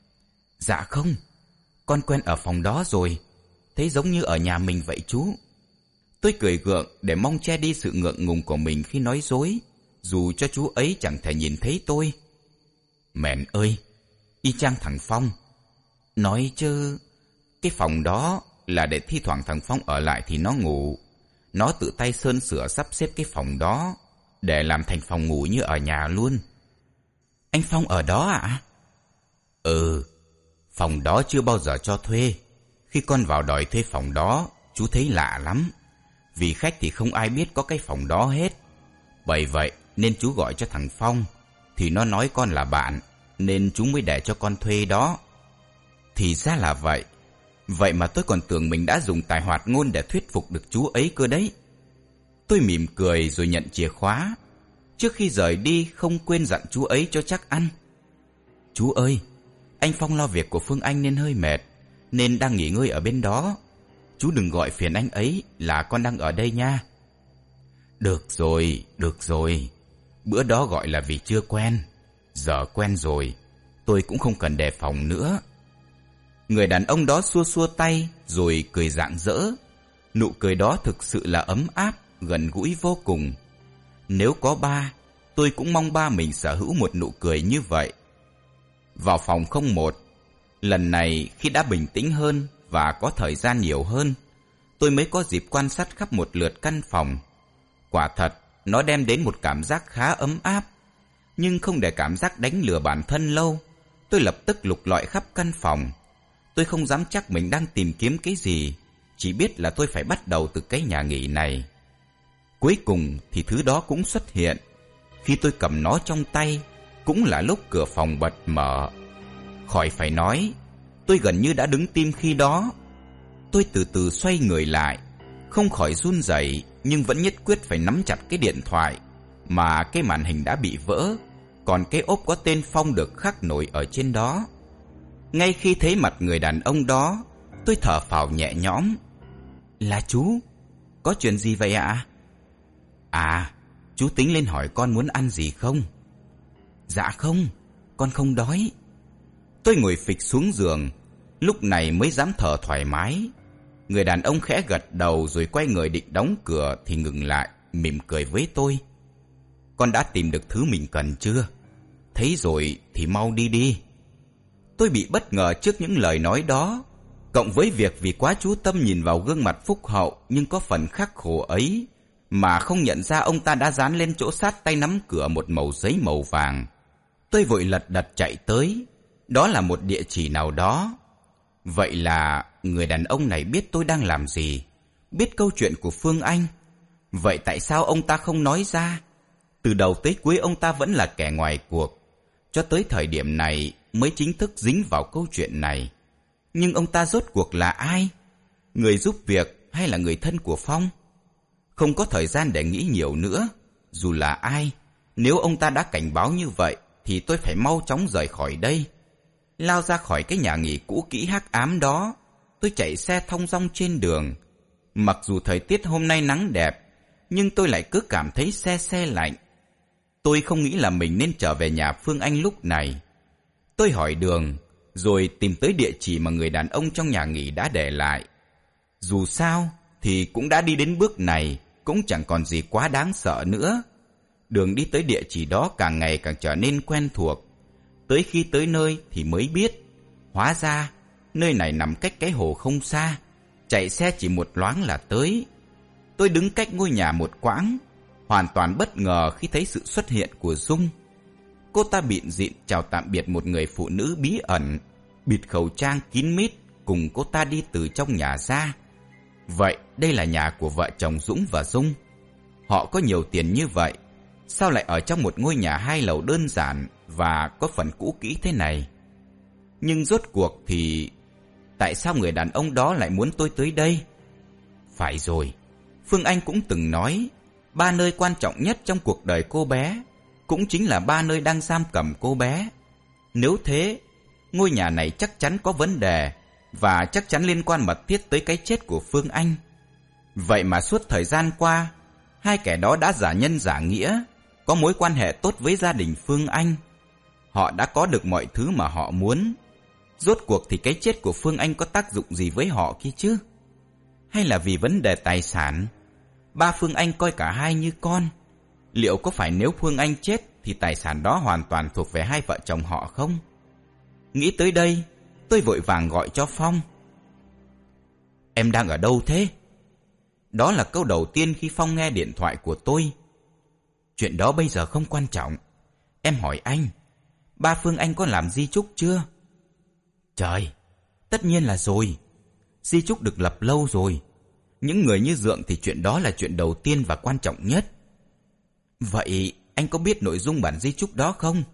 Dạ không, con quen ở phòng đó rồi, thấy giống như ở nhà mình vậy chú. Tôi cười gượng để mong che đi sự ngượng ngùng của mình khi nói dối, dù cho chú ấy chẳng thể nhìn thấy tôi. Mẹn ơi, y chang thằng Phong. Nói chứ, cái phòng đó là để thi thoảng thằng Phong ở lại thì nó ngủ. Nó tự tay sơn sửa sắp xếp cái phòng đó để làm thành phòng ngủ như ở nhà luôn. Anh Phong ở đó ạ? Ừ, phòng đó chưa bao giờ cho thuê. Khi con vào đòi thuê phòng đó, chú thấy lạ lắm. Vì khách thì không ai biết có cái phòng đó hết. Bởi vậy nên chú gọi cho thằng Phong. Thì nó nói con là bạn, nên chú mới để cho con thuê đó. Thì ra là vậy. Vậy mà tôi còn tưởng mình đã dùng tài hoạt ngôn để thuyết phục được chú ấy cơ đấy. Tôi mỉm cười rồi nhận chìa khóa. Trước khi rời đi không quên dặn chú ấy cho chắc ăn. Chú ơi, anh Phong lo việc của Phương Anh nên hơi mệt, nên đang nghỉ ngơi ở bên đó. Chú đừng gọi phiền anh ấy là con đang ở đây nha. Được rồi. Bữa đó gọi là vì chưa quen. Giờ quen rồi, tôi cũng không cần đề phòng nữa. Người đàn ông đó xua xua tay rồi cười rạng rỡ. Nụ cười đó thực sự là ấm áp, gần gũi vô cùng. Nếu có ba, tôi cũng mong ba mình sở hữu một nụ cười như vậy. Vào phòng 01, lần này khi đã bình tĩnh hơn và có thời gian nhiều hơn, tôi mới có dịp quan sát khắp một lượt căn phòng. Quả thật, nó đem đến một cảm giác khá ấm áp. Nhưng không để cảm giác đánh lừa bản thân lâu, tôi lập tức lục lọi khắp căn phòng. Tôi không dám chắc mình đang tìm kiếm cái gì, chỉ biết là tôi phải bắt đầu từ cái nhà nghỉ này. Cuối cùng thì thứ đó cũng xuất hiện. Khi tôi cầm nó trong tay, cũng là lúc cửa phòng bật mở. Khỏi phải nói, tôi gần như đã đứng tim khi đó. Tôi từ từ xoay người lại, không khỏi run rẩy nhưng vẫn nhất quyết phải nắm chặt cái điện thoại, mà cái màn hình đã bị vỡ, còn cái ốp có tên Phong được khắc nổi ở trên đó. Ngay khi thấy mặt người đàn ông đó, tôi thở phào nhẹ nhõm. Là chú, có chuyện gì vậy ạ? À, chú tính lên hỏi con muốn ăn gì không? Dạ không, con không đói. Tôi ngồi phịch xuống giường, lúc này mới dám thở thoải mái. Người đàn ông khẽ gật đầu rồi quay người định đóng cửa thì ngừng lại, mỉm cười với tôi. Con đã tìm được thứ mình cần chưa? Thấy rồi thì mau đi đi. Tôi bị bất ngờ trước những lời nói đó, cộng với việc vì quá chú tâm nhìn vào gương mặt phúc hậu nhưng có phần khắc khổ ấy, mà không nhận ra ông ta đã dán lên chỗ sát tay nắm cửa một mẩu giấy màu vàng. Tôi vội lật đật chạy tới. Đó là một địa chỉ nào đó. Vậy là người đàn ông này biết tôi đang làm gì, biết câu chuyện của Phương Anh. Vậy tại sao ông ta không nói ra? Từ đầu tới cuối ông ta vẫn là kẻ ngoài cuộc, cho tới thời điểm này mới chính thức dính vào câu chuyện này. Nhưng ông ta rốt cuộc là ai? Người giúp việc hay là người thân của Phong? Không có thời gian để nghĩ nhiều nữa. Dù là ai, nếu ông ta đã cảnh báo như vậy thì tôi phải mau chóng rời khỏi đây. Lao ra khỏi cái nhà nghỉ cũ kỹ hắc ám đó, tôi chạy xe thong dong trên đường. Mặc dù thời tiết hôm nay nắng đẹp, nhưng tôi lại cứ cảm thấy se se lạnh. Tôi không nghĩ là mình nên trở về nhà Phương Anh lúc này. Tôi hỏi đường, rồi tìm tới địa chỉ mà người đàn ông trong nhà nghỉ đã để lại. Dù sao thì cũng đã đi đến bước này, cũng chẳng còn gì quá đáng sợ nữa. Đường đi tới địa chỉ đó càng ngày càng trở nên quen thuộc. Tới khi tới nơi thì mới biết, hóa ra nơi này nằm cách cái hồ không xa, chạy xe chỉ một loáng là tới. Tôi đứng cách ngôi nhà một quãng, hoàn toàn bất ngờ khi thấy sự xuất hiện của Dung. Cô ta bịn dịn chào tạm biệt một người phụ nữ bí ẩn, bịt khẩu trang kín mít cùng cô ta đi từ trong nhà ra. Vậy đây là nhà của vợ chồng Dũng và Dung. Họ có nhiều tiền như vậy, sao lại ở trong một ngôi nhà 2 lầu đơn giản và có phần cũ kỹ thế này? Nhưng rốt cuộc thì tại sao người đàn ông đó lại muốn tôi tới đây? Phải rồi, Phương Anh cũng từng nói 3 nơi quan trọng nhất trong cuộc đời cô bé cũng chính là 3 nơi đang giam cầm cô bé. Nếu thế, ngôi nhà này chắc chắn có vấn đề và chắc chắn liên quan mật thiết tới cái chết của Phương Anh. Vậy mà suốt thời gian qua, hai kẻ đó đã giả nhân giả nghĩa, có mối quan hệ tốt với gia đình Phương Anh. Họ đã có được mọi thứ mà họ muốn. Rốt cuộc thì cái chết của Phương Anh có tác dụng gì với họ kia chứ? Hay là vì vấn đề tài sản, ba Phương Anh coi cả hai như con. Liệu có phải nếu Phương Anh chết thì tài sản đó hoàn toàn thuộc về hai vợ chồng họ không? Nghĩ tới đây, tôi vội vàng gọi cho Phong. Em đang ở đâu thế? Đó là câu đầu tiên khi Phong nghe điện thoại của tôi. Chuyện đó bây giờ không quan trọng. Em hỏi anh, ba Phương Anh có làm di chúc chưa? Trời, tất nhiên là rồi. Di chúc được lập lâu rồi. Những người như Dượng thì chuyện đó là chuyện đầu tiên và quan trọng nhất. Vậy anh có biết nội dung bản di chúc đó không?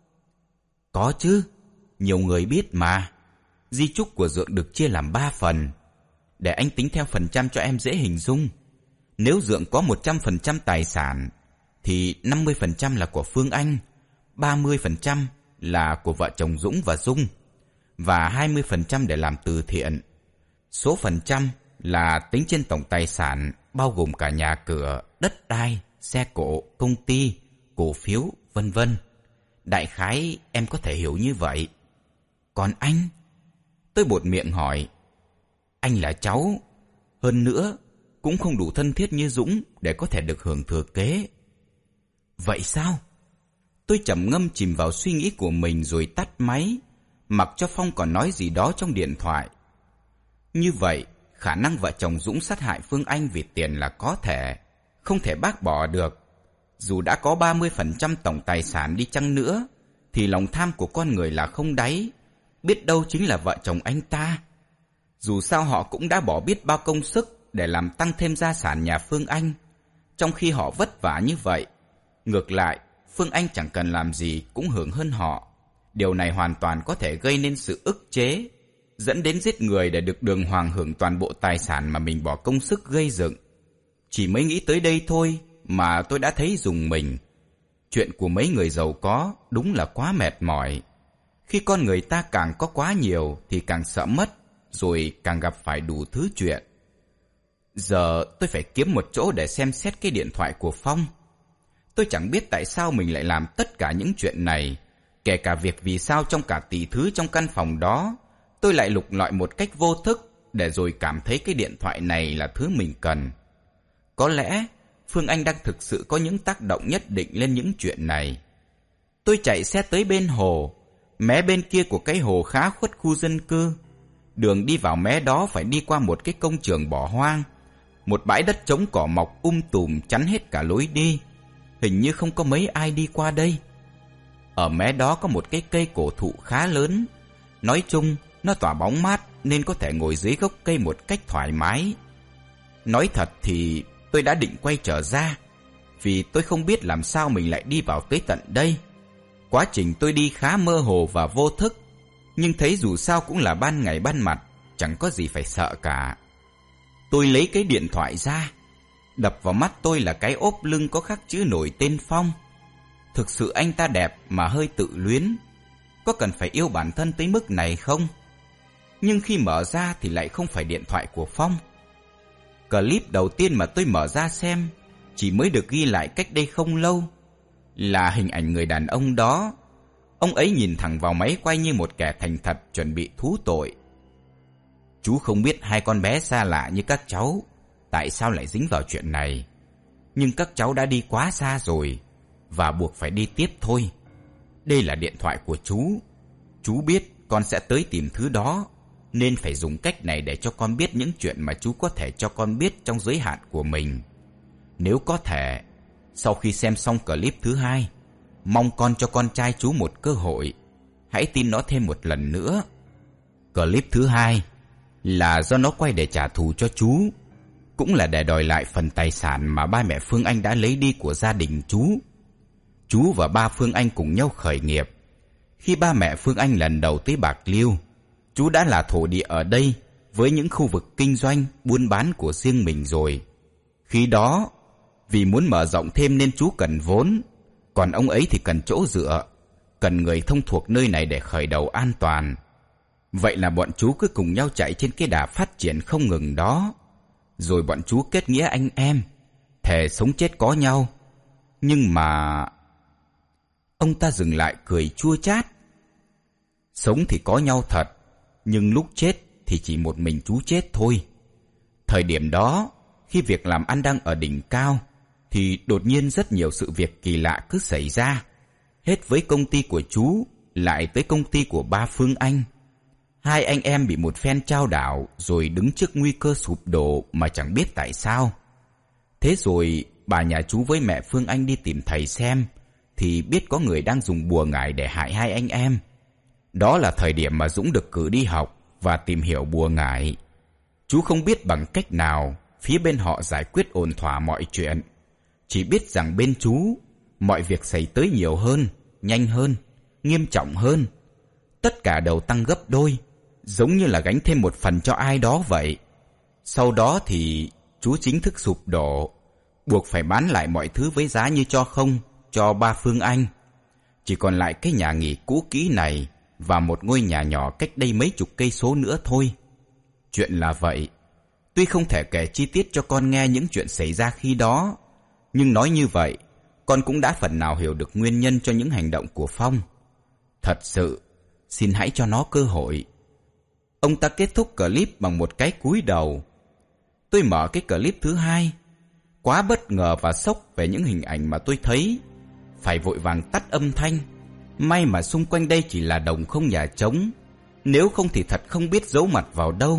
Có chứ, nhiều người biết mà. Di chúc của Dượng được chia làm 3 phần. Để anh tính theo phần trăm cho em dễ hình dung. Nếu Dượng có 100% tài sản thì 50% là của Phương Anh, 30% là của vợ chồng Dũng và Dung, và 20% để làm từ thiện. Số phần trăm là tính trên tổng tài sản, bao gồm cả nhà cửa, đất đai, xe cộ, công ty, cổ phiếu, vân vân. Đại khái em có thể hiểu như vậy. Còn anh? Tôi buột miệng hỏi. Anh là cháu, hơn nữa cũng không đủ thân thiết như Dũng để có thể được hưởng thừa kế. Vậy sao? Tôi trầm ngâm chìm vào suy nghĩ của mình rồi tắt máy, mặc cho Phong còn nói gì đó trong điện thoại. Như vậy, khả năng vợ chồng Dũng sát hại Phương Anh vì tiền là có thể, không thể bác bỏ được. Dù đã có 30% tổng tài sản đi chăng nữa, thì lòng tham của con người là không đáy, biết đâu chính là vợ chồng anh ta. Dù sao họ cũng đã bỏ biết bao công sức để làm tăng thêm gia sản nhà Phương Anh, trong khi họ vất vả như vậy. Ngược lại, Phương Anh chẳng cần làm gì cũng hưởng hơn họ. Điều này hoàn toàn có thể gây nên sự ức chế, dẫn đến giết người để được đường hoàng hưởng toàn bộ tài sản mà mình bỏ công sức gây dựng. Chỉ mới nghĩ tới đây thôi mà tôi đã thấy rùng mình. Chuyện của mấy người giàu có đúng là quá mệt mỏi. Khi con người ta càng có quá nhiều thì càng sợ mất, rồi càng gặp phải đủ thứ chuyện. Giờ tôi phải kiếm một chỗ để xem xét cái điện thoại của Phong. Tôi chẳng biết tại sao mình lại làm tất cả những chuyện này, kể cả việc vì sao trong cả tỷ thứ trong căn phòng đó, tôi lại lục lọi một cách vô thức để rồi cảm thấy cái điện thoại này là thứ mình cần. Có lẽ Phương Anh đang thực sự có những tác động nhất định lên những chuyện này. Tôi chạy xe tới bên hồ. Mé bên kia của cái hồ khá khuất khu dân cư. Đường đi vào mé đó phải đi qua một cái công trường bỏ hoang, một bãi đất trống cỏ mọc tùm chắn hết cả lối đi. Hình như không có mấy ai đi qua đây. Ở mé đó có một cái cây cổ thụ khá lớn. Nói chung nó tỏa bóng mát nên có thể ngồi dưới gốc cây một cách thoải mái. Nói thật thì tôi đã định quay trở ra, vì tôi không biết làm sao mình lại đi vào tới tận đây. Quá trình tôi đi khá mơ hồ và vô thức, nhưng thấy dù sao cũng là ban ngày ban mặt, chẳng có gì phải sợ cả. Tôi lấy cái điện thoại ra. Đập vào mắt tôi là cái ốp lưng có khắc chữ nổi tên Phong. Thực sự anh ta đẹp mà hơi tự luyến. Có cần phải yêu bản thân tới mức này không? Nhưng khi mở ra thì lại không phải điện thoại của Phong. Clip đầu tiên mà tôi mở ra xem chỉ mới được ghi lại cách đây không lâu, là hình ảnh người đàn ông đó. Ông ấy nhìn thẳng vào máy quay như một kẻ thành thật chuẩn bị thú tội. Chú không biết hai con bé xa lạ như các cháu tại sao lại dính vào chuyện này, nhưng các cháu đã đi quá xa rồi và buộc phải đi tiếp thôi. Đây là điện thoại của chú. Chú biết con sẽ tới tìm thứ đó, nên phải dùng cách này để cho con biết những chuyện mà chú có thể cho con biết trong giới hạn của mình. Nếu có thể, sau khi xem xong clip thứ 2, mong con cho con trai chú một cơ hội. Hãy tin nó thêm một lần nữa. Clip thứ 2 là do nó quay để trả thù cho chú, cũng là để đòi lại phần tài sản mà ba mẹ Phương Anh đã lấy đi của gia đình chú. Chú và ba Phương Anh cùng nhau khởi nghiệp. Khi ba mẹ Phương Anh lần đầu tới Bạc Liêu, chú đã là thổ địa ở đây với những khu vực kinh doanh, buôn bán của riêng mình rồi. Khi đó, vì muốn mở rộng thêm nên chú cần vốn, còn ông ấy thì cần chỗ dựa, cần người thông thuộc nơi này để khởi đầu an toàn. Vậy là bọn chú cứ cùng nhau chạy trên cái đà phát triển không ngừng đó. Rồi bọn chú kết nghĩa anh em, thề sống chết có nhau. Nhưng mà... Ông ta dừng lại cười chua chát. Sống thì có nhau thật, nhưng lúc chết thì chỉ một mình chú chết thôi. Thời điểm đó, khi việc làm ăn đang ở đỉnh cao, thì đột nhiên rất nhiều sự việc kỳ lạ cứ xảy ra. Hết với công ty của chú, lại tới công ty của ba Phương Anh. Hai anh em bị một phen chao đảo rồi đứng trước nguy cơ sụp đổ mà chẳng biết tại sao. Thế rồi bà nhà chú với mẹ Phương Anh đi tìm thầy xem, thì biết có người đang dùng bùa ngải để hại hai anh em. Đó là thời điểm mà Dũng được cử đi học và tìm hiểu bùa ngải. Chú không biết bằng cách nào phía bên họ giải quyết ổn thỏa mọi chuyện. Chỉ biết rằng bên chú, mọi việc xảy tới nhiều hơn, nhanh hơn, nghiêm trọng hơn. Tất cả đều tăng gấp đôi, giống như là gánh thêm một phần cho ai đó vậy. Sau đó thì chú chính thức sụp đổ, buộc phải bán lại mọi thứ với giá như cho không cho ba Phương Anh. Chỉ còn lại cái nhà nghỉ cũ kỹ này và một ngôi nhà nhỏ cách đây mấy chục cây số nữa thôi. Chuyện là vậy. Tuy không thể kể chi tiết cho con nghe những chuyện xảy ra khi đó, nhưng nói như vậy, con cũng đã phần nào hiểu được nguyên nhân cho những hành động của Phong. Thật sự, xin hãy cho nó cơ hội. Ông ta kết thúc clip bằng một cái cúi đầu. Tôi mở cái clip thứ hai. Quá bất ngờ và sốc về những hình ảnh mà tôi thấy. Phải vội vàng tắt âm thanh. May mà xung quanh đây chỉ là đồng không nhà trống. Nếu không thì thật không biết giấu mặt vào đâu.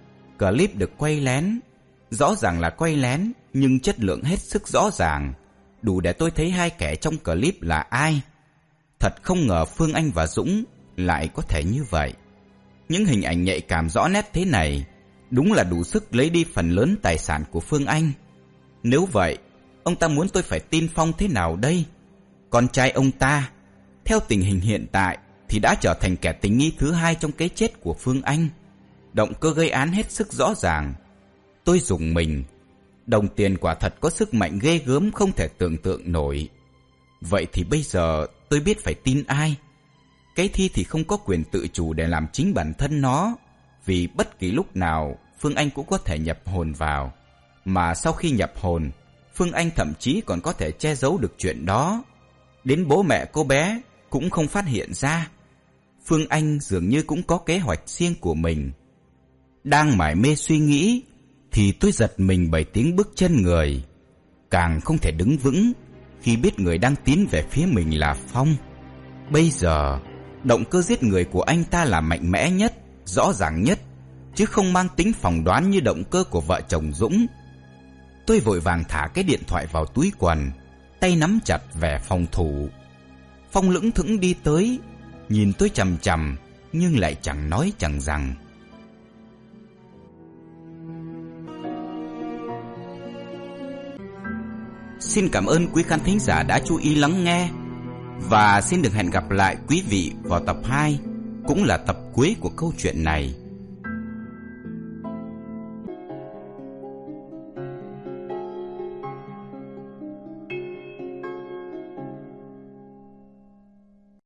Clip được quay lén. Rõ ràng là quay lén, nhưng chất lượng hết sức rõ ràng, đủ để tôi thấy hai kẻ trong clip là ai. Thật không ngờ Phương Anh và Dũng lại có thể như vậy. Những hình ảnh nhạy cảm rõ nét thế này đúng là đủ sức lấy đi phần lớn tài sản của Phương Anh. Nếu vậy, ông ta muốn tôi phải tin Phong thế nào đây? Con trai ông ta, theo tình hình hiện tại, thì đã trở thành kẻ tình nghi thứ hai trong cái chết của Phương Anh. Động cơ gây án hết sức rõ ràng. Tôi rùng mình. Đồng tiền quả thật có sức mạnh ghê gớm không thể tưởng tượng nổi. Vậy thì bây giờ tôi biết phải tin ai? Cái thi thì không có quyền tự chủ để làm chính bản thân nó, vì bất kỳ lúc nào Phương Anh cũng có thể nhập hồn vào. Mà sau khi nhập hồn, Phương Anh thậm chí còn có thể che giấu được chuyện đó. Đến bố mẹ cô bé cũng không phát hiện ra. Phương Anh dường như cũng có kế hoạch riêng của mình. Đang mải mê suy nghĩ thì tôi giật mình bởi tiếng bước chân người. Càng không thể đứng vững khi biết người đang tiến về phía mình là Phong. Bây giờ, động cơ giết người của anh ta là mạnh mẽ nhất, rõ ràng nhất, chứ không mang tính phỏng đoán như động cơ của vợ chồng Dũng. Tôi vội vàng thả cái điện thoại vào túi quần, tay nắm chặt vẻ phòng thủ. Phong lững thững đi tới, nhìn tôi chằm chằm, nhưng lại chẳng nói chẳng rằng. Xin cảm ơn quý khán thính giả đã chú ý lắng nghe. Và xin được hẹn gặp lại quý vị vào tập 2, cũng là tập cuối của câu chuyện này.